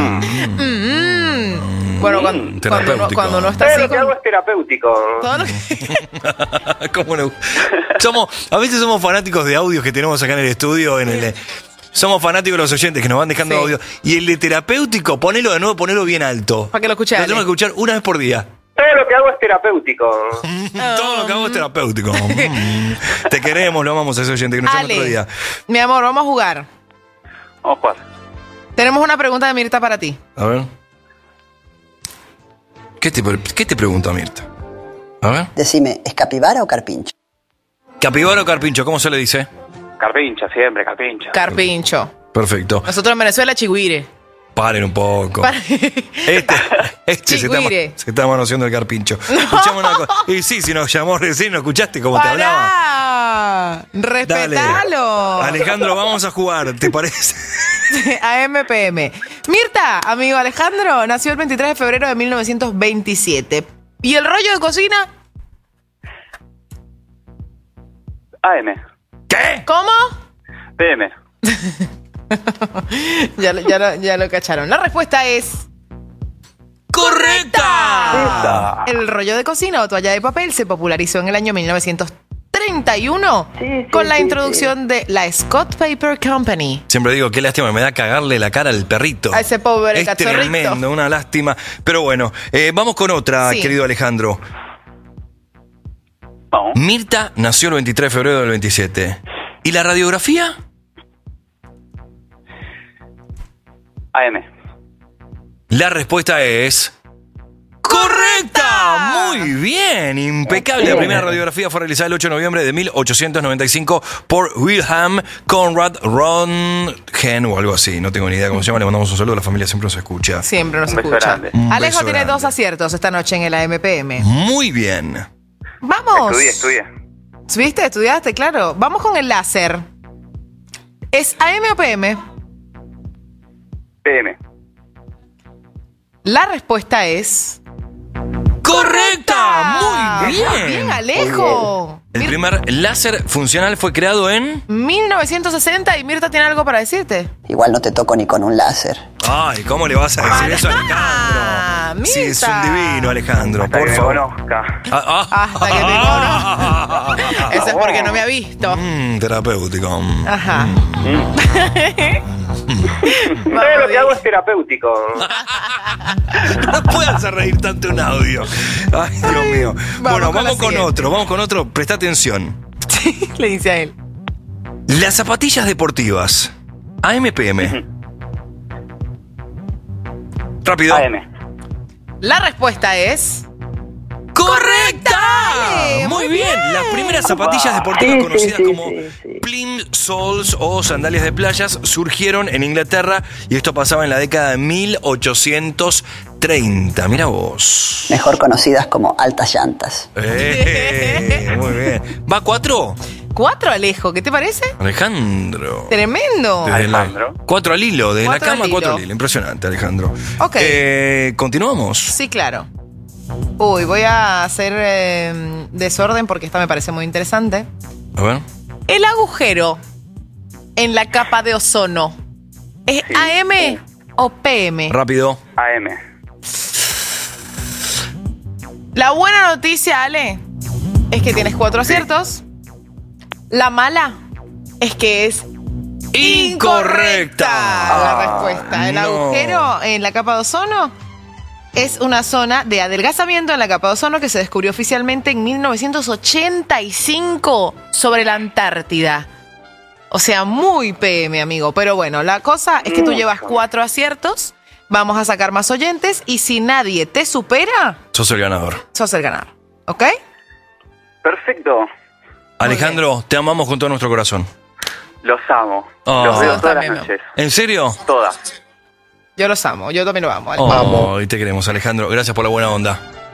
Mm. Bueno, cuando, cuando, uno, Terapéutico. cuando uno está Todo así lo que con- hago es terapéutico. todo lo que- ¿Cómo no? Somos, a veces somos fanáticos de audios que tenemos acá en el estudio, en el. Somos fanáticos de los oyentes que nos van dejando Sí. audio. Y el de terapéutico, ponelo de nuevo, ponelo bien alto. Para que lo escuche Lo Ale. tenemos que escuchar una vez por día. Todo lo que hago es terapéutico. Todo lo que hago es terapéutico. Mm. Te queremos, lo amamos a ese oyente que nos llama Ale, otro día. mi amor, vamos a jugar. Vamos a jugar. Tenemos una pregunta de Mirta para ti. A ver. ¿Qué te, qué te pregunto, Mirta? A ver. Decime, ¿es capibara o carpincho? ¿Capibara o carpincho? ¿Cómo se le dice? Carpincha, siempre, carpincha. Carpincho. Perfecto. Nosotros en Venezuela, chigüire. Paren un poco. Para- Este, este se está, Chigüire. se está manoseando el carpincho. Escuchamos una cosa. Y sí, si nos llamó recién, ¿no escuchaste cómo te hablaba? ¡Pará! ¡Respetalo! Alejandro, vamos a jugar, ¿te parece? A M P M. Mirta, amigo Alejandro, nació el veintitrés de febrero de mil novecientos veintisiete. ¿Y el rollo de cocina? A M. ¿Qué? ¿Cómo? P M. ya, lo- ya, lo, ya lo cacharon. La respuesta es... ¡Correcta! El rollo de cocina o toalla de papel se popularizó en el año mil novecientos treinta y uno con la introducción de la Scott Paper Company. Siempre digo, qué lástima, me da cagarle la cara al perrito. A ese pobre es cachorrito. tremendo, una lástima. Pero bueno, eh, vamos con otra, Sí. querido Alejandro. Vamos. Mirta nació el veintitrés de febrero del veintisiete. ¿Y la radiografía? A M. La respuesta es... ¡Correcta! Muy bien, impecable. La primera radiografía fue realizada el ocho de noviembre de mil ochocientos noventa y cinco por Wilhelm Conrad Röntgen o algo así. No tengo ni idea cómo se llama. Le mandamos un saludo. La familia siempre nos escucha. Siempre nos Un beso escucha. grande. Un Alejo beso tiene grande. dos aciertos esta noche en el A M P M. Muy bien. ¡Vamos! Estudié, estudié. ¿Viste? Estudiaste, claro. Vamos con el láser. ¿Es A M o P M? P M. La respuesta es... ¡Correcta! Muy bien. Bien, Alejo. El primer láser funcional fue creado en... mil novecientos sesenta y Mirta tiene algo para decirte. Igual no te toco ni con un láser. Ay, ¿cómo le vas a decir eso a Ah, Alejandro? Sí, es un Mirta. divino, Alejandro, Hasta por que me favor. conozca. Ah, ah. Hasta que te conozca. Eso es porque no me ha visto. Mm, terapéutico. Mm. Ajá. Todo lo que hago es terapéutico. No puedes hacer reír tanto un audio. Ay, Dios mío. Bueno, con la vamos con siguiente. otro, vamos con otro. Presta atención. Le dice a él. Las zapatillas deportivas. A M P M. Rápido. A M. La respuesta es... ¡correcta! Dale, Muy muy bien. bien. Las primeras zapatillas deportivas Sí, sí, conocidas sí, como sí, sí. plimsolls o sandalias de playas surgieron en Inglaterra y esto pasaba en la década de mil ochocientos treinta. Mira vos. Mejor conocidas como altas llantas. Eh, muy bien. ¿Va cuatro? Cuatro, Alejo, ¿qué te parece? Alejandro. Tremendo. Desde la- cuatro al hilo, desde la Cuatro al cama, cuatro hilo. al hilo. Impresionante, Alejandro. Ok. Eh, Continuamos. Sí, claro. Uy, voy a hacer eh, desorden porque esta me parece muy interesante. A ver. El agujero en la capa de ozono, ¿es A M o P M? Rápido. A M. La buena noticia, Ale, es que tienes cuatro aciertos. La mala es que es incorrecta la respuesta. El no. agujero en la capa de ozono es una zona de adelgazamiento en la capa de ozono que se descubrió oficialmente en mil novecientos ochenta y cinco sobre la Antártida. O sea, muy P M, amigo. Pero bueno, la cosa es que tú llevas cuatro aciertos. Vamos a sacar más oyentes y si nadie te supera, Sos el ganador. sos el ganador. ¿Ok? Perfecto. Alejandro, te amamos con todo nuestro corazón. Los amo. Oh. Los veo Yo todas las también, noches. ¿En serio? Todas. Yo los amo. Yo también lo amo. Ale. Oh, y te queremos, Alejandro. Gracias por la buena onda.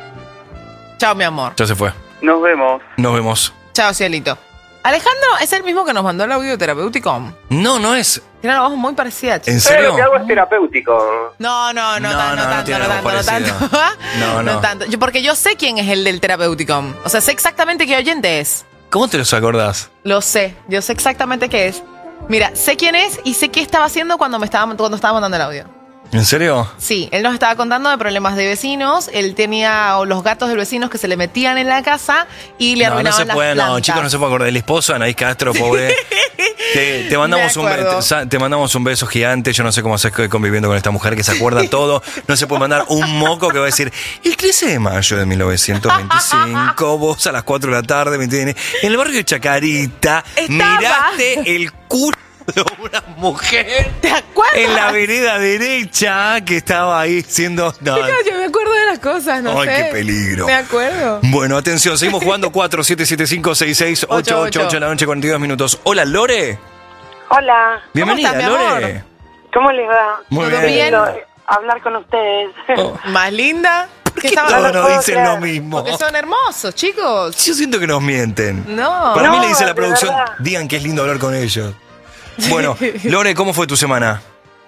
Chao, mi amor. Ya se fue. Nos vemos. Nos vemos. Chao, cielito. Alejandro es el mismo que nos mandó el audio terapéutico. No, no es. Tiene una voz muy parecida. chico. ¿En Pero serio? lo que hago es terapéutico. No, no, no, No, tan- no, no, no tanto, tiene no voz tanto, no tanto. parecida. No, no. No tanto. Yo- porque yo sé quién es el del terapéutico. O sea, sé exactamente qué oyente es. ¿Cómo te los acordás? Lo sé. Yo sé exactamente qué es. Mira, sé quién es y sé qué estaba haciendo cuando me estaba, cuando estaba mandando el audio. ¿En serio? Sí, él nos estaba contando de problemas de vecinos. Él tenía los gatos de vecinos que se le metían en la casa y le No, no arruinaban se las puede, no, plantas. chicos, no se puede acordar. El esposo de Anaís Castro, pobre. Te, te mandamos Me un be- acuerdo. te, sa- te mandamos un beso gigante. Yo no sé cómo haces conviviendo con esta mujer que se acuerda todo. No se puede mandar un moco que va a decir el trece de mayo de mil novecientos veinticinco, vos a las cuatro de la tarde, ¿me entiendes? En el barrio de Chacarita, Estaba. miraste el culo de una mujer ¿Te acuerdas? en la vereda derecha que estaba ahí siendo. No. Chicos, yo me acuerdo de las cosas, no Ay, sé. qué peligro. Me acuerdo. Bueno, atención, seguimos jugando cuatro siete siete cinco seis seis ocho ocho ocho la noche, cuarenta y dos minutos. Hola, Lore. Hola, Bienvenida, estás, mi Lore. amor? ¿cómo les va? Muy ¿Todo bien. bien? Lindo hablar con ustedes. Más linda. ¿Qué Todos no lo nos puedo dicen creer. lo mismo. Porque son hermosos, chicos. Yo siento que nos mienten. No. Para mí No, le dice la de producción, verdad. digan que es lindo hablar con ellos. Bueno, Lore, ¿cómo fue tu semana?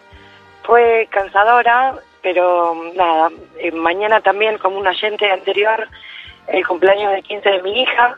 Fue cansadora, pero nada, eh, mañana también, como un oyente anterior, el cumpleaños de quince de mi hija.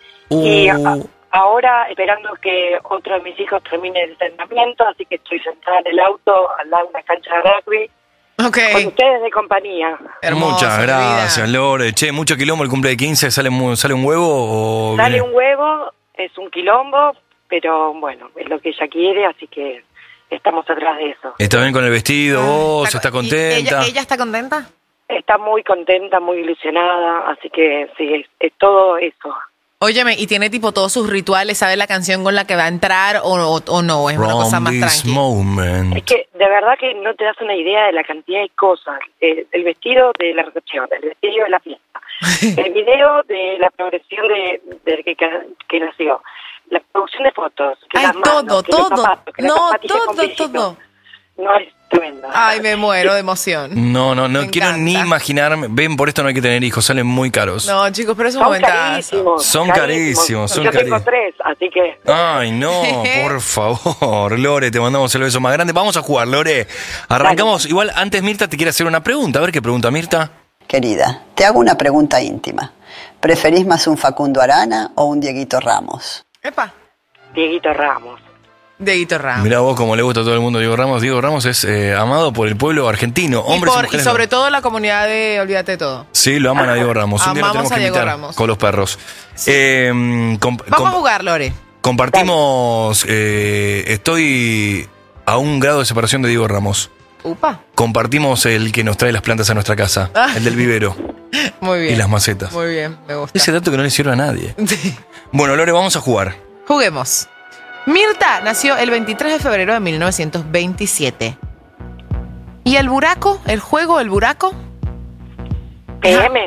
Y a- Uh, ahora esperando que otro de mis hijos termine el entrenamiento, así que estoy sentada en el auto al lado de una cancha de rugby Ok. con ustedes de compañía. Hermoso, muchas mi vida. gracias, Lore. Che, mucho quilombo el cumple de quince. ¿Sale, mu- sale un huevo o Sale viene- un huevo, es un quilombo, pero bueno, es lo que ella quiere, así que estamos atrás de eso. ¿Está bien con el vestido? ¿Vos? ¿Está, co- y contenta? ¿Ella, ¿Ella está contenta? Está muy contenta, muy ilusionada, así que sí, es, es todo eso. Óyeme, ¿y tiene tipo todos sus rituales? ¿Sabe la canción con la que va a entrar o, o, o no? Es una From cosa más this tranqui. moment. Es que de verdad que no te das una idea de la cantidad de cosas. Eh, el vestido de la recepción, el vestido de la fiesta, el video de la progresión de, de que, que nació, la producción de fotos, que Ay, las manos, todo, que los todo. zapatos, que las No, zapatillas con todo, brillitos. todo. No, es tremendo. Ay, me muero de emoción. No, no, no Me quiero encanta. ni imaginarme. Ven, por esto no hay que tener hijos, salen muy caros. No, chicos, pero es un Son momentazo. carísimos. Son carísimos, son Yo tengo carísimos. tres, así que... Ay, no, por favor, Lore, te mandamos el beso más grande. Vamos a jugar, Lore. Arrancamos. Igual, antes Mirta te quiere hacer una pregunta. A ver qué pregunta, Mirta. Querida, te hago una pregunta íntima. ¿Preferís más un Facundo Arana o un Dieguito Ramos? Epa, Dieguito Ramos. Dieguito Ramos. Mirá vos cómo le gusta a todo el mundo Diego Ramos. Diego Ramos es eh, amado por el pueblo argentino, Y, hombres y, por- y mujeres. sobre todo la comunidad de Olvídate de Todo. Sí, lo aman a Diego Ramos. Un día lo Amamos tenemos a que Diego invitar Ramos. con los perros. Eh, comp- Vamos comp- a jugar, Lore. compartimos. eh, estoy a un grado de separación de Diego Ramos. Upa. Compartimos el que nos trae las plantas a nuestra casa, Ah. el del vivero Muy bien. y las macetas. Muy bien, me gusta. Ese dato que no le sirve a nadie. Sí. Bueno, Lore, vamos a jugar. Juguemos. Mirta nació el veintitrés de febrero de mil novecientos veintisiete. ¿Y el buraco? ¿El juego El buraco? P M.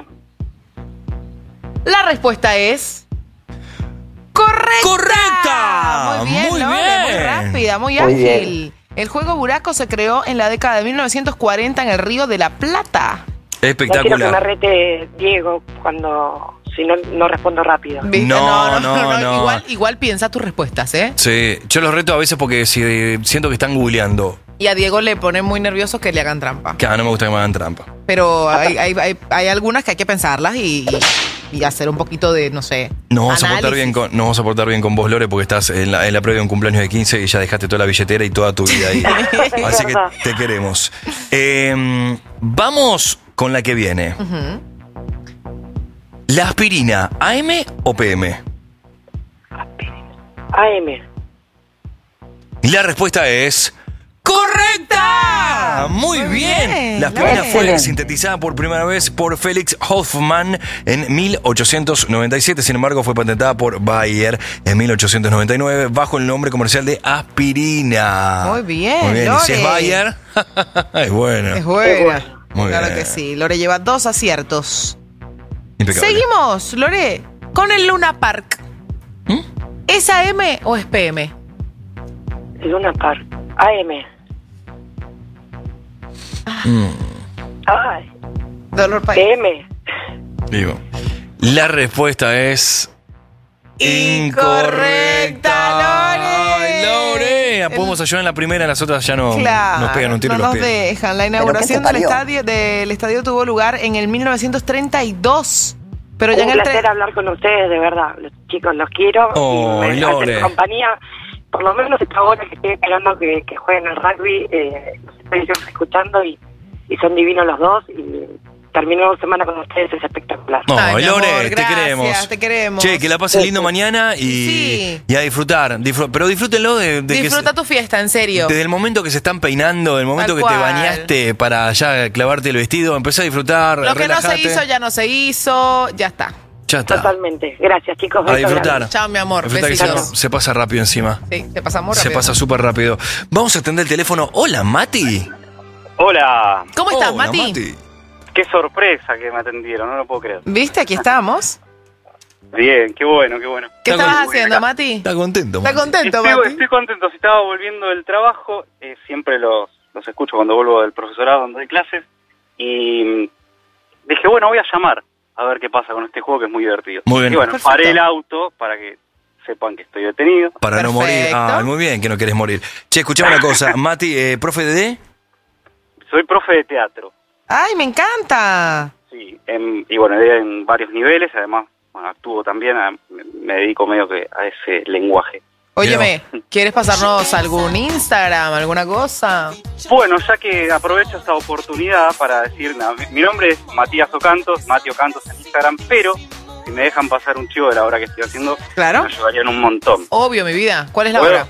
La respuesta es... ¡correcta! ¡Correcta! Muy bien, Muy Lore, bien. muy rápida, muy, Muy ágil. bien. El juego Buraco se creó en la década de mil novecientos cuarenta en el Río de la Plata. No quiero que me Espectacular. rete Diego cuando... Si no, no respondo rápido. ¿Viste? No, no, no. Igual, igual piensa tus respuestas, ¿eh? Sí, yo los reto a veces porque si eh, siento que están googleando. Y a Diego le pone muy nervioso que le hagan trampa. Que ah, no me gusta que me hagan trampa. Pero hay, hay, hay, hay algunas que hay que pensarlas y, y, y hacer un poquito de, no sé, Nos vamos a portar análisis. bien con, nos vamos a portar bien con vos, Lore, porque estás en la, en la previa de un cumpleaños de quince y ya dejaste toda la billetera y toda tu vida ahí. Así que verdad. te queremos. Eh, vamos con la que viene. Ujú. ¿La aspirina, A M o P M? A M. La respuesta es... ¡correcta! Muy Muy bien. bien, La aspirina Lore. fue Excelente. sintetizada por primera vez por Felix Hoffmann en mil ochocientos noventa y siete. Sin embargo, fue patentada por Bayer en mil ochocientos noventa y nueve bajo el nombre comercial de aspirina. Muy bien, Muy bien. Y si es Lore. Bayer, es bueno. Es buena. Muy claro bien. que sí. Lore lleva dos aciertos. Impecable. Seguimos, Lore, con el Luna Park. ¿Mm? ¿Es A M o es P M? Luna Park. A M. Mm, Ay. Dolor P País. M. digo. La respuesta es... Incorrecta, Lore. Ay, Lore. La podemos ayudar en la primera, en las otras ya no Claro, nos pegan un tiro no en los nos pies. dejan. La ¿Pero inauguración qué te del parió? estadio, del estadio tuvo lugar en el mil novecientos treinta y dos. Pero ya Un en el placer tre- hablar con ustedes, de verdad. Los chicos, los quiero. Oh, y me Lore. hacen compañía. Por lo menos esta hora que estoy esperando que, que jueguen al rugby, eh, los estoy siempre escuchando y, y son divinos los dos. Y terminar una semana con ustedes es espectacular. No, Ay, mi Lore, amor, te gracias, queremos. te queremos. Che, que la pasen lindo mañana y, Sí. y a disfrutar. Disfr- pero disfrútenlo de, de Disfruta que tu fiesta, en serio. se- desde el momento que se están peinando, del momento Tal que te cual. bañaste para ya clavarte el vestido, empezá a disfrutar, Lo que no se relajate. hizo, ya no se hizo. Ya está. Ya está. Totalmente. Gracias, chicos. A Besos disfrutar. grandes. Chao, mi amor. Disfruta que se, Besitos. se pasa rápido encima. Sí, te pasa muy Se rápido. pasa súper rápido. Vamos a atender el teléfono. Hola, Mati. Hola. ¿Cómo estás, Hola, Mati? Qué sorpresa que me atendieron, no lo puedo creer. ¿Viste? Aquí estamos. Bien, qué bueno, qué bueno. ¿Qué Está estabas con- haciendo, Mati? Está contento, ¿Estás Mati. contento, Estoy, Mati? estoy contento, si estaba volviendo del trabajo, eh, siempre los, los escucho cuando vuelvo del profesorado donde doy clases, y mm, dije, bueno, voy a llamar a ver qué pasa con este juego que es muy divertido. Muy bien. Y bueno, Perfecto. paré el auto para que sepan que estoy detenido. Para no morir. Perfecto. Ah, muy bien que no querés morir. Che, escuchame una cosa. Mati, eh, profe de D. Soy profe de teatro, ¡Ay, me encanta! sí, en- y bueno, de- en varios niveles, además, bueno, actúo también, a- me, me dedico medio que a ese lenguaje. Óyeme, ¿quieres pasarnos algún Instagram, alguna cosa? Bueno, ya que aprovecho esta oportunidad para decir, nada, mi, mi nombre es Matías Ocantos, Mati Ocantos en Instagram, pero si me dejan pasar un chivo de la obra que estoy haciendo, Claro. me ayudarían un montón. Obvio, mi vida. ¿Cuál es la Bueno, hora?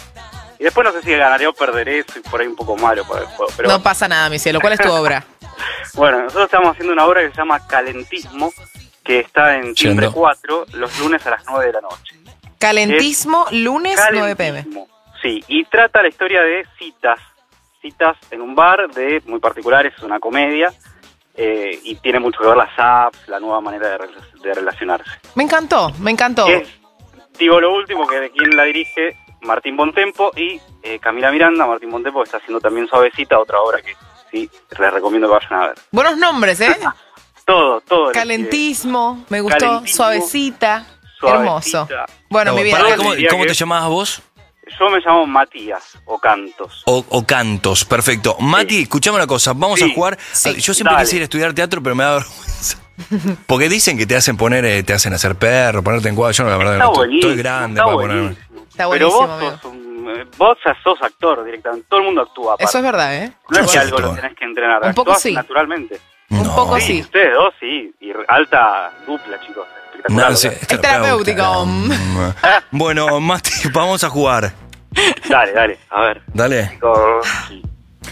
Y después no sé si ganaré o perderé, soy por ahí un poco malo para el juego, pero No pasa nada, mi cielo. ¿Cuál es tu obra? bueno, nosotros estamos haciendo una obra que se llama Calentismo, que está en Timbre Yendo. cuatro, los lunes a las nueve de la noche. Calentismo, lunes, nueve pm. Calentismo, sí, y trata la historia de citas, citas en un bar de muy particulares, es una comedia, eh, y tiene mucho que ver las apps, la nueva manera de, rela- de relacionarse. Me encantó, me encantó. Es, digo lo último, que de quien la dirige, Martín Bontempo, y eh, Camila Miranda. Martín Bontempo está haciendo también Suavecita, otra obra que sí, les recomiendo que vayan a ver. Buenos nombres, ¿eh? Todo, todo. Calentismo, me gustó. Calentismo, Suavecita. Suavecita. Hermoso. Bueno, mi vida. Pará, Pará, ¿cómo, diría cómo que- te llamabas vos? Yo me llamo Matías Ocantos. O, o Cantos, perfecto. Mati, escuchame una cosa, vamos Sí. a jugar. Sí. Yo siempre Dale. quise ir a estudiar teatro, pero me da vergüenza. Porque dicen que te hacen poner, eh, te hacen hacer perro, ponerte en cuadro. Yo no, la verdad, Está no, estoy, buenísimo, estoy grande está para buenísimo. ponerme. Está Pero buenísimo, vos amigo. sos, un, eh, vos ya sos actor directamente, todo el mundo actúa. aparte. Eso es verdad, ¿eh? No es Yo que soy algo lo actor. tenés que entrenar, Un poco actuás sí. naturalmente. Un No. poco Sí, sí. ustedes dos sí, y alta dupla, chicos. Espectacular. No, sí, ¿verdad? es Es terapéutico. Mm. Bueno, Mati, vamos a jugar. Dale, dale, a ver. Dale. Chicos, sí.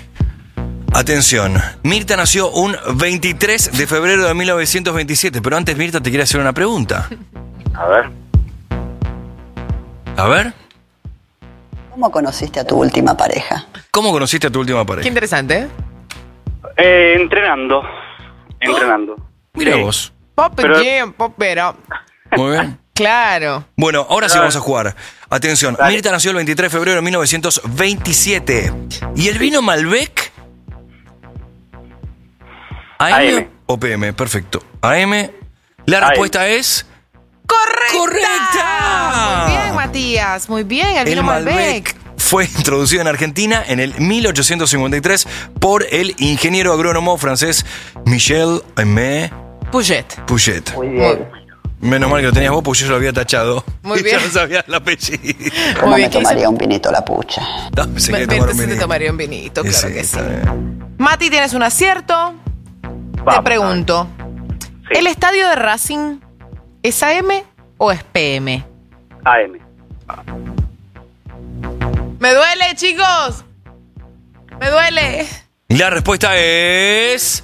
Atención, Mirta nació un veintitrés de febrero de mil novecientos veintisiete, pero antes Mirta te quiere hacer una pregunta. A ver. A ver, ¿Cómo conociste a tu última pareja? ¿cómo conociste a tu última Qué pareja? interesante, ¿eh? Eh, entrenando. Entrenando. Mira Sí. vos. Pop Pero- Jam, popero. Muy bien. Claro. Bueno, ahora sí Dale. vamos a jugar. Atención, Dale. Mirta nació el veintitrés de febrero de mil novecientos veintisiete. ¿Y el vino Malbec? ¿A M, A M. o P M? Perfecto. A M. La A M. respuesta es... ¡Correcta! ¡Correcta! Muy bien, Matías. Muy bien, el vino El Malbec. Malbec fue introducido en Argentina en el mil ochocientos cincuenta y tres por el ingeniero agrónomo francés Michel Aimé Puget. Puget. Muy bien. Menos mal que lo tenías vos, porque yo lo había tachado. Muy Y bien. yo no sabía el apellido. ¿Cómo bien, me ¿qué hizo? tomaría un vinito la pucha? No, pensé que Me- le tomaron Entonces te vinito. tomaría un vinito, Sí, claro sí, que sí. está bien. Mati, tienes un acierto. Te Vamos, pregunto. Sí. ¿El estadio de Racing es A M o es P M? A M. Me duele, chicos. Me duele. La respuesta es...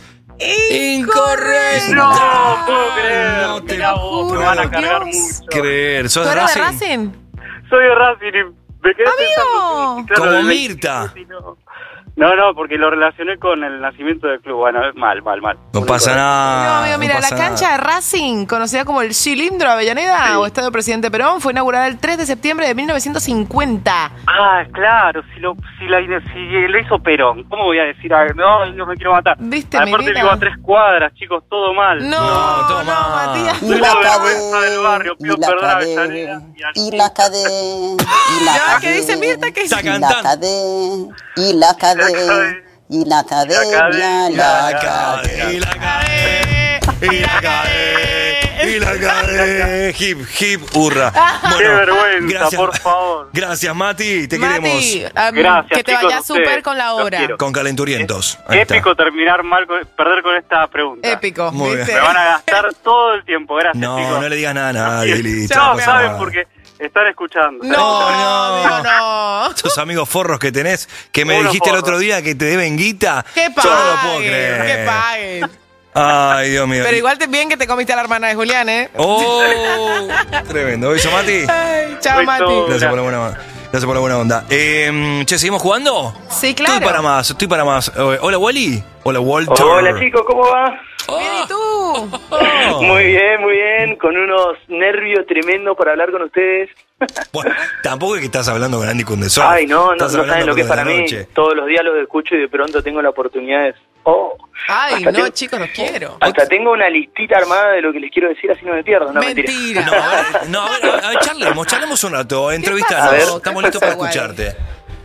Incorrecta. No puedo creer. No te Mirá lo vos, puedo me van a cargar Dios. mucho. creer. ¿Sos ¿Tú de eres de Racing? Racing? Soy de Racing y me quedé Amigo. pensando. claro, Como del Mirta. veintisiete, no. No, no, porque lo relacioné con el nacimiento del club. Bueno, mal, mal, mal. No pasa nada. No, amigo, mira, no la pasa cancha nada. de Racing, conocida como el Cilindro Avellaneda Sí. o Estadio Presidente Perón, fue inaugurada el tres de septiembre de mil novecientos cincuenta. Ah, claro, si lo, si la, si lo hizo Perón, ¿cómo voy a decir? Ah, no, yo me quiero matar. ¿Viste, Aparte mi vida? vivo a tres cuadras, chicos, todo mal. No, No, no, toma. Matías. Y Soy la la vergüenza del cadena, barrio, y pido la perdón a Avellaneda cadena, y al- y la cadena, y la Ya, cadena. ¿qué dice Mirta? ¿Qué Está dice? Y la cantando. cadena, y la cadena, y la academia, cadena, la La cadena, y la cadena, y la cadena, y la cadena. Hip, hip, hurra. Qué vergüenza, por favor. Gracias, Mati. Te Mati, queremos. am, Gracias, que te chicos, vaya a ustedes. súper con la Los obra. quiero. Con calenturientos. Ahí está. Épico terminar mal, con- perder con esta pregunta. Épico, Muy ¿viste? bien. Me van a gastar todo el tiempo, gracias, No, chicos. no le digas nada a nadie, listo. Chao, no No, pasa saben nada. porque están escuchando. No, No, amigo, no. Esos amigos forros que tenés, que me Unos dijiste el forros. otro día que te deben guita. Que Yo no lo puedo paguen, creer. que paguen. Ay, Dios mío. Pero igual te bien que te comiste a la hermana de Julián, ¿eh? Oh, tremendo. ¿Beso, Mati? Ay, chao, Beso. Mati. Gracias por la buena onda. Gracias por la buena onda. Eh, che, ¿seguimos jugando? Sí, claro. Estoy para más, estoy para más. Eh, Hola, Wally. Hola, Walter. Hola chicos, ¿cómo va? Bien, ¿y tú? Oh. Muy bien, muy bien, con unos nervios tremendos para hablar con ustedes. Bueno, tampoco es que estás hablando con Andy Cundesor. Ay, no, no, Estás no hablando saben lo que es con para la mí. noche. Todos los días los escucho y de pronto tengo la oportunidad de... Oh, Ay, hasta no, tengo- chicos, los quiero. Hasta tengo una listita armada de lo que les quiero decir, así no me pierdo, no mentira. Mentira. No, a ver, no, a ver, a ver, a ver, charlemos, charlemos un rato, entrevistanos. A ver. Estamos listos ¿Qué para pasó, escucharte.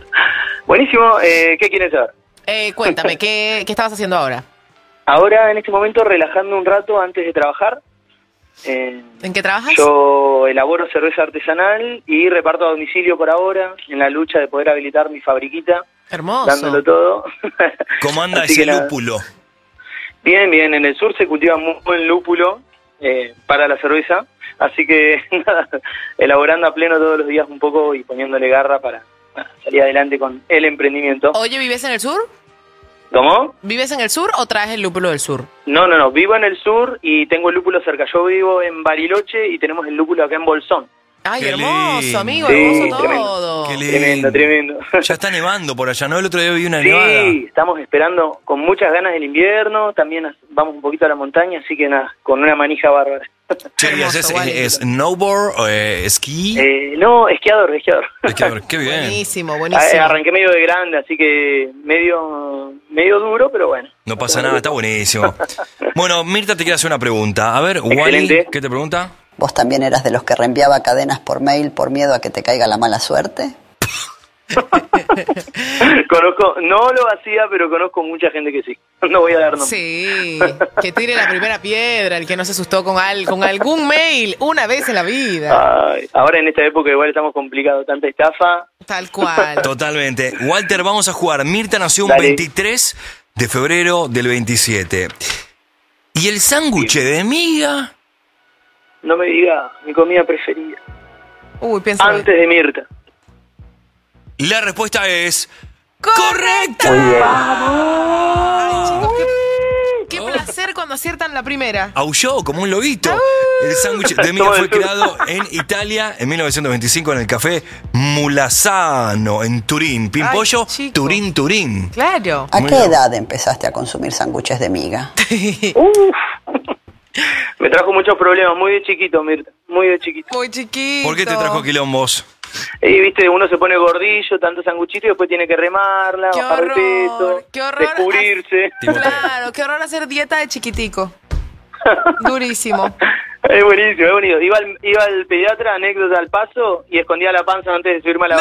Buenísimo, eh, ¿qué quieren saber? Eh, cuéntame, ¿qué, ¿qué estabas haciendo ahora? Ahora, en este momento, relajando un rato antes de trabajar. Eh, ¿En qué trabajas? yo elaboro cerveza artesanal y reparto a domicilio por ahora, en la lucha de poder habilitar mi fabriquita, Hermoso. dándolo todo. ¿Cómo anda Así ese que nada. lúpulo? Bien, bien, en el sur se cultiva muy buen lúpulo eh, para la cerveza, así que nada, elaborando a pleno todos los días un poco y poniéndole garra para ah, salir adelante con el emprendimiento. Oye, ¿vives en el sur? ¿Cómo? ¿Vives en el sur o traes el lúpulo del sur? No, no, no, vivo en el sur y tengo el lúpulo cerca. Yo vivo en Bariloche y tenemos el lúpulo acá en Bolsón. Ay, Qué hermoso, lindo. amigo, Sí, hermoso tremendo. todo. Qué lindo. Tremendo, tremendo. Ya está nevando por allá, ¿no? El otro día vi una nevada. Sí, estamos esperando con muchas ganas el invierno, también vamos un poquito a la montaña, así que nada, con una manija bárbara. Che, ¿y Hermoso, haces Wally. eh, snowboard o eh, esquí? Eh, no, esquiador, esquiador. Es que, a ver, qué bien. Buenísimo, Ah, buenísimo. Arranqué medio de grande, así que medio medio duro, pero bueno. No pasa nada, está buenísimo. Bueno, Mirta te quiere hacer una pregunta. A ver, Wally, Excelente. ¿qué te pregunta? ¿Vos también eras de los que reenviaba cadenas por mail por miedo a que te caiga la mala suerte? Conozco, no lo hacía, pero conozco mucha gente que sí. No voy a dar nombres. Sí, que tire la primera piedra, el que no se asustó con, al, con algún mail una vez en la vida. Ay, ahora en esta época igual estamos complicados, tanta estafa. Tal cual. Totalmente. Walter, vamos a jugar. Mirta nació un Dale. veintitrés de febrero del veintisiete. ¿Y el sándwich de miga? No me diga mi comida preferida. Uy, piensa. Antes de Mirta. La respuesta es... ¡Correcta! Muy bien. Ay, chicos, qué, qué placer cuando aciertan la primera. Aulló como un lobito. El sándwich de miga Somos fue del sur. creado en Italia en mil novecientos veinticinco en el café Mulasano, en Turín. Pimpollo, Ay, chico. Turín, Turín. Claro. ¿A Muy qué bien. edad empezaste a consumir sándwiches de miga? Uf. Me trajo muchos problemas, muy de chiquito, Mirta, muy de chiquito. Muy chiquito. ¿Por qué te trajo quilombos? Y viste, uno se pone gordillo, tanto sanguchito, y después tiene que remarla, Qué bajar de horror, peso, qué horror. descubrirse. Claro, qué horror hacer dieta de chiquitico. Durísimo. Es buenísimo, es bonito. Iba al, iba al pediatra, anécdota al paso, y escondía la panza antes de subirme a la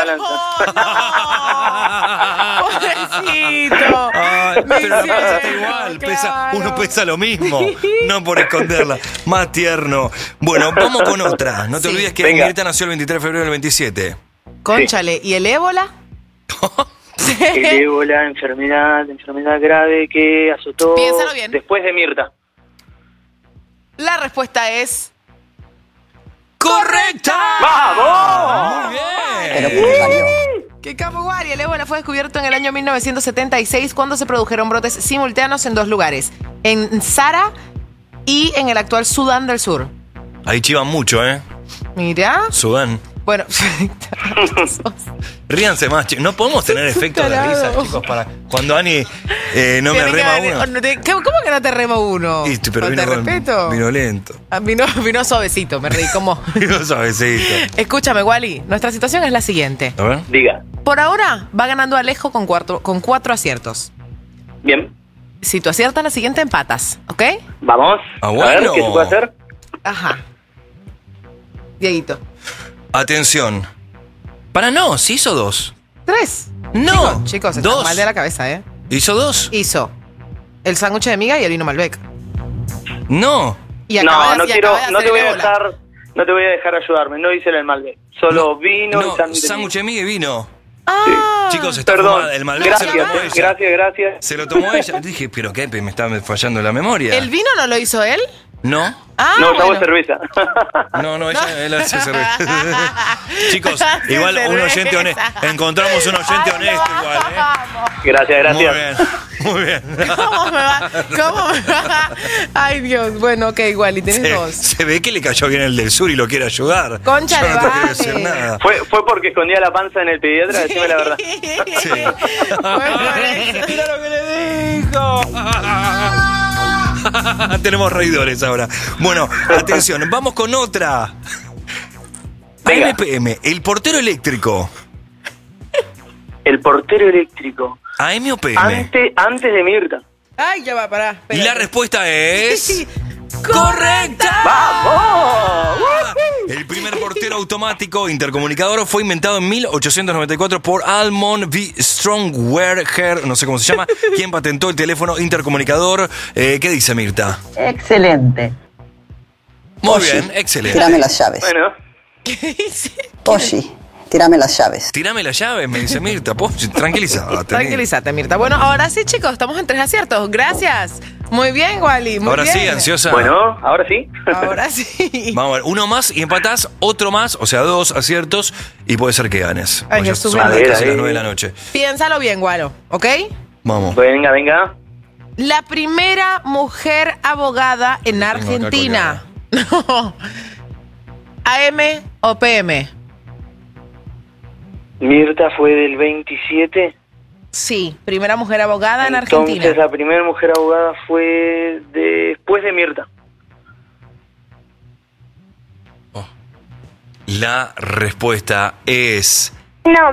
balanza. Pobrecito. Ay, pero la panza está igual, pesa, uno pesa lo mismo, no por esconderla. Más tierno. Bueno, vamos con otra. No te Sí. olvides que Venga. Mirta nació el veintitrés de febrero del veintisiete. Cónchale, ¿y el ébola? El ébola, enfermedad, enfermedad grave que azotó Piénsalo bien. después de Mirta. La respuesta es... ¡correcta! ¡Vamos! Muy bien. Pero ¿cómo salió? Que Capo Guari, el ébola fue descubierto en el año mil novecientos setenta y seis cuando se produjeron brotes simultáneos en dos lugares, en Sara y en el actual Sudán del Sur. Ahí chivan mucho, ¿eh? Mira. Sudán. Bueno, Ríanse más, chicos. No podemos tener efectos de risa, Tarado. chicos, para cuando Ani eh, no me tiene que rema venir- uno. no te- ¿Cómo cómo que no te rema uno? Y, pero Falta vino, de respeto. vino lento. Ah, vino, vino suavecito, me reí como... Vino suavecito. Escúchame, Wally, nuestra situación es la siguiente. A ver. Diga. Por ahora va ganando Alejo con cuatro, con cuatro aciertos. Bien, Si tú aciertas la siguiente, empatas, ¿ok? vamos. Ah, A ver, bueno. ¿qué se puede hacer? Ajá. Dieguito. Atención. Para no, si hizo dos. Tres. No. Chicos, chicos, dos. están mal de la cabeza, ¿eh? ¿Hizo dos? Hizo el sándwich de miga y el vino Malbec. No. Y acaba No, de- no y quiero, acaba de no hacer te voy el a ébola. dejar, no te voy a dejar ayudarme, no hice el Malbec. Solo vino y No, sándwich. de sándwich de miga y vino. Ah, Chicos, está Perdón, fumada. El Malbec se lo gracias, tomó ella. gracias, gracias. Se lo tomó ella. Dije, pero qué, me está fallando la memoria. ¿El vino no lo hizo él? No. Ah, No, yo hago bueno. cerveza. No, no, ella, él hace cerveza. Chicos, Hace igual un cerveza. oyente honesto. Encontramos un oyente Ay, honesto no, igual, ¿eh? vamos. Gracias, gracias. Muy bien, muy bien. ¿Cómo me va? ¿Cómo me va? Ay, Dios. Bueno, ok, Wally, tienes Se, dos. se ve que le cayó bien el del sur y lo quiere ayudar. Concha Yo de no te quiero vale. decir nada. Fue, fue porque escondía la panza en el pediatra, decime la verdad. Sí. Mira lo que le dijo. Tenemos reidores ahora. Bueno, atención, vamos con otra. A Venga. M P M, el portero eléctrico. El portero eléctrico. ¿A M o P M? Antes, antes de Mirta. Ay, ya va, pará. Y espérate. la respuesta es... ¡correcta! ¡Vamos! El primer portero automático intercomunicador fue inventado en mil ochocientos noventa y cuatro por Almond V. Strongweger, no sé cómo se llama, quien patentó el teléfono intercomunicador. Eh, ¿Qué dice Mirta? Excelente. Muy Oshi, bien, excelente. Tírame las llaves. Bueno, Oshi, tírame las llaves. Tírame la llave, me dice Mirta. Po, tranquilízate. Tranquilízate, Mirta. Bueno, ahora sí, chicos, estamos en tres aciertos. Gracias. Muy bien, Wally. Muy Ahora bien. sí, ansiosa. bueno, ahora sí. Ahora sí. Vamos a ver, uno más y empatás, otro más, o sea, dos aciertos y puede ser que ganes. Ay, Pues ya Jesús son las bendito. casi las nueve de la noche. Piénsalo bien, Guaro, ¿ok? Vamos. Venga, venga. La primera mujer abogada en acá Argentina. No. ¿A M o P M? Mirta fue del veintisiete. Sí, primera mujer abogada en Entonces Argentina. la primera mujer abogada fue después de Mirta. La respuesta es... No.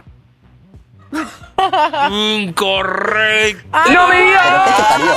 Incorrecta. ¡No me digas! ¿Pero qué te parió?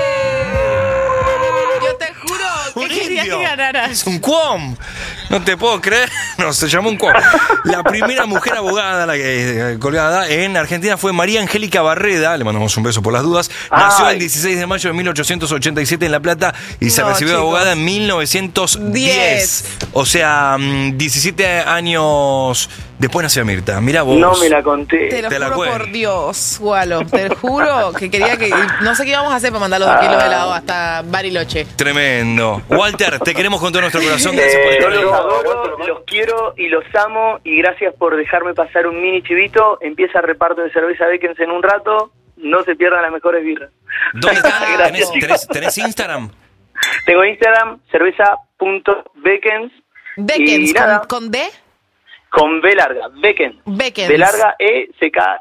Yo te juro que Un quería indio. que ganaras. Es un cuom. No te puedo creer. No, se llamó un cuom. La primera mujer abogada la que, eh, colgada en Argentina fue María Angélica Barreda. Le mandamos un beso por las dudas. Nació Ay. el dieciséis de mayo de mil ochocientos ochenta y siete en La Plata y se No, recibió de chicos. abogada en mil novecientos diez. Diez. O sea, mm, diecisiete años después nació Mirta. Mira vos. No me la conté. Te lo Te la juro cuento. por Dios, Gualo. Te juro que quería que. No sé qué íbamos a hacer para mandar los dos kilos de helado hasta Bariloche. Tremendo. Walter, te queremos con todo nuestro corazón. Gracias por Eh, estar yo ahí. los adoro, los quiero y los amo y gracias por dejarme pasar un mini chivito. Empieza el reparto de cerveza Beckens en un rato. No se pierdan las mejores birras. ¿Dónde están? Gracias, ¿Tenés, chicos. tenés- tenés Instagram? Tengo Instagram, cerveza.beckens. Beckens, Y nada. ¿con, con D? Con B larga, Beckens. Beckens. B larga, E, C, K,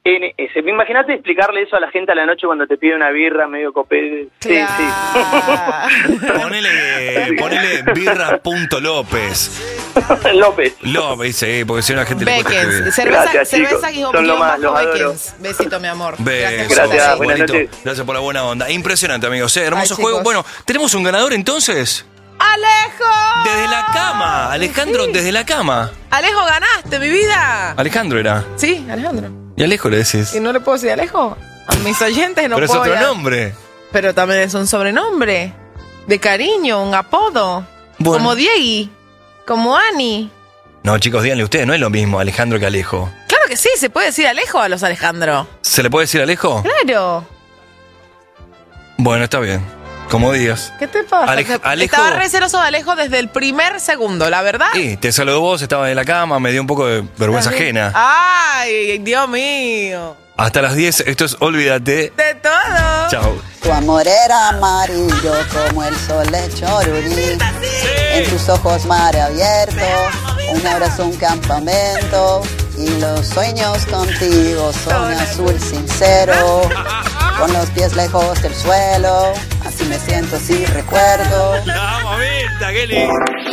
N S. Imagínate explicarle eso a la gente a la noche cuando te pide una birra medio copé. Sí, Claro. sí. Ponele, ponele birra.lópez. López. López, sí, porque si no la gente le cuesta Beckens. escribir. Cerveza, Gracias, cerveza chicos. guión Son lo guión más, bajo los adoro. Beckens. Besito, mi amor. Besos, Gracias, bonito. buenas noches. Gracias por la buena onda. Impresionante, amigos. ¿eh? Hermoso Ay, juego. chicos. Bueno, ¿tenemos un ganador entonces? ¡Alejo! Desde la cama. Alejandro, Sí. desde la cama. Alejo, ganaste, mi vida. Alejandro era. Sí, Alejandro. Y Alejo le decís. ¿Y no le puedo decir Alejo? A mis oyentes no Pero es puedo. otro ya- nombre. Pero también es un sobrenombre. De cariño, un apodo. Bueno. Como Diegui. Como Ani. No, chicos, díganle ustedes, no es lo mismo Alejandro que Alejo. Claro que sí, se puede decir Alejo a los Alejandro. ¿Se le puede decir Alejo? Claro. Bueno, está bien. Como digas. ¿Qué te pasa? Alej- Que- Alejo- Estaba re celoso de Alejo desde el primer segundo, la verdad. Sí, te saludó vos, estaba en la cama, me dio un poco de vergüenza ajena. Ay, Dios mío. Hasta las diez, esto es Olvídate. De todo. Chao. Tu amor era amarillo como el sol de Chorurí. En tus ojos mar abierto, un abrazo, un campamento. Y los sueños contigo son azul sincero. Con los pies lejos del suelo, así me siento si recuerdo. Vamos, Mirta, qué lindo.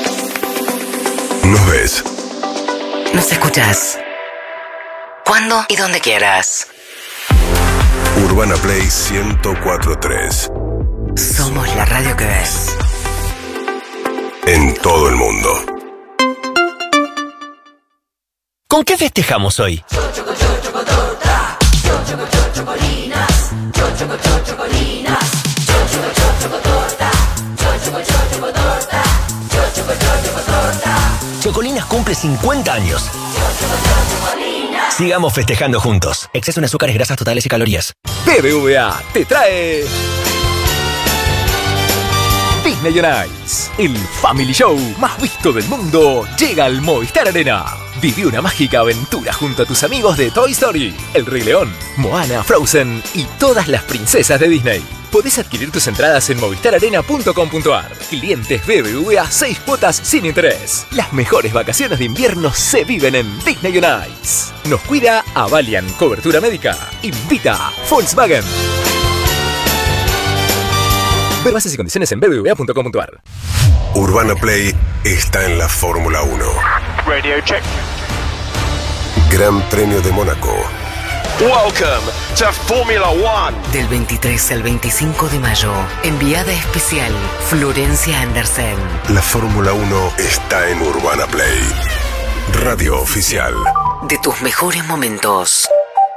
Nos ves. Nos escuchás. Cuando y donde quieras. Urbana Play ciento cuatro tres. Somos la radio que ves. En todo el mundo. ¿Con qué festejamos hoy? Chocolinas cumple cincuenta años. Sigamos festejando juntos. Exceso en azúcares, grasas totales y calorías. B B V A te trae Disney on Ice, el family show más visto del mundo, llega al Movistar Arena. Viví una mágica aventura junto a tus amigos de Toy Story, El Rey León, Moana, Frozen y todas las princesas de Disney. Podés adquirir tus entradas en movistar arena punto com punto a r. Clientes B B V A, seis cuotas sin interés. Las mejores vacaciones de invierno se viven en Disney on Ice. Nos cuida Avalian, cobertura médica. Invita Volkswagen. Ver bases y condiciones en b b v a punto com punto a r. Urbana Play está en la Fórmula uno. Radio check. Gran Premio de Mónaco. Welcome to Formula One. Del veintitrés al veinticinco de mayo, enviada especial, Florencia Andersen. La Fórmula uno está en Urbana Play. Radio oficial. De tus mejores momentos.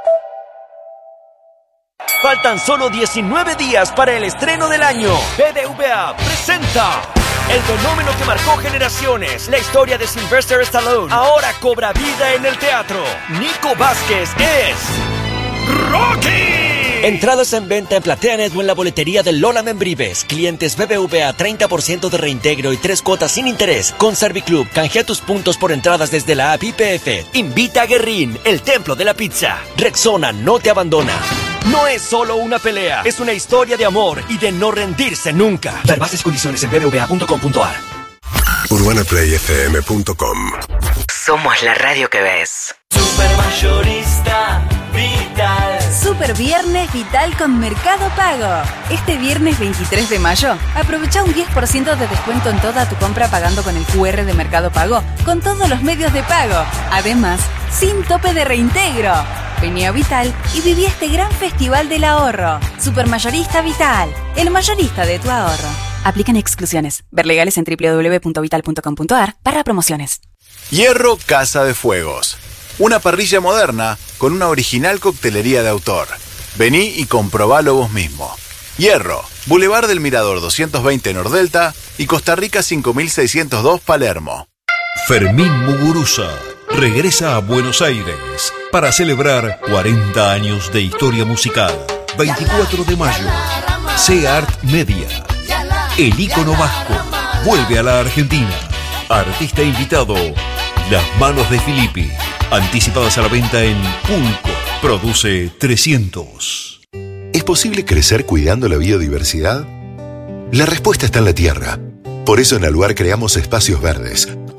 Faltan solo diecinueve días para el estreno del año. B B V A presenta el fenómeno que marcó generaciones. La historia de Sylvester Stallone ahora cobra vida en el teatro. Nico Vázquez es Rocky. Entradas en venta en Plateanet o en la boletería de Lola Membrives. Clientes B B V A, treinta por ciento de reintegro y tres cuotas sin interés. Con Serviclub, canjea tus puntos por entradas desde la app I P F. Invita a Guerrín, el templo de la pizza. Rexona no te abandona. No es solo una pelea, es una historia de amor y de no rendirse nunca. Ver bases y condiciones en b b v a punto com punto a r. urbana play f m punto com. Somos la radio que ves. Supermayorista Vital. Super Viernes Vital con Mercado Pago. Este viernes veintitrés de mayo, aprovecha un diez por ciento de descuento en toda tu compra pagando con el Q R de Mercado Pago, con todos los medios de pago. Además, sin tope de reintegro. Vení a Vital y viví este gran festival del ahorro. Supermayorista Vital, el mayorista de tu ahorro. Aplican exclusiones. Ver legales en w w w punto vital punto com punto a r barra promociones. Hierro Casa de Fuegos. Una parrilla moderna con una original coctelería de autor. Vení y comprobalo vos mismo. Hierro, Boulevard del Mirador doscientos veinte Nordelta y Costa Rica cinco mil seiscientos dos Palermo. Fermín Muguruza regresa a Buenos Aires para celebrar cuarenta años de historia musical. veinticuatro de mayo, C-Art Media. El ícono vasco vuelve a la Argentina. Artista invitado, Las Manos de Filippi. Anticipadas a la venta en Pulco. Produce trescientos. ¿Es posible crecer cuidando la biodiversidad? La respuesta está en la tierra. Por eso en Aluar creamos espacios verdes,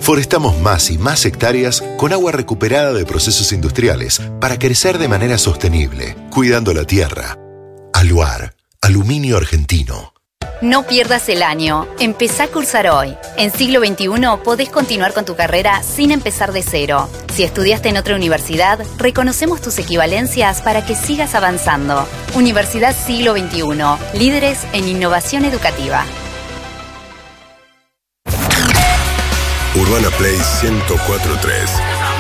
Forestamos más y más hectáreas con agua recuperada de procesos industriales para crecer de manera sostenible, cuidando la tierra. Aluar, aluminio argentino. No pierdas el año. Empezá a cursar hoy. En Siglo veintiuno podés continuar con tu carrera sin empezar de cero. Si estudiaste en otra universidad, reconocemos tus equivalencias para que sigas avanzando. Universidad Siglo veintiuno. Líderes en innovación educativa. Urbana Play ciento cuatro punto tres.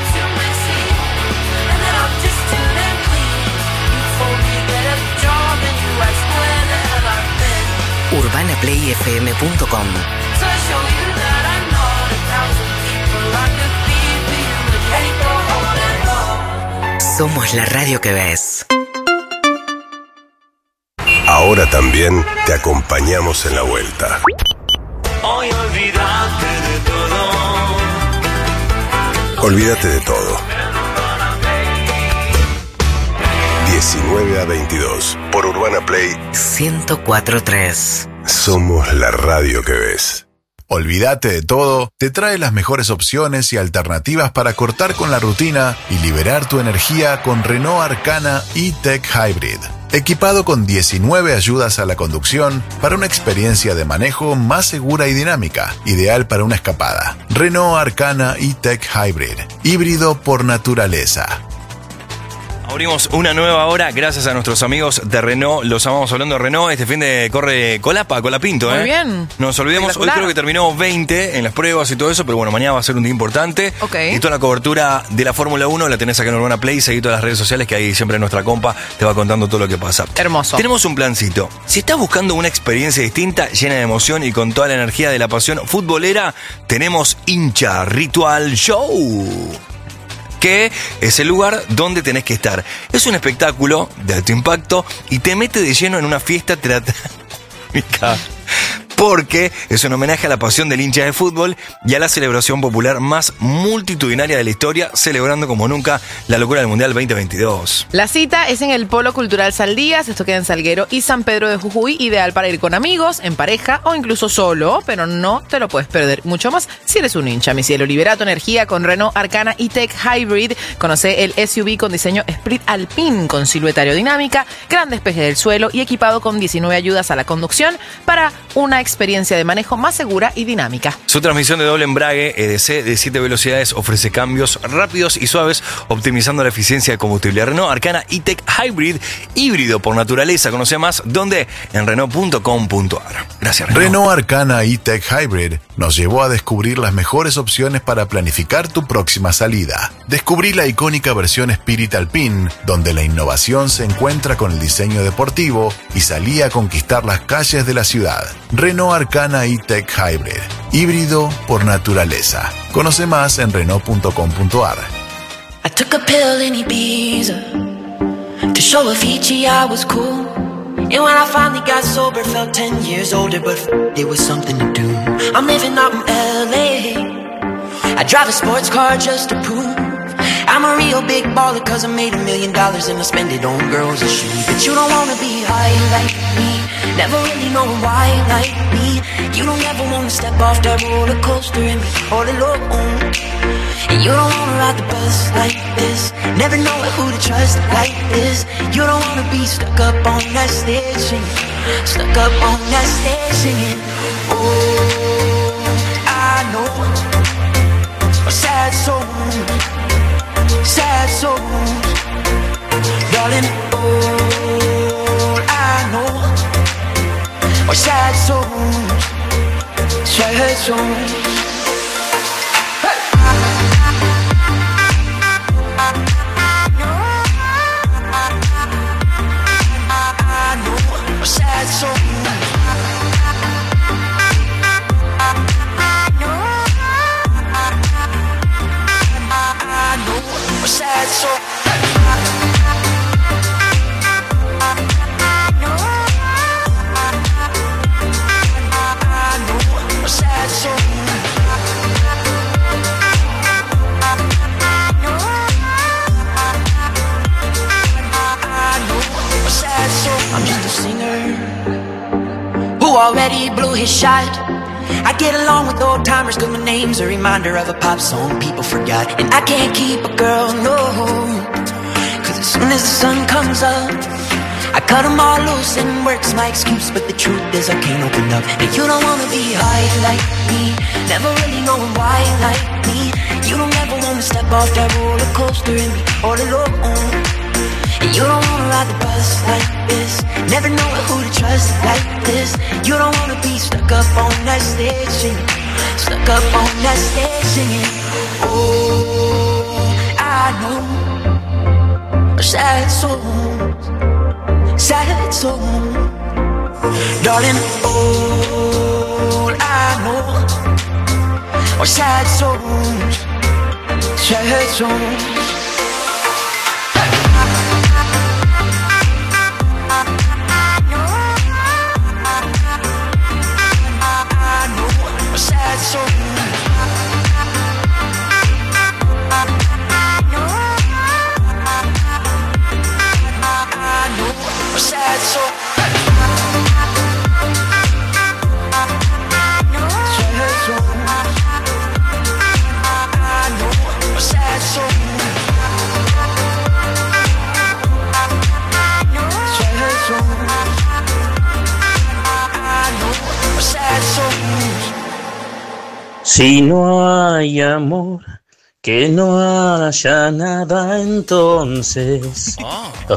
urbana play f m punto com. Somos la radio que ves. Ahora también te acompañamos en la vuelta. Hoy olvídate de todo. Olvídate de todo. diecinueve a veintidós por Urbana Play ciento cuatro punto tres. Somos la radio que ves. Olvídate de todo, te trae las mejores opciones y alternativas para cortar con la rutina y liberar tu energía con Renault Arcana E-Tech Hybrid. Equipado con diecinueve ayudas a la conducción para una experiencia de manejo más segura y dinámica, ideal para una escapada. Renault Arcana E-Tech Hybrid, híbrido por naturaleza. Abrimos una nueva hora gracias a nuestros amigos de Renault. Los amamos hablando de Renault. Este fin de corre Colapa, Colapinto, ¿eh? Muy bien. No nos olvidemos, hoy creo que terminó veinte en las pruebas y todo eso, pero bueno, mañana va a ser un día importante. Ok. Y toda la cobertura de la Fórmula uno la tenés acá en Urbana Play. Seguí todas las redes sociales que ahí siempre nuestra compa te va contando todo lo que pasa. Hermoso. Tenemos un plancito. Si estás buscando una experiencia distinta, llena de emoción y con toda la energía de la pasión futbolera, tenemos Hincha Ritual Show, que es el lugar donde tenés que estar. Es un espectáculo de alto impacto y te mete de lleno en una fiesta teatral, porque es un homenaje a la pasión del hincha de fútbol y a la celebración popular más multitudinaria de la historia, celebrando como nunca la locura del Mundial veinte veintidós. La cita es en el Polo Cultural Saldías, esto queda en Salguero y San Pedro de Jujuy, ideal para ir con amigos, en pareja o incluso solo, pero no te lo puedes perder. Mucho más si eres un hincha, mi cielo. Libera tu energía con Renault Arcana E-Tech Hybrid. Conoce el S U V con diseño Sprit Alpine, con silueta aerodinámica, gran despeje del suelo y equipado con diecinueve ayudas a la conducción para una experiencia de manejo más segura y dinámica. Su transmisión de doble embrague E D C de siete velocidades ofrece cambios rápidos y suaves, optimizando la eficiencia de combustible. Renault Arcana E-Tech Hybrid, híbrido por naturaleza. Conoce más, ¿dónde? En Renault punto com punto a r. Gracias, Renault. Renault Arcana E-Tech Hybrid nos llevó a descubrir las mejores opciones para planificar tu próxima salida. Descubrí la icónica versión Spirit Alpine, donde la innovación se encuentra con el diseño deportivo, y salí a conquistar las calles de la ciudad. Renault Arcana E-Tech Hybrid, híbrido por naturaleza. Conoce más en Renault punto com punto a r. I took a pill in Ibiza to show Avicii I was cool. And when I finally got sober, felt ten years older, but f- it was something to do. I'm living out in L A. I drive a sports car just to prove I'm a real big baller, cause I made a million dollars and I spend it on girls and shoes. But you don't wanna be high like me, never really know why like me. You don't ever wanna step off that roller coaster and be all alone. And you don't wanna ride the bus like this, never know who to trust like this. You don't wanna be stuck up on that stage singing, stuck up on that stage singing. Oh, I know a sad soul, sad souls, darling. All I know are sad souls, sad souls. Sad soul. Sad soul. Sad soul. I'm just a singer who already blew his shot. I get along with old timers cause my name's a reminder of a pop song people forgot. And I can't keep a girl, no, cause as soon as the sun comes up, I cut them all loose and work's my excuse. But the truth is I can't open up. And you don't wanna be high like me, never really knowing why like me. You don't ever wanna step off that roller coaster and be all alone. And you don't wanna ride the bus like this, never know who to trust like this. You don't wanna be stuck up on that stage singing, stuck up on that stage singing. Oh, I know sad songs, sad songs, darling. All I know are sad songs, sad songs. Sad songs. Sad song. Sad song. Si no hay amor, que no haya nada entonces. Oh. Oh.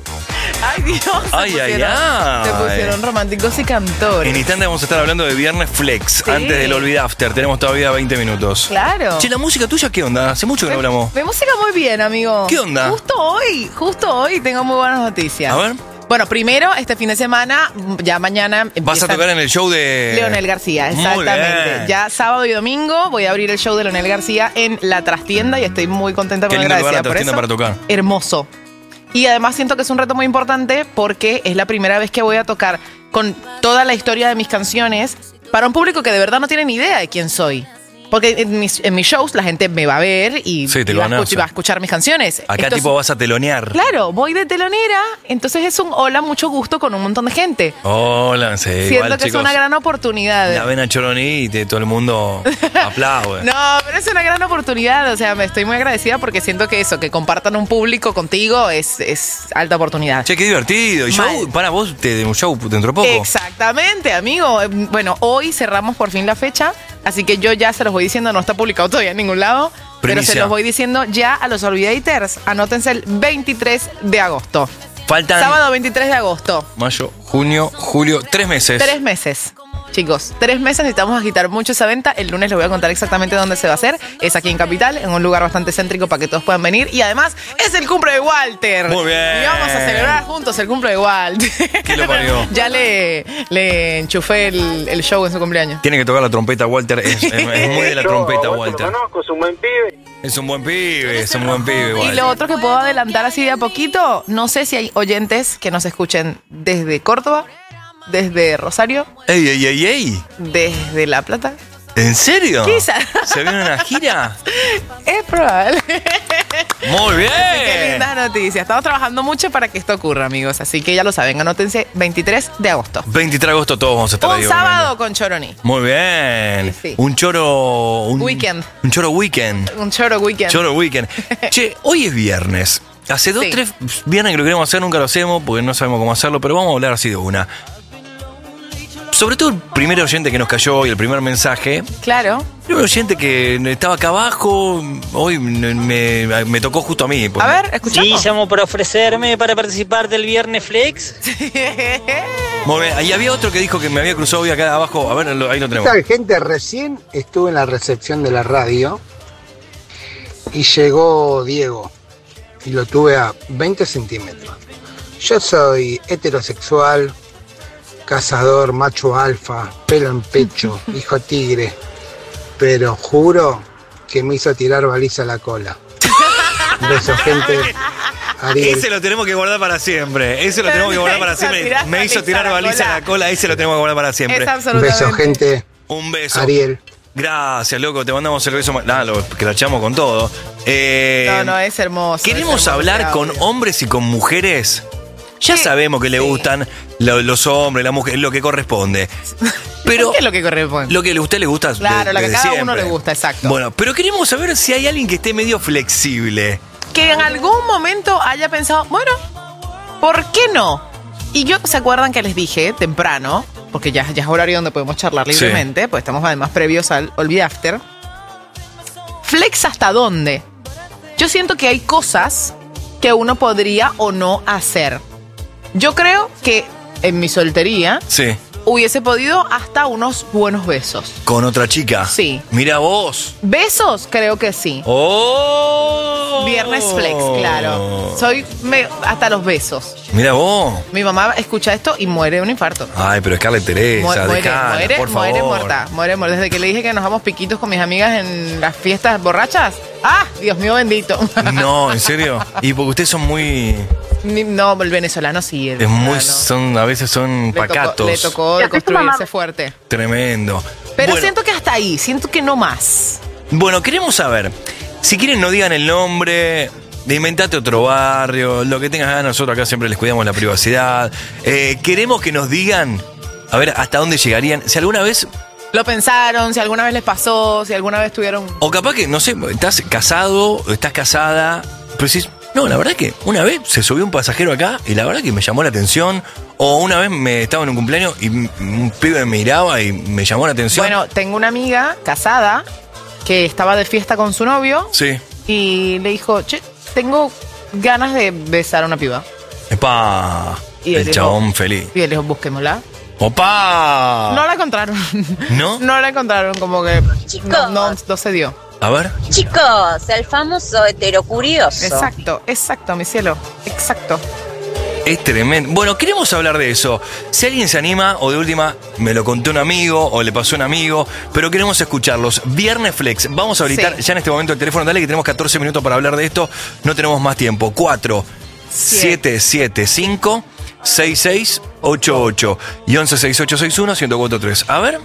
Ay, Dios. Se Ay, ay, pusieron, ay. Se pusieron románticos y cantores. En instante vamos a estar hablando de Viernes Flex. Sí. Antes del Olvid After. Tenemos todavía veinte minutos. Claro. Che, ¿la música tuya qué onda? Hace mucho que no hablamos. De música muy bien, amigo. ¿Qué onda? Justo hoy, justo hoy tengo muy buenas noticias. A ver. Bueno, primero, este fin de semana, ya mañana Vas empieza a tocar en el show de... Leonel García, Muy exactamente. bien. Ya sábado y domingo voy a abrir el show de Leonel García en La Trastienda y estoy muy contenta Qué con lindo lugar agradecida La por Trastienda eso. para tocar. Hermoso. Y además siento que es un reto muy importante porque es la primera vez que voy a tocar con toda la historia de mis canciones para un público que de verdad no tiene ni idea de quién soy. Porque en mis, en mis shows la gente me va a ver y, Sí, te y lo va, a conoce. escuchar, va a escuchar mis canciones. Acá Esto es- tipo vas a telonear. Claro, voy de telonera, entonces es un hola, mucho gusto con un montón de gente. Hola, sí, Siento igual, que chicos. es una gran oportunidad. La ven a Choroní y te- todo el mundo aplaude. No, pero es una gran oportunidad. O sea, me estoy muy agradecida porque siento que eso, que compartan un público contigo, es, es alta oportunidad. Che, qué divertido. Y Mal. show, para vos, te de un show dentro de poco. Exactamente, amigo. Eh, Bueno, hoy cerramos por fin la fecha, así que yo ya se los voy diciendo, no está publicado todavía en ningún lado, pero Primicia. se los voy diciendo ya a los olvidators. Anótense el veintitrés de agosto. Faltan Sábado veintitrés de agosto. mayo, junio, julio, tres meses. Tres meses. Chicos, tres meses, necesitamos agitar mucho esa venta. El lunes les voy a contar exactamente dónde se va a hacer. Es aquí en Capital, en un lugar bastante céntrico para que todos puedan venir. Y además, es el cumple de Walter. Muy bien. Y vamos a celebrar juntos el cumple de Walter. ¿Quién lo parió? Ya le, le enchufé el, el show en su cumpleaños. Tiene que tocar la trompeta, Walter. Es, es- es muy de la trompeta, Walter. conozco, es un buen pibe. Es un buen pibe, es un buen pibe, Y Walter. lo otro que puedo adelantar así de a poquito, no sé si hay oyentes que nos escuchen desde Córdoba, desde Rosario, ¡Ey, ey, ey, ey! desde La Plata. ¿En serio? Quizá. ¿Se viene una gira? Es probable. Muy bien. Qué lindas noticias. Estamos trabajando mucho para que esto ocurra, amigos. Así que ya lo saben, anótense veintitrés de agosto. veintitrés de agosto todos vamos a estar ahí. Un obviamente. sábado con Choroni. Muy bien. Sí, sí. Un choro... Un, Weekend. Un choro weekend. Un choro weekend. Choro weekend. Che, hoy es viernes. Hace dos, Sí. tres viernes que lo queremos hacer, nunca lo hacemos porque no sabemos cómo hacerlo, pero vamos a hablar así de una. Sobre todo el primer oyente que nos cayó hoy, el primer mensaje. Claro. El primer oyente que estaba acá abajo, hoy me, me- me tocó justo a mí. A ver, escuchamos. Sí, llamo para ofrecerme para participar del Viernes Flex. Muy bien. Y había otro que dijo que me había cruzado hoy acá abajo. A ver, lo- ahí lo ¿Qué tenemos. tal, gente? Recién estuve en la recepción de la radio y llegó Diego y lo tuve a veinte centímetros. Yo soy heterosexual, cazador, macho alfa, pelo en pecho, hijo tigre, pero juro que me hizo tirar baliza a la cola. Un beso, gente. Ariel. Ese lo tenemos que guardar para siempre. Ese lo tenemos que guardar para Me hizo siempre. tirar Me hizo baliza tirar a la baliza a la cola. Ese lo tenemos que guardar para siempre. Es Un absolutamente. beso, gente. Un beso. Ariel. Gracias, loco. Te mandamos el beso. ma- Nada, lo, que la echamos con todo. Eh, No, no, es hermoso. Queremos es hermoso hablar ese con audio. hombres y con mujeres Ya Sí, sabemos que le gustan lo- los hombres, la mujer, lo que corresponde. Pero ¿Qué es lo que corresponde? lo que a usted le gusta. Claro, de- lo que a desde cada uno siempre. le gusta, exacto. Bueno, pero queremos saber si hay alguien que esté medio flexible. Que en algún momento haya pensado, bueno, ¿por qué no? Y yo, ¿se acuerdan que les dije temprano? Porque ya, ya es horario donde podemos charlar Sí. libremente, pues estamos además previos al Olvida After. ¿Flex hasta dónde? Yo siento que hay cosas que uno podría o no hacer. Yo creo que en mi soltería Sí. hubiese podido hasta unos buenos besos. ¿Con otra chica? Sí. Mira vos. ¿Besos? Creo que sí. ¡Oh! Viernes flex, claro. Soy me- hasta los besos. Mira vos. Mi mamá escucha esto y muere de un infarto. Ay, pero Scarlett Mu- Teresa, muere, dejala, muere, por favor. muere muerta, muere muerta. Desde que le dije que nos vamos piquitos con mis amigas en las fiestas borrachas. ¡Ah! Dios mío bendito. No, ¿en serio? Y porque ustedes son muy... Ni- No, el venezolano sí. El Es muy... venezolano. Son, a veces son Le tocó- pacatos. Le tocó de construirse fuerte. Tremendo. Pero Bueno, siento que hasta ahí, siento que no más. Bueno, queremos saber. Si quieren, no digan el nombre. Inventate otro barrio. Lo que tengas ganas, nosotros acá siempre les cuidamos la privacidad. Eh, queremos que nos digan, a ver, hasta dónde llegarían. Si alguna vez, Lo pensaron, si alguna vez les pasó, si alguna vez tuvieron... o capaz que, no sé, estás casado, estás casada, pero decís, no, la verdad que una vez se subió un pasajero acá y la verdad que me llamó la atención. O una vez me estaba en un cumpleaños y m- un pibe me miraba y me llamó la atención. Bueno, tengo una amiga casada que estaba de fiesta con su novio Sí. y le dijo, che, tengo ganas de besar a una piba. Epa. Y él El dijo- chabón feliz. Y él dijo, busquémosla. ¡Opa! No la encontraron. ¿No? No la encontraron, como que no, no, no se dio. A ver. Chicos, el famoso heterocurioso. Exacto, exacto, mi cielo. Exacto. Es tremendo. Bueno, queremos hablar de eso. Si alguien se anima, o de última, me lo contó un amigo, o le pasó a un amigo, pero queremos escucharlos. Viernes Flex. Vamos a habilitar Sí. ya en este momento el teléfono. Dale que tenemos catorce minutos para hablar de esto. No tenemos más tiempo. cuatro siete siete cinco seis seis ocho ocho y once sesenta y ocho sesenta y uno uno cuatro tres. A ver.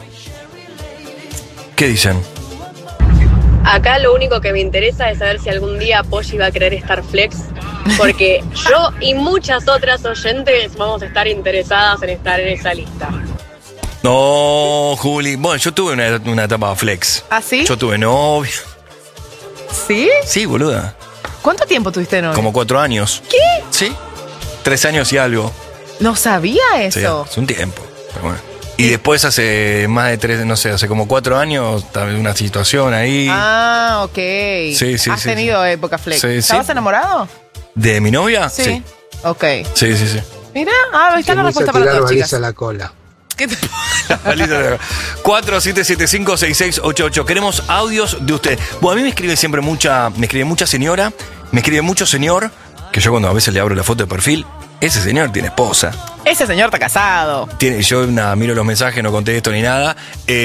¿Qué dicen? Acá lo único que me interesa es saber si algún día Polly va a querer estar flex, porque yo y muchas otras oyentes vamos a estar interesadas en estar en esa lista. No, Juli. Bueno, yo tuve una, una etapa flex. ¿Ah, sí? Yo tuve novia. ¿Sí? Sí, boluda. ¿Cuánto tiempo tuviste novio? Como cuatro años. ¿Qué? Sí. Tres años y algo. No sabía Sí, eso. hace un tiempo. Pero bueno. Y después hace más de tres, no sé, hace como cuatro años, también una situación ahí. Ah, ok. Sí, sí, ¿Has sí, tenido época flex? Sí, sí. ¿Estabas enamorado? ¿De mi novia? Sí. Ok. Sí, sí, sí. Mira, ah, ahí está Te la puse a respuesta para tirar todas, baliza chicas. a la cola. ¿Qué te- cuatro siete siete cinco seis seis ocho ocho. Queremos audios de usted. Bueno, a mí me escribe siempre mucha, me escribe mucha señora, me escribe mucho señor, que yo cuando a veces le abro la foto de perfil, ese señor tiene esposa. Ese señor está casado. Tiene, yo nada, miro los mensajes, no contesto ni nada.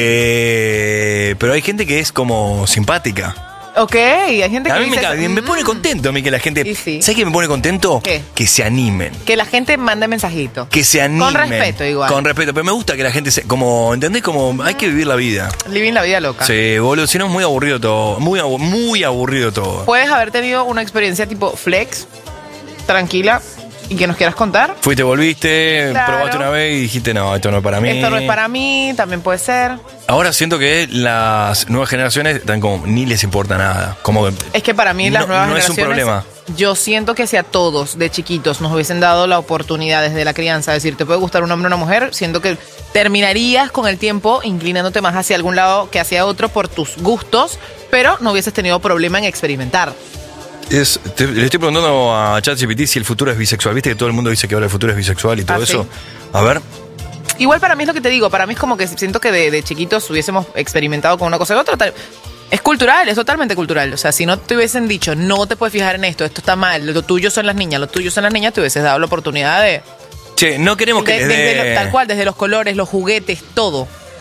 Eh, pero hay gente que es como simpática. Ok, hay gente que A mí me, dice, ca- me pone contento a mí que la gente. sí. ¿Sabes qué me pone contento? ¿Qué? Que se animen. que la gente mande mensajitos. Que se animen. Con respeto igual. Con respeto. Pero me gusta que la gente se. Como, ¿entendés? Como hay que vivir la vida. Living la vida loca. Sí, boludo. Si no es muy aburrido todo. Muy, abu- muy aburrido todo. Puedes haber tenido una experiencia tipo flex, tranquila, y que nos quieras contar. Fuiste, volviste, Claro. probaste una vez y dijiste, no, esto no es para mí. Esto no es para mí, también puede ser. Ahora siento que las nuevas generaciones están como, ni les importa nada. Como que Es que para mí las No- nuevas no es un generaciones, problema. yo siento que si a todos de chiquitos nos hubiesen dado la oportunidad desde la crianza de decir, te puede gustar un hombre o una mujer, siento que terminarías con el tiempo inclinándote más hacia algún lado que hacia otro por tus gustos, pero no hubieses tenido problema en experimentar. Es, te- le estoy preguntando a ChatGPT si el futuro es bisexual. ¿Viste que todo el mundo dice que ahora el futuro es bisexual y todo Ah, eso? sí. A ver. Igual para mí es lo que te digo, para mí es como que siento que de, de chiquitos hubiésemos experimentado con una cosa y otra. tal- Es cultural, es totalmente cultural. O sea, si no te hubiesen dicho, no te puedes fijar en esto, esto está mal, lo tuyo son las niñas, lo tuyo son las niñas, te hubieses dado la oportunidad de... Che, no queremos que de- les desde dé... lo- tal cual, desde los colores, los juguetes, todo.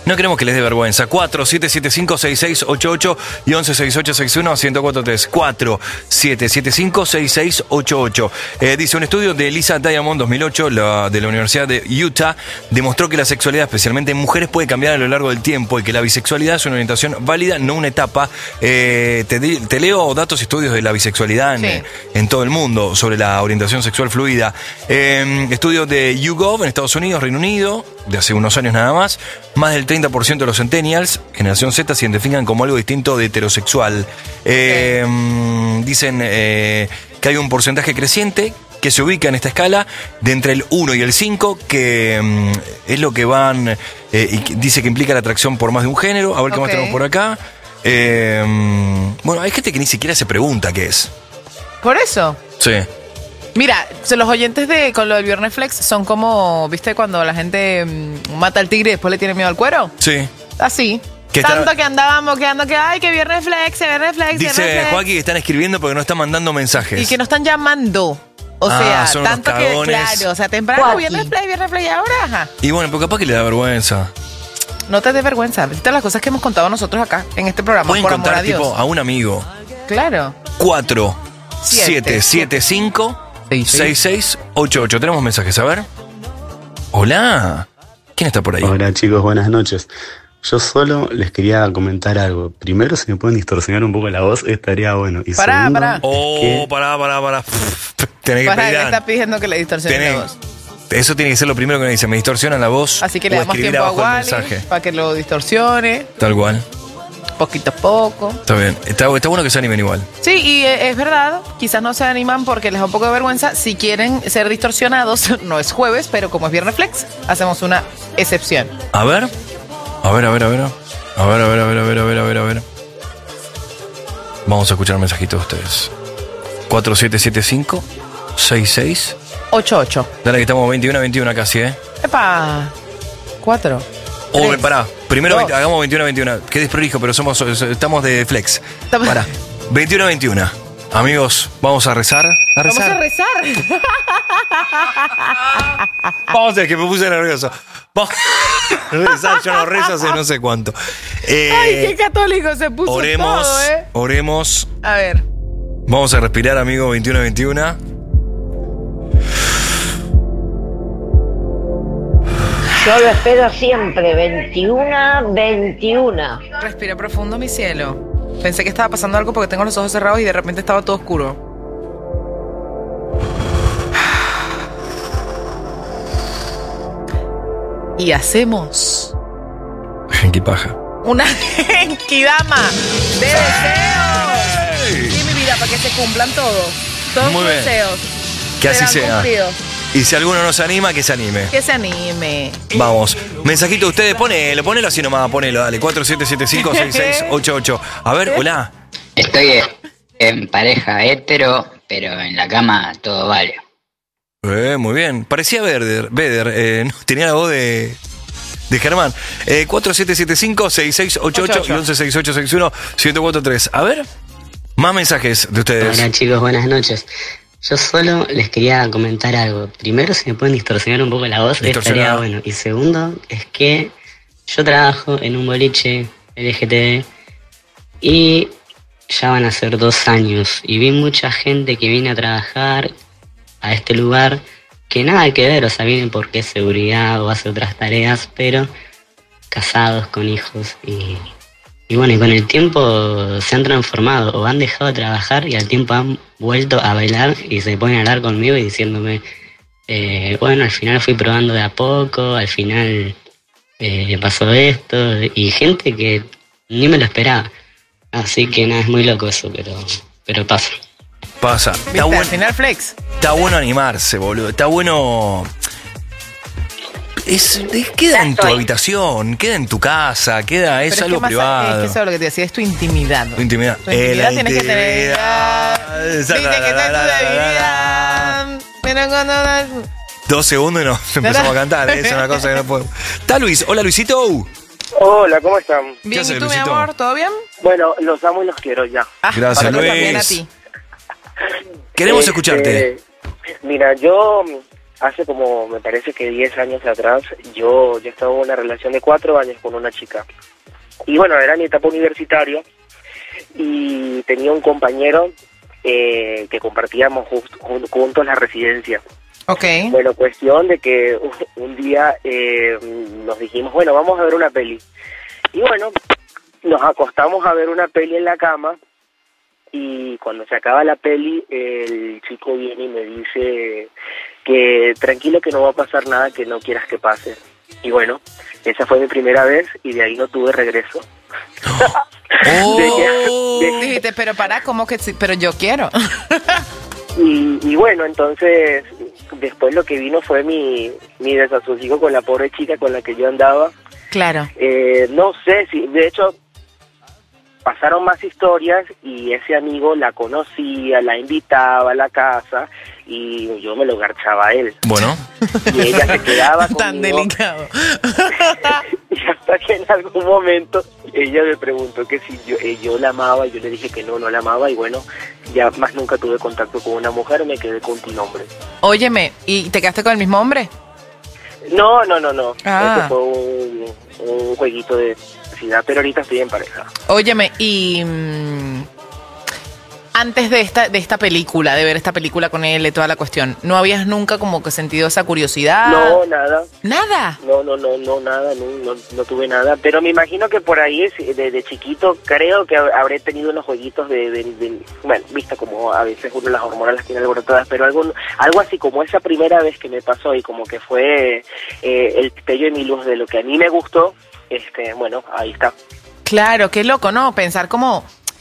No queremos que les dé vergüenza. cuatro siete siete cinco seis seis ocho ocho y once sesenta y ocho sesenta y uno uno cuatro tres. cuatro siete siete cinco seis seis ocho ocho. Eh, dice, un estudio de Lisa Diamond dos mil ocho la, de la Universidad de Utah demostró que la sexualidad, especialmente en mujeres, puede cambiar a lo largo del tiempo y que la bisexualidad es una orientación válida, no una etapa. Eh, te, te leo datos y estudios de la bisexualidad en, sí. en todo el mundo sobre la orientación sexual fluida. Eh, estudios de YouGov en Estados Unidos, Reino Unido, de hace unos años nada más. Más del treinta por ciento de los centennials, generación Z, se identifican como algo distinto de heterosexual. Eh, okay. Dicen eh, que hay un porcentaje creciente que se ubica en esta escala de entre el uno y el cinco, que um, es lo que van, eh, y que dice que implica la atracción por más de un género. A ver qué okay. más tenemos por acá. Eh, bueno, hay gente que ni siquiera se pregunta qué es. ¿Por eso? Sí. Mira, los oyentes de con lo del Viernes Flex son como, ¿viste cuando la gente mmm, mata al tigre y después le tiene miedo al cuero? Sí. Así. Tanto está... que andábamos quedando que, ay, que Viernes Flex, Viernes Flex, Dice Viernes Flex. Joaquín que están escribiendo porque no están mandando mensajes. Y que no están llamando. O ah, sea, tanto que, claro, o sea, temprano, Joaquín. Viernes Flex, Viernes Flex, y ahora, ajá. Y bueno, pues capaz que le da vergüenza. No te des vergüenza. Estas las cosas que hemos contado nosotros acá, en este programa, pueden por contar, amor a Dios. Tipo, a un amigo. Claro. cuatro siete siete cinco seis seis ocho ocho. Tenemos mensajes, a ver. Hola. ¿Quién está por ahí? Hola chicos, buenas noches. Yo solo les quería comentar algo. Primero, si me pueden distorsionar un poco la voz, estaría bueno. Y pará, segundo, pará. Oh, que... pará, pará, pará. Tenés que pará, pedir. ¿qué está pidiendo que le distorsionen Tenés... la voz? Eso tiene que ser lo primero que me dice. Me distorsionan la voz. Así que le damos tiempo a Wally para que lo distorsione. Tal cual. Poquito a poco. Está bien. Está, está bueno que se animen igual. Sí, y es verdad. Quizás no se animan porque les da un poco de vergüenza. Si quieren ser distorsionados, no es jueves, pero como es Viernes Flex, hacemos una excepción. A ver. A ver, a ver, a ver. A ver, a ver, a ver, a ver, a ver, a ver, a ver. Vamos a escuchar mensajitos de ustedes. cuatro siete siete cinco seis seis ocho ocho. Dale que estamos veintiuno a veintiuno casi, ¿eh? Epa. cuatro. Oh, pará. Primero veinte, hagamos veintiuno a veintiuno. Qué desprolijo, pero somos, estamos de flex. Estamos... Pará. veintiuno a veintiuno. Amigos, vamos a rezar. A rezar. Vamos a rezar. Vamos a ver, que me puse nervioso. Vamos a rezar, yo no rezo hace no sé cuánto. Eh, Ay, qué católico se puso oremos, todo, ¿eh? Oremos. A ver. Vamos a respirar, amigo, veintiuno a veintiuno. Yo lo espero siempre, veintiuno veintiuno. Respira profundo, mi cielo. Pensé que estaba pasando algo porque tengo los ojos cerrados y de repente estaba todo oscuro. Y hacemos... ¿Qué paja? Una genkidama de deseos. Sí, mi vida, para que se cumplan todos. Todos Muy tus bien. deseos. Que así serán sea. cumplidos. Y si alguno no se anima, que se anime. Que se anime. Vamos. Mensajito de ustedes, ponelo, ponelo así nomás, ponelo, dale. cuatro siete siete cinco seis seis ocho ocho. A ver, hola. Estoy en pareja hetero, pero en la cama todo vale. Eh, muy bien. Parecía Beder, Beder eh, no, tenía la voz de, de Germán. Eh, cuatro siete siete cinco seis seis ocho ocho y once sesenta y ocho sesenta y uno uno cuatro tres. A ver, más mensajes de ustedes. Hola chicos, buenas noches. Yo solo les quería comentar algo. Primero, si me pueden distorsionar un poco la voz, estaría bueno. Y segundo, es que yo trabajo en un boliche L G T B y ya van a ser dos años. Y vi mucha gente que viene a trabajar a este lugar que nada que ver, o sea, vienen porque es seguridad o hace otras tareas, pero casados, con hijos y... Y bueno, y con el tiempo se han transformado o han dejado de trabajar y al tiempo han vuelto a bailar y se ponen a hablar conmigo y diciéndome, eh, bueno, al final fui probando de a poco, al final eh, pasó esto, y gente que ni me lo esperaba. Así que nada, es muy loco eso, pero, pero pasa. Pasa. ¿Viste? Al final flex. Está bueno animarse, boludo. Está bueno... Es, es- queda en tu habitación, queda en tu casa, queda, es Pero algo que más- privado. Es que eso es lo que te decía, es tu intimidad. Tu intimidad. Tu intimidad Eh, la tienes que tener. intimidad. Viste que esa es tu debilidad. Pero cuando- Dos segundos y nos empezamos a cantar, ¿eh? Es una cosa que no puedo. Está Luis, hola Luisito. Hola, ¿cómo están? Bien, haces, ¿y tú, mi Luisito? amor? ¿Todo bien? Bueno, los amo y los quiero ya. Gracias, Para Luis. que También a ti. Queremos Este, escucharte. Mira, yo hace como, me parece que diez años atrás, yo, yo estaba en una relación de cuatro años con una chica. Y bueno, era mi etapa universitaria y tenía un compañero eh, que compartíamos just, juntos la residencia. Okay. Bueno, cuestión de que un día eh, nos dijimos, bueno, vamos a ver una peli. Y bueno, nos acostamos a ver una peli en la cama y cuando se acaba la peli, el chico viene y me dice que tranquilo, que no va a pasar nada que no quieras que pase. Y bueno, esa fue mi primera vez y de ahí no tuve regreso. Oh. De que- de- Dijiste, pero para, ¿cómo que sí? Pero yo quiero. Y, y bueno, entonces después lo que vino fue mi, mi desasosiego con la pobre chica con la que yo andaba. Claro. Eh, no sé si, de hecho, pasaron más historias y ese amigo la conocía, la invitaba a la casa y yo me lo garchaba a él. Bueno. Y ella se quedaba conmigo. Tan delicado. Y hasta que en algún momento ella me preguntó que si yo, eh, yo la amaba y yo le dije que no, no la amaba y bueno, ya más nunca tuve contacto con una mujer, me quedé con tu nombre. Óyeme, ¿y te quedaste con el mismo hombre? No, no, no, no. Ah. Este fue un, un jueguito de ciudad, pero ahorita estoy en pareja. Óyeme, y mm, antes de esta de esta película, de ver esta película con él y toda la cuestión, ¿no habías nunca como que sentido esa curiosidad? No, nada. ¿Nada? No, no, no, no, nada, no, no, no tuve nada. Pero me imagino que por ahí, de, de chiquito, creo que habré tenido unos jueguitos de, de, de- bueno, vista como a veces uno las hormonas las tiene alborotadas, pero algo, algo así como esa primera vez que me pasó y como que fue eh, el pello de mi luz de lo que a mí me gustó, este, bueno, ahí está. Claro, qué loco, ¿no? Pensar como,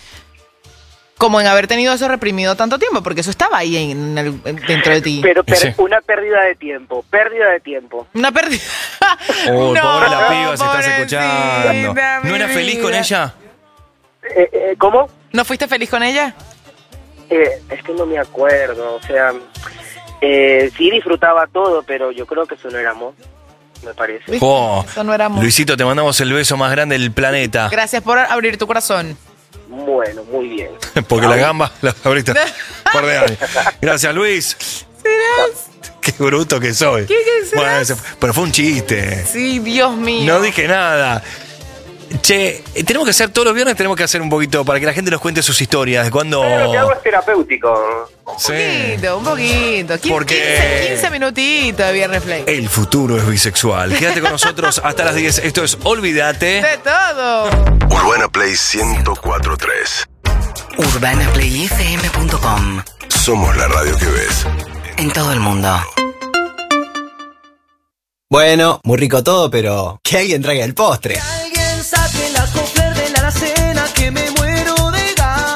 como en haber tenido eso reprimido tanto tiempo, porque eso estaba ahí en el- dentro de ti. Pero per- una pérdida de tiempo, pérdida de tiempo. Una pérdida. Oh, No, pobre la piba, se estás pobrecita, escuchando. mi ¿No eras feliz con vida. ella? Eh, eh, ¿Cómo? ¿No fuiste feliz con ella? Eh, es que no me acuerdo, o sea, eh, sí disfrutaba todo, pero yo creo que eso no era amor, me parece. Oh, Eso no era amor. Luisito, te mandamos el beso más grande del planeta. Gracias por abrir tu corazón. Bueno, muy bien. Porque la gamba la abriste un par de años. Gracias, Luis. Qué bruto que soy. ¿Qué, qué serás? Bueno, ese- pero fue un chiste. Sí, Dios mío. No dije nada. Che, eh, tenemos que hacer todos los viernes, tenemos que hacer un poquito para que la gente nos cuente sus historias. De cuando. Pero lo que hago es terapéutico. Sí. Un poquito, un poquito. quince, Porque- quince, quince minutitos de Viernes Play. El futuro es bisexual. Quédate con nosotros hasta las diez. Esto es Olvídate. De todo. Urbana Play ciento cuatro punto tres. urbana play f m punto com. Somos la radio que ves. En todo el mundo. Bueno, muy rico todo, pero que alguien traiga el postre. Alguien saque la cofler de la alacena que me muero de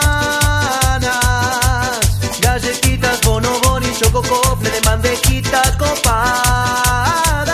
ganas. Galletitas, bonobón y chococofre de mantequita copada.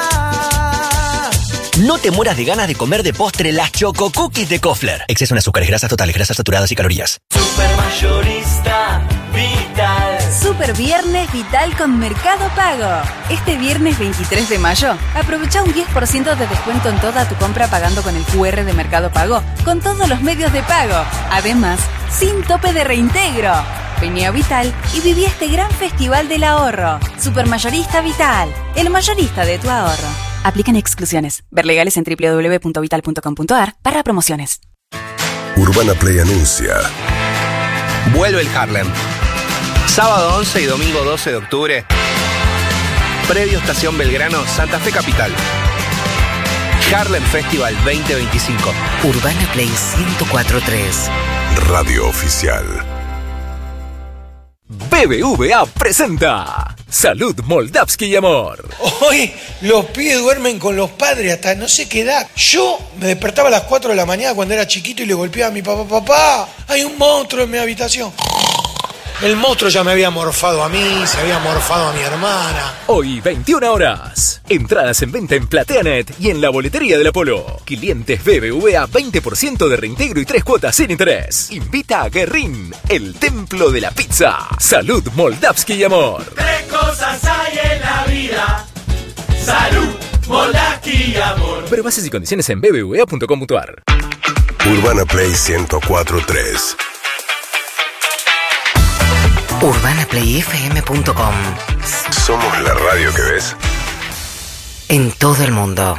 No te mueras de ganas de comer de postre las Choco Cookies de Kofler. Exceso en azúcares, grasas totales, grasas saturadas y calorías. Supermayorista Vital. Super Viernes Vital con Mercado Pago. Este viernes veintitrés de mayo, aprovecha un diez por ciento de descuento en toda tu compra pagando con el Q R de Mercado Pago, con todos los medios de pago. Además, sin tope de reintegro. Vení a Vital y viví este gran festival del ahorro. Supermayorista Vital, el mayorista de tu ahorro. Aplican exclusiones. Ver legales en w w w punto vital punto com punto a r para promociones. Urbana Play anuncia. Vuelve el Harlem. Sábado once y domingo doce de octubre. Predio Estación Belgrano, Santa Fe Capital. Harlem Festival veinte veinticinco. Urbana Play ciento cuatro punto tres. Radio oficial. B B V A presenta Salud, Moldavsky y Amor. Hoy los pibes duermen con los padres hasta no sé qué edad. Yo me despertaba a las cuatro de la mañana cuando era chiquito y le golpeaba a mi papá. Papá, hay un monstruo en mi habitación. El monstruo ya me había morfado a mí, se había morfado a mi hermana. Hoy veintiuna horas. Entradas en venta en PlateaNet y en la boletería del Apolo. Clientes B B V A veinte por ciento de reintegro y tres cuotas sin interés. Invita a Guerrín, el templo de la pizza. Salud, Moldavsky y Amor. Tres cosas hay en la vida: salud, Moldavsky y amor. Pero bases y condiciones en b b v a punto com punto a r. Urbana Play ciento cuatro punto tres. Urbana urbana play f m punto com. Somos la radio que ves. En todo el mundo.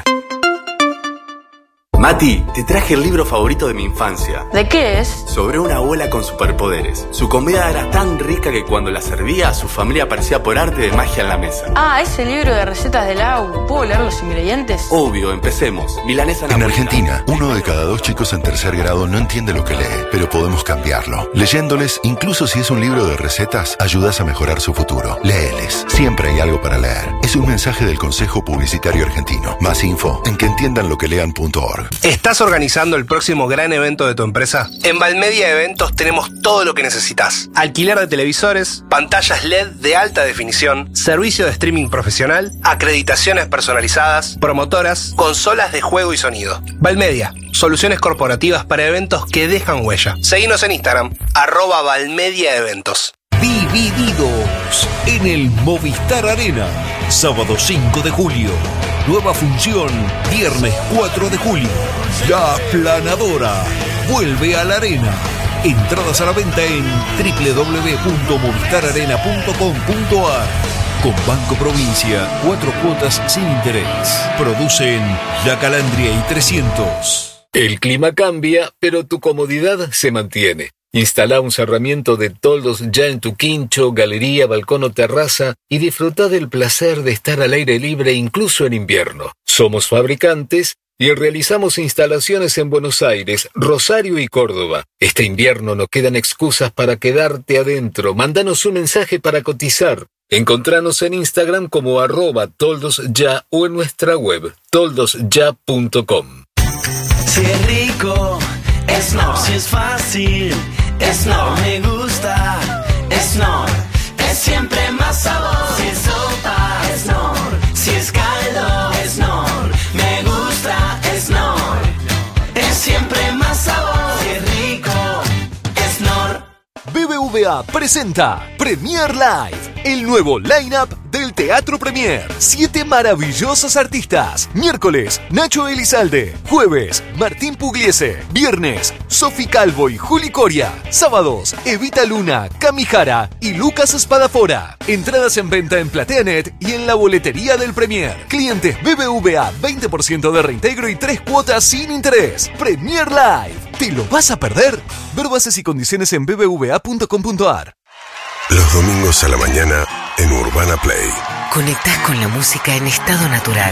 Mati, te traje el libro favorito de mi infancia. ¿De qué es? Sobre una abuela con superpoderes. Su comida era tan rica que cuando la servía, su familia aparecía por arte de magia en la mesa. Ah, ese libro de recetas del agua. ¿Puedo leer los ingredientes? Obvio, empecemos. Milanesa En napolitana. Argentina, uno de cada dos chicos en tercer grado no entiende lo que lee, pero podemos cambiarlo. Leyéndoles, incluso si es un libro de recetas, ayudas a mejorar su futuro. Léeles. Siempre hay algo para leer. Es un mensaje del Consejo Publicitario Argentino. Más info en que entiendan lo que lean punto org. ¿Estás organizando el próximo gran evento de tu empresa? En Valmedia Eventos tenemos todo lo que necesitas. Alquiler de televisores, pantallas L E D de alta definición, servicio de streaming profesional, acreditaciones personalizadas, promotoras, consolas de juego y sonido. Valmedia, soluciones corporativas para eventos que dejan huella. Seguinos en Instagram, arroba Valmedia Eventos. Divididos en el Movistar Arena. Sábado cinco de julio. Nueva función, viernes cuatro de julio. La Aplanadora vuelve a la arena. Entradas a la venta en doble u doble u doble u punto movistar arena punto com punto a r. Con Banco Provincia, cuatro cuotas sin interés. Producen La Calandria y trescientos. El clima cambia, pero tu comodidad se mantiene. Instala un cerramiento de toldos ya en tu quincho, galería, balcón o terraza y disfruta del placer de estar al aire libre incluso en invierno. Somos fabricantes y realizamos instalaciones en Buenos Aires, Rosario y Córdoba. Este invierno no quedan excusas para quedarte adentro. Mándanos un mensaje para cotizar. Encontranos en Instagram como arroba toldosya o en nuestra web toldosya punto com. Si es rico, es no, si es fácil, es no, me gusta, es no, es siempre más sabor. Si es sopa, es no, si es caldo, es no, me gusta, es no, es siempre más sabor. Si es rico, es no. B B V A presenta Premier Live, el nuevo line-up del Teatro Premier. Siete maravillosos artistas. Miércoles, Nacho Elizalde. Jueves, Martín Pugliese. Viernes, Sofi Calvo y Juli Coria. Sábados, Evita Luna, Cami Jara y Lucas Espadafora. Entradas en venta en PlateaNet y en la boletería del Premier. Clientes B B V A, veinte por ciento de reintegro y tres cuotas sin interés. Premier Live. ¿Te lo vas a perder? Ver bases y condiciones en b b v a punto com punto a r. Los domingos a la mañana en Urbana Play. Conectás con la música en estado natural.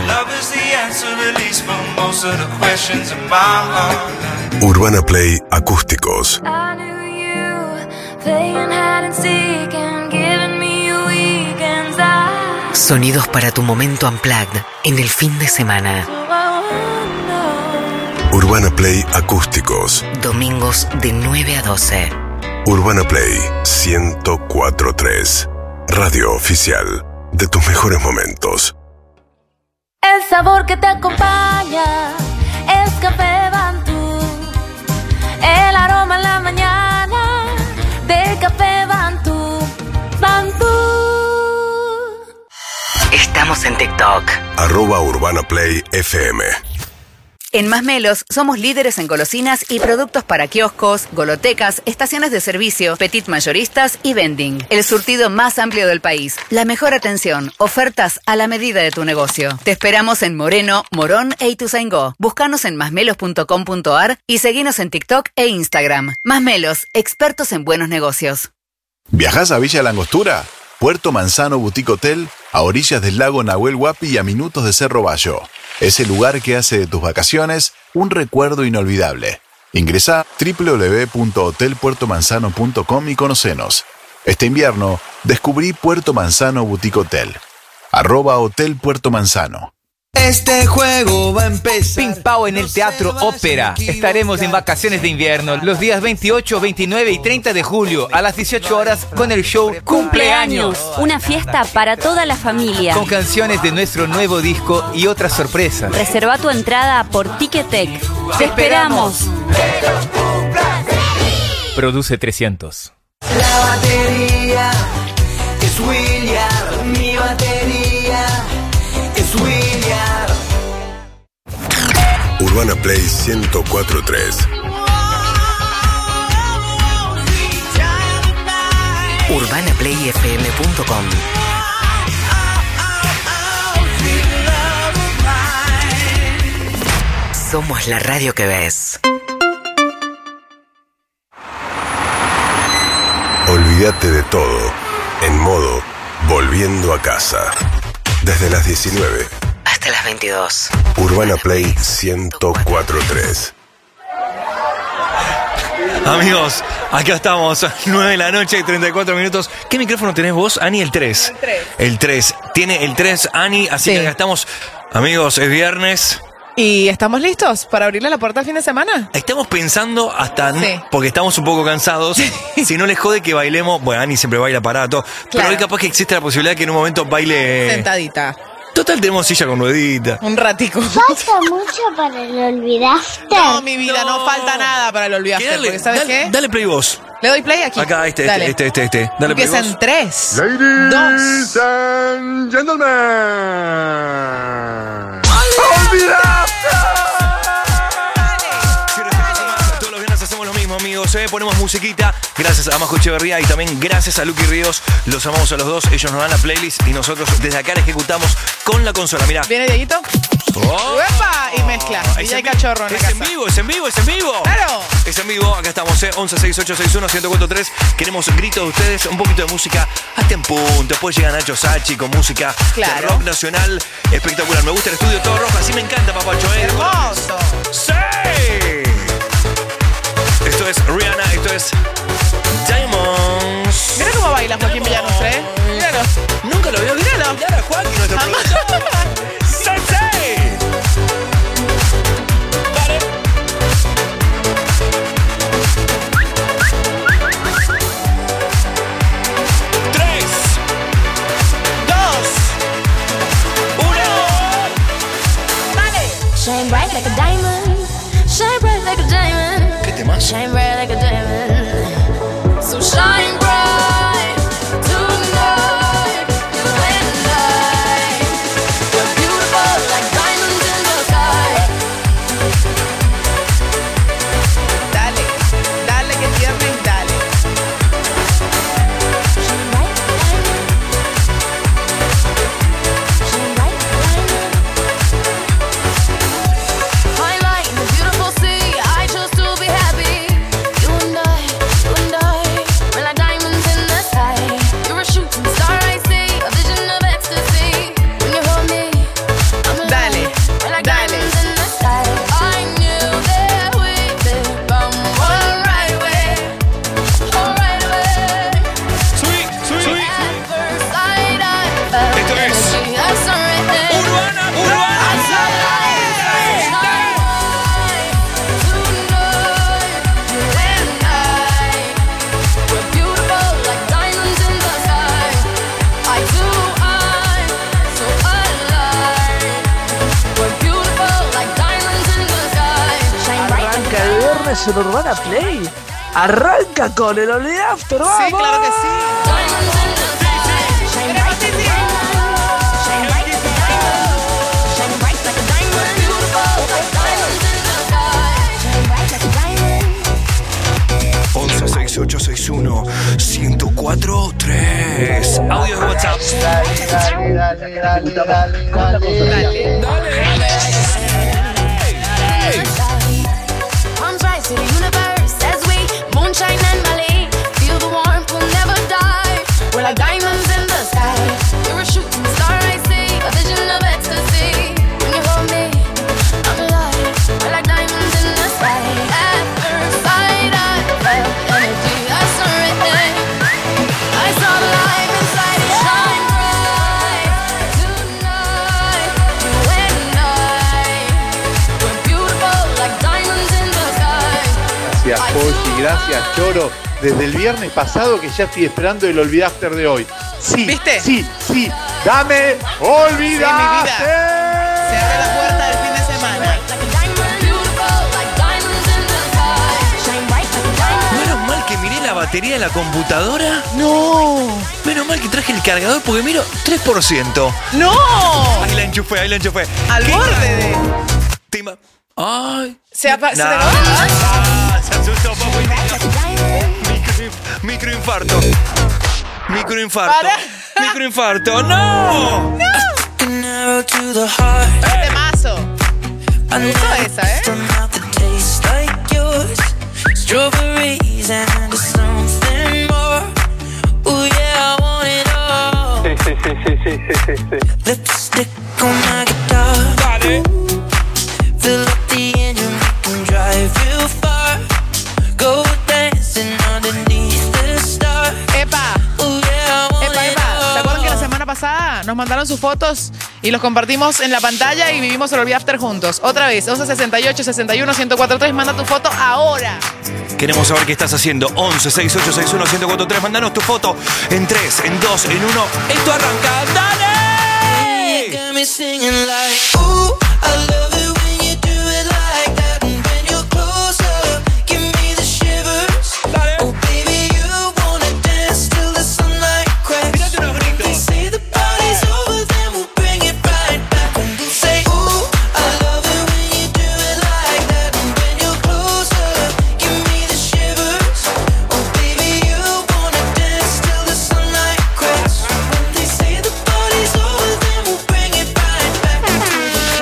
Urbana Play Acústicos. Sonidos para tu momento unplugged en el fin de semana. Urbana Play Acústicos. Domingos de nueve a doce. Urbana Play ciento cuatro punto tres. Radio oficial de tus mejores momentos. El sabor que te acompaña es Café Bantú. El aroma en la mañana de Café Bantú. Bantú. Estamos en TikTok. Arroba Urbana Play F M. En Masmelos somos líderes en golosinas y productos para kioscos, golotecas, estaciones de servicio, petit mayoristas y vending. El surtido más amplio del país. La mejor atención. Ofertas a la medida de tu negocio. Te esperamos en Moreno, Morón e Ituzaingó. Búscanos en masmelos punto com punto a r y seguinos en TikTok e Instagram. Masmelos, expertos en buenos negocios. ¿Viajás a Villa Langostura? Puerto Manzano Boutique Hotel, a orillas del lago Nahuel Huapi y a minutos de Cerro Bayo. Ese lugar que hace de tus vacaciones un recuerdo inolvidable. Ingresá a doble u doble u doble u punto hotel puerto manzano punto com y conocenos. Este invierno descubrí Puerto Manzano Boutique Hotel. Arroba Hotel Puerto Manzano. Este juego va a empezar. Ping Pao en el Teatro Ópera. Estaremos en vacaciones de invierno los días veintiocho, veintinueve y treinta de julio a las dieciocho horas con el show Cumpleaños. Una fiesta para toda la familia. Con canciones de nuestro nuevo disco y otras sorpresas. Reserva tu entrada por Ticketek. ¡Te esperamos! Produce trescientos. La batería es William, mi batería es William. Urbana Play ciento cuatro punto tres. urbana play f m punto com. Somos la radio que ves. Olvídate de todo, en modo Volviendo a casa. Desde las diecinueve hasta las veintidós. Urbana Play ciento cuatro punto tres. Amigos, acá estamos, nueve de la noche y treinta y cuatro minutos. ¿Qué micrófono tenés vos, Ani? El tres. El tres. El tres. Tiene el tres, Ani, así Sí. que acá estamos. Amigos, es viernes. ¿Y estamos listos para abrirle la puerta al fin de semana? Estamos pensando hasta, Sí. porque estamos un poco cansados, si no les jode que bailemos, bueno, Ani siempre baila aparato, pero Claro. hoy capaz que existe la posibilidad que en un momento baile... Sentadita. Total, tenemos silla con ruedita. Un ratico. Falta mucho para el olvidaste. No, mi vida, no, falta nada para el olvidaste. Dale, Porque ¿sabes dale, qué? dale play vos. Le doy play aquí. Acá, este, Dale. este, este, este, este. Dale play Empieza vos. en tres, Ladies dos. and gentlemen. Todos los viernes hacemos lo mismo, amigos. ¿eh? Ponemos musiquita. Gracias a Majo Echeverría y también gracias a Luqui Ríos. Los amamos a los dos. Ellos nos dan la playlist y nosotros desde acá la ejecutamos con la consola. Mirá. ¿Viene Dieguito? Oh. ¡Uepa! Y mezcla. Y Es ya hay en vi- cachorro en la Es en casa. vivo, es en vivo, es en vivo. ¡Claro! Es en vivo, acá estamos, ¿eh? once seis ocho seis uno uno cuatro tres. Queremos gritos de ustedes, un poquito de música hasta en punto. Después llega Nacho Sachi con música Claro. de rock nacional espectacular. Me gusta el estudio todo rojo, así me encanta, papacho. ¿eh? ¡Hermoso! ¡Sí! Esto es Rihanna, esto es Diamonds. Mira cómo baila Joaquín Villanos, ¿eh? Míralo. Nunca lo veo. Míralo. Mira, Joaquín, nuestro productor. ¡Sensei! Vale. Tres, dos, uno. Shine bright like a diamond. Shine bright like a diamond. ¿Qué temas? Shine bright like a diamond. So shine bright tonight. You and I. We're beautiful like diamonds in the sky. Dale. Dale que viernes, dale. Shine bright like a diamond. Shine bright like a diamond. Fine light in the beautiful sea. I chose to be happy. You and I, you and I, we're like diamonds in the sky. You're a shooting star, I see, a vision of ecstasy. When you hold me, I'm alive. Dale, We're like dale. diamonds in the sky. I knew that we'd be from one right way, one right way. Sweet, sweet. At first sight, I felt Esto es energy. I surrendered. Urbana, Urbana. I saw light. Shine bright tonight. You and I, we're beautiful like diamonds in the sky. Eye to eye, so alive. We're beautiful like diamonds in the sky. Shine bright like Arranca el viernes en Urbana Play. Arranca con el Only After, vamos. Sí, claro que sí. diamonds in the sky. Shine bright like a diamond. Shine bright like a diamond. Shine bright like a diamond. We're beautiful like diamonds in the sky. Shine bright like a diamond. once seis ocho seis uno uno cuatro tres. Audio de WhatsApp. Palms rise to the universe as we moonshine and Mali. Feel the warmth, we'll never die. We're like diamonds in the sky. You're a shooting star, I see, a vision of ecstasy. When you hold me, I'm alive. We're like diamonds in the sky. At first sight, I felt energy. I surrendered. I saw the light inside it shine bright tonight. You and I, we're beautiful like diamonds in the sky. Gracias, Joshi, gracias, Choro. Desde el viernes pasado que ya estoy esperando el Olvidaster de hoy. Sí, ¿Viste? sí, sí. Dame Olvidaster. Sí, mi vida. Se abre la puerta del fin de semana. Menos mal que miré la batería de la computadora. No. Menos mal que traje el cargador porque miro tres por ciento. No. Ahí la enchufé, ahí la enchufé. Al ¿Qué? borde de. Tima- Ay. Se, apa- se Nah. te acabó. Ah, se asustó, papu. Micro, microinfarto. Microinfarto. Para. Microinfarto. ¡No! ¡Qué temazo! Me gustó esa, ¿eh? Strawberries and something more. Ooh yeah, I want it all. Sí, sí, sí, sí, sí, sí, sí. Lipstick on my guitar. Dale. Fill up the engine, we can drive real far. Go dancing underneath the stars. ¡Epa! Ooh yeah, I want Epa, it epa. ¿Se all. acuerdan que la semana pasada nos mandaron sus fotos y los compartimos en la pantalla y vivimos el Olvida After juntos? Otra vez, once sesenta y ocho, sesenta y uno, ciento cuatro tres, manda tu foto ahora. Queremos saber qué estás haciendo. once, sesenta y ocho, sesenta y uno, ciento cuarenta y tres. Mándanos tu foto en tres, en dos, en uno. Esto arranca. ¡Dale! You got me singing like, ooh, I love it when you do it like that. And when you're closer, give me the shivers. Oh baby, you wanna dance till the sunlight cracks. When they say the party's over, then we'll bring it right back. When they say, ooh, I love it when you do it like that. And when you're closer, give me the shivers. Oh baby, you wanna dance till the sunlight cracks. When they say the party's over, then we'll bring it right back into the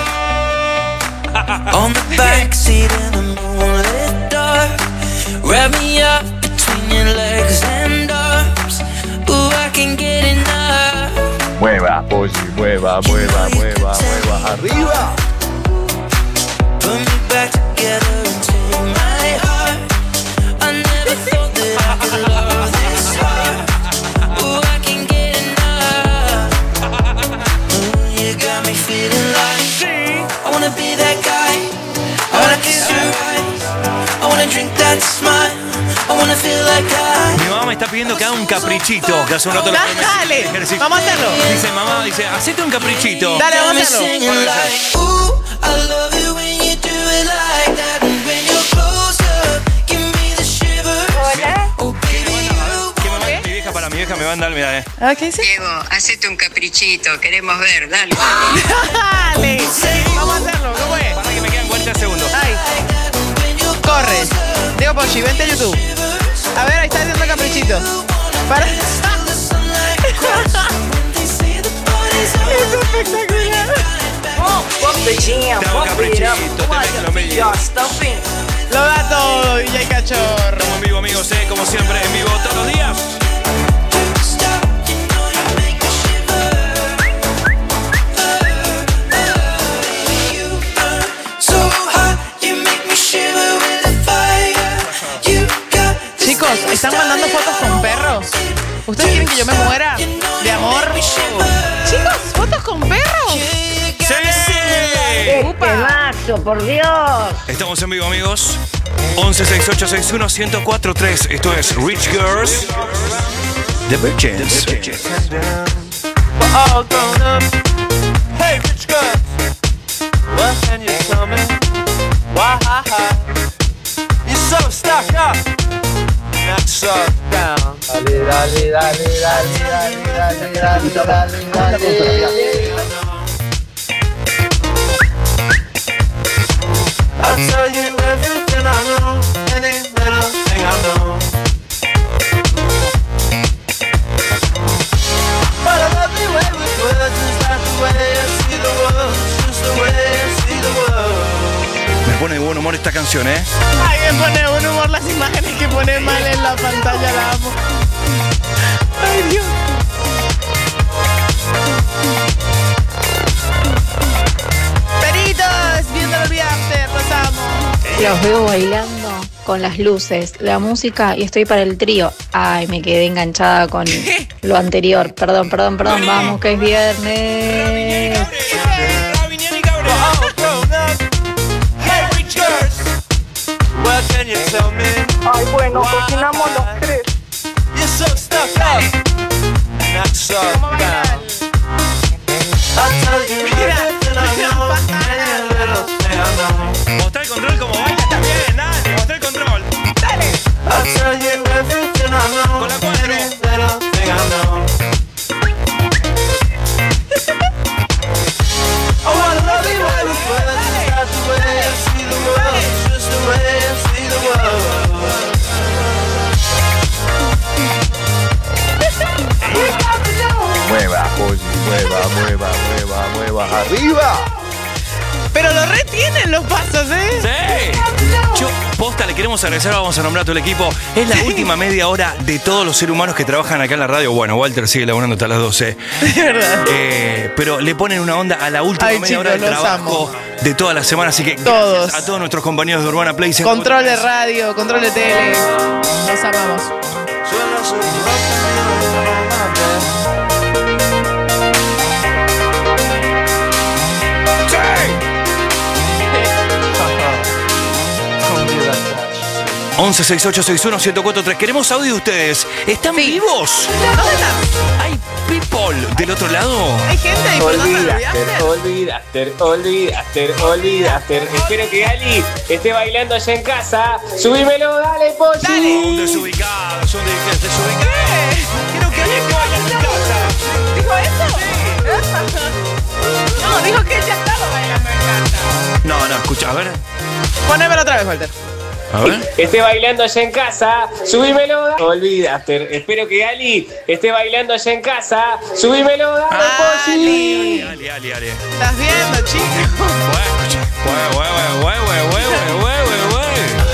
car. On the backseat in the moonlit dark, wrap me up between your legs and arms. Ooh, I can get enough. Mueva, Polly, mueva, mueva, mueva, mueva. ¡Arriba! Put me back together and take my heart. I never thought that I could love this hard. Ooh, I can get enough. Ooh, you got me feeling like I wanna be that guy. I wanna kiss your eyes. I wanna drink that smile. I wanna feel like I. Mi mamá me está pidiendo que haga un caprichito. Que hace un rato lo Dale, ejercicio. vamos a hacerlo. Dice mamá, dice, hacete un caprichito. Dale, Got vamos me a hacerlo. singing like, ooh, I love it when you do it like that. And when you're closer, give me the shivers. Oh baby, you ¿Qué mamá? Mi vieja para mi vieja me va a andar, mira, eh. Ah, ¿qué dice? Diego, hacete un caprichito, queremos ver, dale. Dale. Vamos a hacerlo, ¿cómo es? Para que me quedan cuarenta segundos. Ay. Corre. Diego Pochi, vente a YouTube. A ver, ahí está haciendo caprichito. Para. Es espectacular. Te hago caprichito, te mezclo medio. Lo da todo, D J Cachorro. Estamos en vivo, amigos, eh, como siempre, en vivo todos los días. Chicos, ¿están mandando fotos con perros? ¿Ustedes quieren que yo me muera de amor? Chicos, ¿fotos con perros? ¡Sí! ¡Upa! ¡Macho, por Dios! Estamos en vivo, amigos. once, sesenta y ocho, sesenta y uno, ciento cuatro tres. Esto es Rich Girls. The Virgins. all grown up. Hey, rich girl, what can you tell me? Why, hi, hi. You're so stuck up, not so down. Dale, dale, dale, dale, dale, dale, dale, dale, dale. I'll tell you everything I know, any little thing I know. But I love the way with words, is that the way I see the world? It's just the way I see the world. Me pone de buen humor esta canción, ¿eh? Ay, me pone de buen humor las imágenes que pone mal en la pantalla, la amo. Ay, Dios. Peritos, viendo el After, los amo. Los veo bailando con las luces, la música y estoy para el trío. Ay, me quedé enganchada con lo anterior. Perdón, perdón, perdón. Vamos, que es viernes. Ay, bueno, cocinamos los tres. You're so stuck up, not so down. I'll tell you everything I know, any little thing I know. Mostrar el control como baila también, dale, mostrar el control. Dale. I'll tell you everything I know, Con la cuatro. any little thing I know. Oh, I love you way with words, it's not the way I see the world, it's just the way I see the world. Mueva, mueva, mueva, mueva. ¡Arriba! Pero lo retienen los pasos, ¿eh? Sí. Yo, posta, le queremos agradecer, vamos a nombrar a todo el equipo. Es la última media hora de todos los seres humanos que trabajan acá en la radio. Bueno, Walter sigue laburando hasta las doce. Es verdad. Eh, pero le ponen una onda a la última Ay, media chicos, hora de los trabajo amo. de toda la semana. Así que Todos. gracias a todos nuestros compañeros de Urbana Play. Control de radio, control de tele. Los amamos. once sesenta y ocho sesenta y uno ciento cuatro tres. Queremos audio de ustedes. ¿Están vivos? ¿Dónde están? ¿Hay people del otro lado? Hay gente disfrutando del Olvidaste, viaje. olvidaste, olvidaste, olvidaste. Espero que Ali esté bailando allá en casa. Subímelo, dale, pollo. Son desubicados, son de- desubicados. Quiero que alguien vaya a mi casa. ¿Dijo eso? No, dijo que él ya estaba bailando en casa. No, no, escucha, a ver. Ponémelo otra vez, Walter. A ver. Esté bailando allá en casa. Subímelo, dale. Olvidaste. Espero que Ali esté bailando allá en casa. Subímelo, dale, pollo. Ali. Ali, Ali, Ali. ¿Estás viendo, chico? Güey, güey, güey, güey, güey, güey, güey, güey, güey.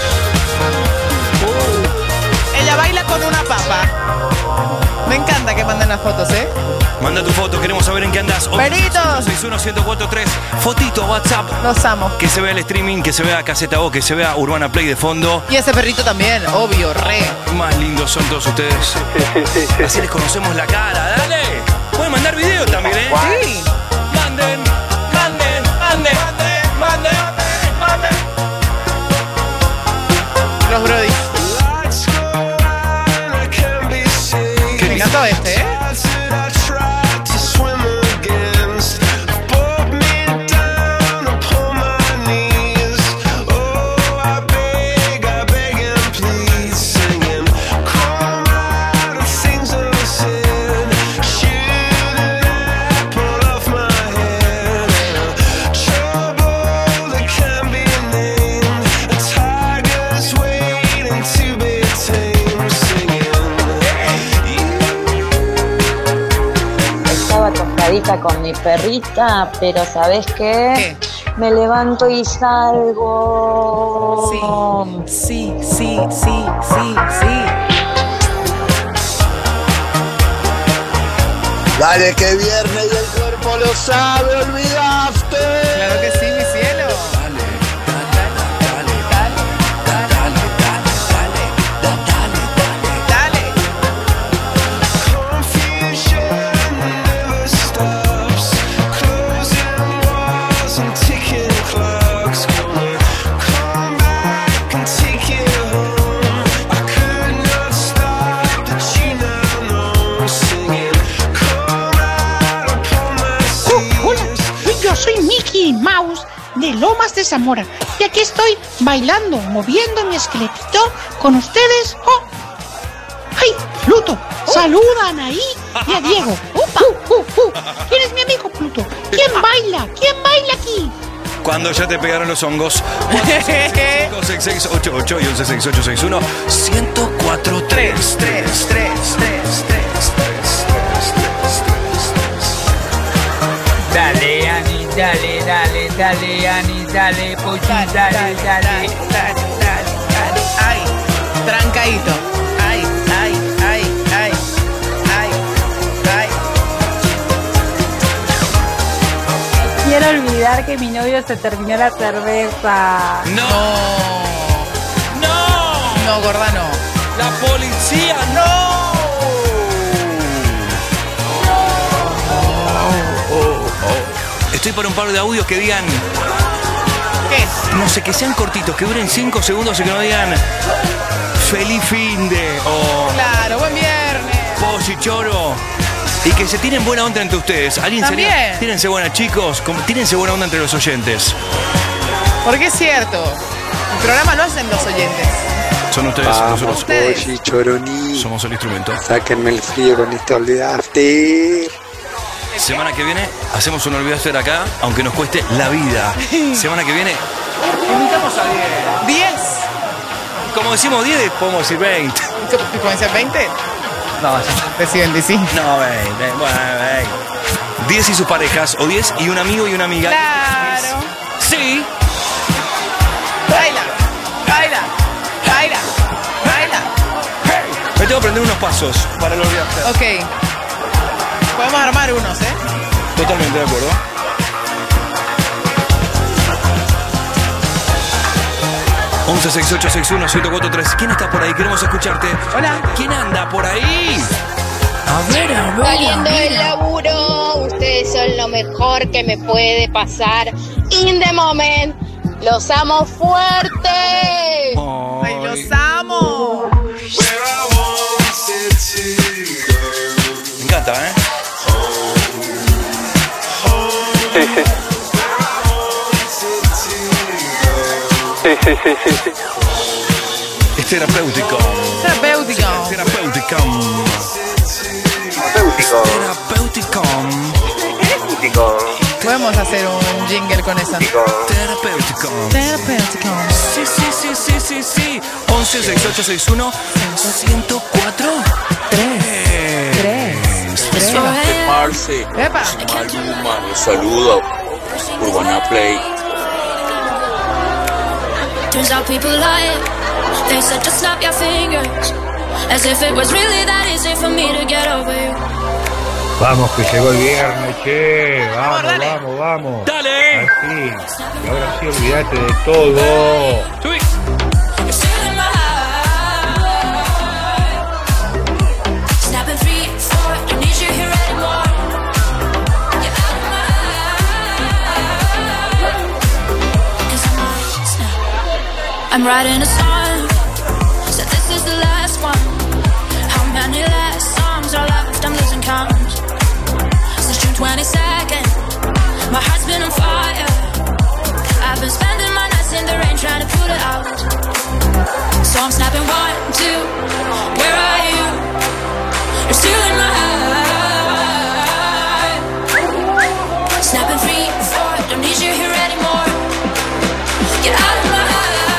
Ella baila con una papa. Me encanta que manden las fotos, ¿eh? Manda tu foto, queremos saber en qué andás. Benitos. sesenta y uno ciento cuatro tres. Fotito, WhatsApp. Los amo. Que se vea el streaming, que se vea Caseta O, que se vea Urbana Play de fondo. Y ese perrito también, obvio, re. Más lindos son todos ustedes. Así les conocemos la cara, dale. Pueden mandar video también, ¿eh? Sí. Manden, manden, manden, manden, manden, manden. Los Brody. Me encantó este, ¿eh? Estaba acostadita con mi perrita, pero ¿sabes qué? Me levanto y salgo. Sí, sí, sí, sí, sí. Dale que viernes y el cuerpo lo sabe, olvidaste. Claro que sí, mi cielo. Yo soy Mickey Mouse de Lomas de Zamora y aquí estoy bailando, moviendo mi esqueletito con ustedes. ¡Oh! ¡Ay, Pluto! Saluda a Anaí y a Diego. ¡Upa! Uh, uh, uh. ¿Quién es mi amigo Pluto? ¿Quién baila? ¿Quién baila aquí? Cuando ya te pegaron los hongos. cinco seis seis ocho ocho y once sesenta y ocho sesenta y uno ciento cuatro tres tres tres tres tres tres. Dale, Ani, dale, dale, dale, Ani, dale, pochi, dale, dale, dale, dale, dale. Ay, trancadito. Ay, ay, ay, ay, ay, ay. Quiero olvidar que mi novio se terminó la cerveza. No. No. No, gorda, no. La policía, no. Estoy para un par de audios que digan. ¿Qué? No sé, que sean cortitos, que duren cinco segundos y que no digan feliz fin de o Claro, buen viernes. Pollo y Choro. Y que se tienen buena onda entre ustedes. ¿Alguien También. sería? Tírense buena, chicos. como- Tírense buena onda entre los oyentes. Porque es cierto. El programa lo hacen los oyentes. Son ustedes, Vamos, nosotros. Ustedes. Pollo y Choroní. Somos el instrumento. Sáquenme el frío con este olvidaste. Semana que viene hacemos un olvidaste acá, aunque nos cueste la vida. Semana que viene invitamos a diez. ¿diez? Como decimos diez, podemos decir veinte. ¿Pueden ser veinte? No, Deciden, deciden. no, veinte. Bueno, veinte. diez y sus parejas, o diez y un amigo y una amiga. Claro. Sí. Baila, baila, baila, baila. Me tengo que aprender unos pasos para el olvidarte. Ok. Podemos armar unos, ¿eh? Totalmente de acuerdo. once sesenta y ocho sesenta y uno ciento cuatro tres. ¿Quién está por ahí? Queremos escucharte. Hola. ¿Quién anda por ahí? A ver, a ver. Saliendo del laburo, ustedes son lo mejor que me puede pasar. In the moment, los amo fuerte. Ay, los amo. Me encanta, ¿eh? Sí, sí. Sí, sí, sí, sí, sí. Es terapéutico. Terapéutico. Terapéutico. Terapéutico. Terapéutico. Terapéutico. Podemos hacer un jingle con eso. Terapéutico. Terapéutico. Sí, sí, sí, sí, sí, sí. once sesenta y ocho sesenta y uno ciento cuatro tres. Tres. Marce, Epa. Maluma, los saludo. Urbana Play. Turns out people lie. They said just snap your fingers. As if it was really that easy for me to get over you. Vamos que llegó el viernes, che. Vamos, Dale. vamos, vamos. Dale. Así. Y ahora sí olvídate de todo. Uy. You're still in my heart. Snapping three, four, don't need you here anymore. You're out of my heart. 'Cause I might snap. I'm writing a song. So this is the last one. How many last songs are left? I'm losing count. Since June twenty-second, my heart's been on fire. I've been spending my nights in the rain trying to put it out. So I'm snapping one, two, where are you? You're still in my heart. Snapping three, four, don't need you here anymore. Get out of my heart.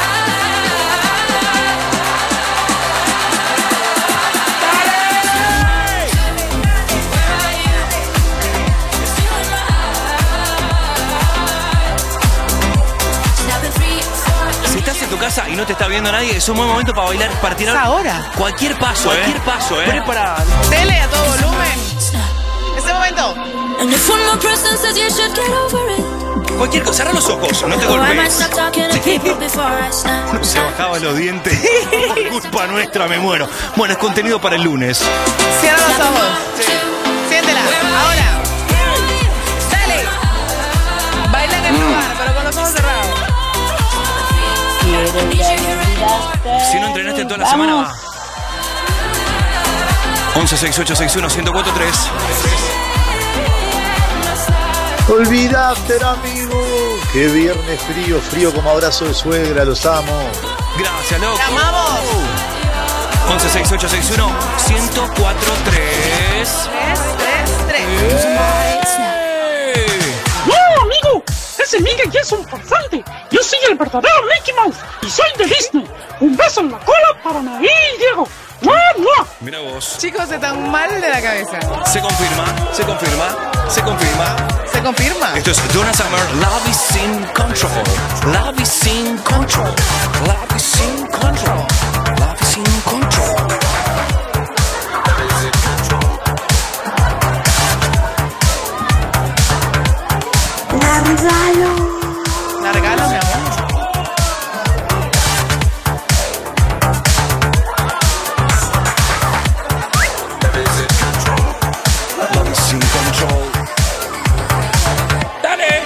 Si estás en tu casa y no te está viendo nadie, es un buen momento para bailar, para tirar Ahora. cualquier paso, cualquier ¿eh? paso, ¿eh? Para... Tele a todo volumen. Ese momento. And if one more person says you should get over it. Cualquier cosa, cerra los ojos, no te Oh, I might golpees. stop talking to people before I snap. No se bajaba los dientes. Por culpa nuestra, me muero. Bueno, es contenido para el lunes. Cierra los ojos. Siéntela. Ahora. Dale. Baila en el lugar, pero con los ojos cerrados. Si no entrenaste en toda la semana, va. once sesenta y ocho sesenta y uno ciento cuatro tres. Olvidaste, amigo. Qué viernes frío, frío como abrazo de suegra, los amo. Gracias, loco. ¡Te amamos! once sesenta y ocho sesenta y uno ciento cuatro tres. Tres, tres, tres. ¡No, amigo! Ese Mickey ya es un farsante. Yo soy el verdadero Mickey Mouse y soy de Disney. Un beso en la cola para Naví y Diego. ¡Mua, mua! Mira vos. Chicos, están mal de la cabeza. Se confirma, se confirma, se confirma. ¿Se confirma? Esto es Donna Summer, Love is in Control. Love is in Control. Love is in Control. Love is in Control. Largalo. Largalo, mi amor. Love is in Control. ¡Dale!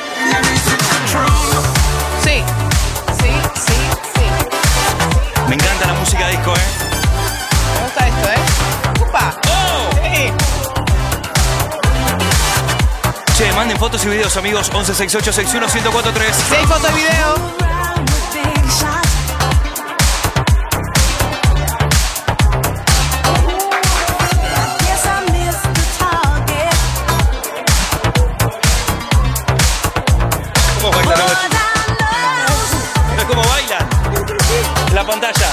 Sí. Sí, sí, sí. Me encanta la música disco, ¿eh? Me gusta esto, ¿eh? ¡Upa! ¡Oh! Sí. Che, manden fotos y videos, amigos. once sesenta y ocho sesenta y uno ciento cuatro tres. Si hay foto y video. ¿Cómo bailan? Mira cómo bailan. En la pantalla.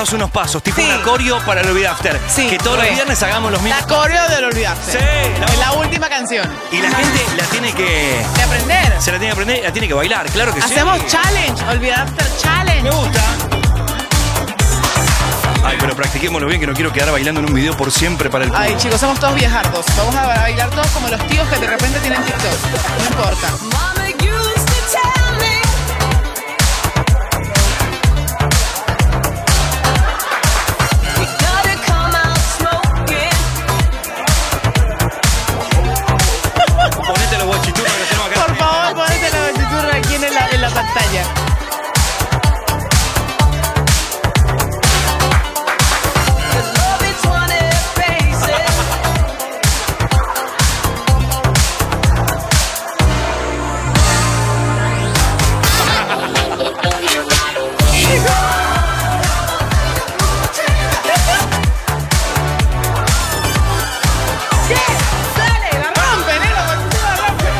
darnos unos pasos, tipo Sí. una coreo para el Olvida After. Sí, que todos re. los viernes hagamos los mismos. La coreo del Olvidaste. Sí, la- Es la última canción. Y la gente la tiene que. De aprender. Se la tiene que aprender y la tiene que bailar, claro que Hacemos sí. challenge, Olvidaste challenge. Me gusta. Ay, pero practiquémoslo bien, que no quiero quedar bailando en un video por siempre para el público. Ay, chicos, somos todos viejardos. Vamos a bailar todos como los tíos que de repente tienen TikTok. No importa. Ponete los guachiturros que tenemos acá. Por favor, ponete la partitura aquí en la, en la pantalla. ¡Dale! ¡La rompen, eh! ¡La partitura la rompen!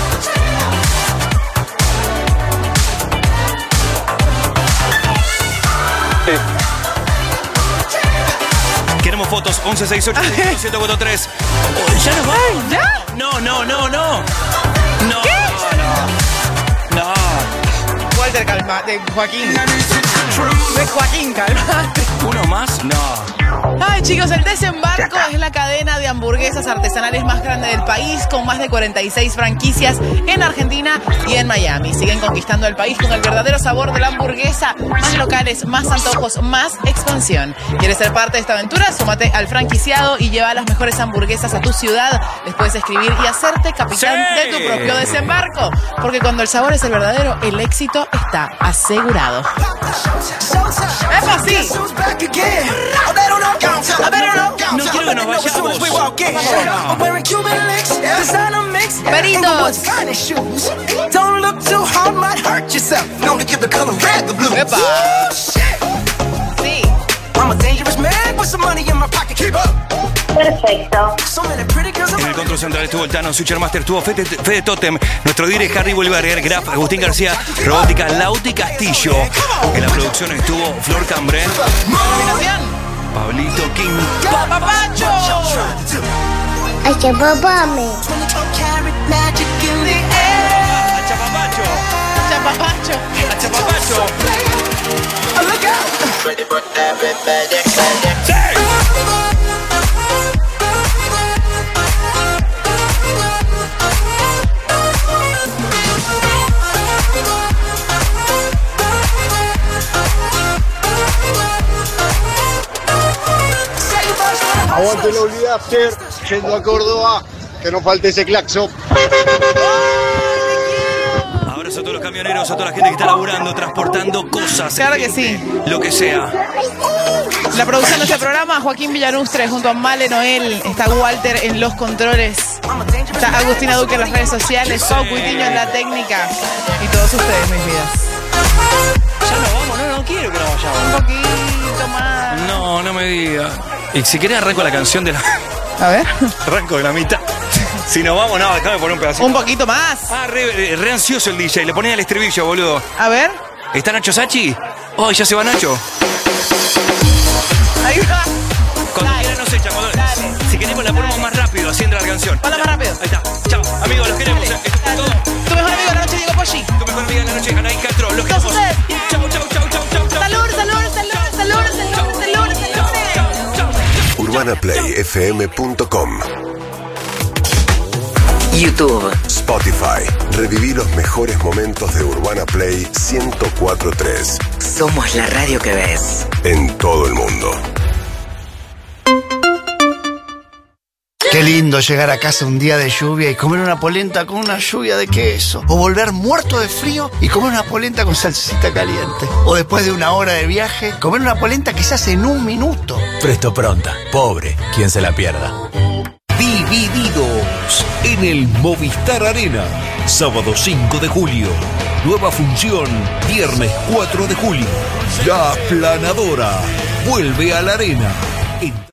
Queremos fotos, once sesenta y ocho, uno siete cuatro tres. Oh, ¿ya nos vamos? ¿Ya? No, no, no, no. No, ¿Qué? no, no. Walter, calmate. Joaquín. De Joaquín, calmate. ¿Uno más? No. Ay, chicos, el Desembarco es la cadena de hamburguesas artesanales más grande del país, con más de cuarenta y seis franquicias en Argentina y en Miami. Siguen conquistando el país con el verdadero sabor de la hamburguesa. Más locales, más antojos, más expansión. ¿Quieres ser parte de esta aventura? Súmate al franquiciado y lleva las mejores hamburguesas a tu ciudad. Les puedes escribir y hacerte capitán ¡Sí! de tu propio desembarco. Porque cuando el sabor es el verdadero, el éxito está asegurado. ¡Es así! A ver, no. No quiero que nos vayamos. Peritos. Epa. Sí. Perfecto. En el control central estuvo el Tano, Switcher Master, estuvo Fede, Fede Totem, nuestro direct Harry Bolívar, Graf, Agustín García, Robótica, Lauti Castillo. En la producción estuvo Flor Cambre, Combinación. Pablito King. ¡Papapacho! Ay, que papá me. Chapapacho, Chapapacho. Chapapacho. Aguante el Olvida After, yendo a Córdoba, que no falte ese claxon. Abrazo a todos los camioneros, a toda la gente que está laburando, transportando cosas. Claro que gente, sí. Lo que sea. La producción de este programa, Joaquín Villanustre junto a Male Noel, está Walter en los controles, está Agustina Duque en las redes sociales, Pau Cuitiño en la técnica y todos ustedes, mis vidas. Ya nos vamos, no, no quiero que nos Un vayamos. poquito más. No, no me diga. Y si querés arranco la canción de la... A ver. Arranco de la mitad. Si nos vamos, no, déjame poner un pedacito. Un poquito más. Ah, re, re ansioso el D J, le ponía el estribillo, boludo. A ver. ¿Está Nacho Sachi? Oh, ya se va Nacho. Ahí va. Cuando quiera nos echa, cuando... Dale. Si queremos la ponemos más rápido, así entra la canción. Ponla más rápido. Ahí está. Chao, amigos, los queremos. Dale, Esto fue dale. todo. Tu mejor amigo de la noche, Diego Poggi. Tu mejor amiga en la noche, Anaí Castro. Los Todos queremos. ustedes. Chau, chau, chau, chau, chau, chau. Salud, salud, salud, salud, salud, salud, salud. urbana play f m punto com YouTube, Spotify. Reviví los mejores momentos de Urbana Play ciento cuatro punto tres somos la radio que ves. en todo el mundo. Qué lindo llegar a casa un día de lluvia y comer una polenta con una lluvia de queso. O volver muerto de frío y comer una polenta con salsita caliente. O después de una hora de viaje, comer una polenta que se hace en un minuto. Presto pronta. Pobre, quien se la pierda. Divididos en el Movistar Arena. Sábado cinco de julio. Nueva función. Viernes cuatro de julio. La Aplanadora vuelve a la arena.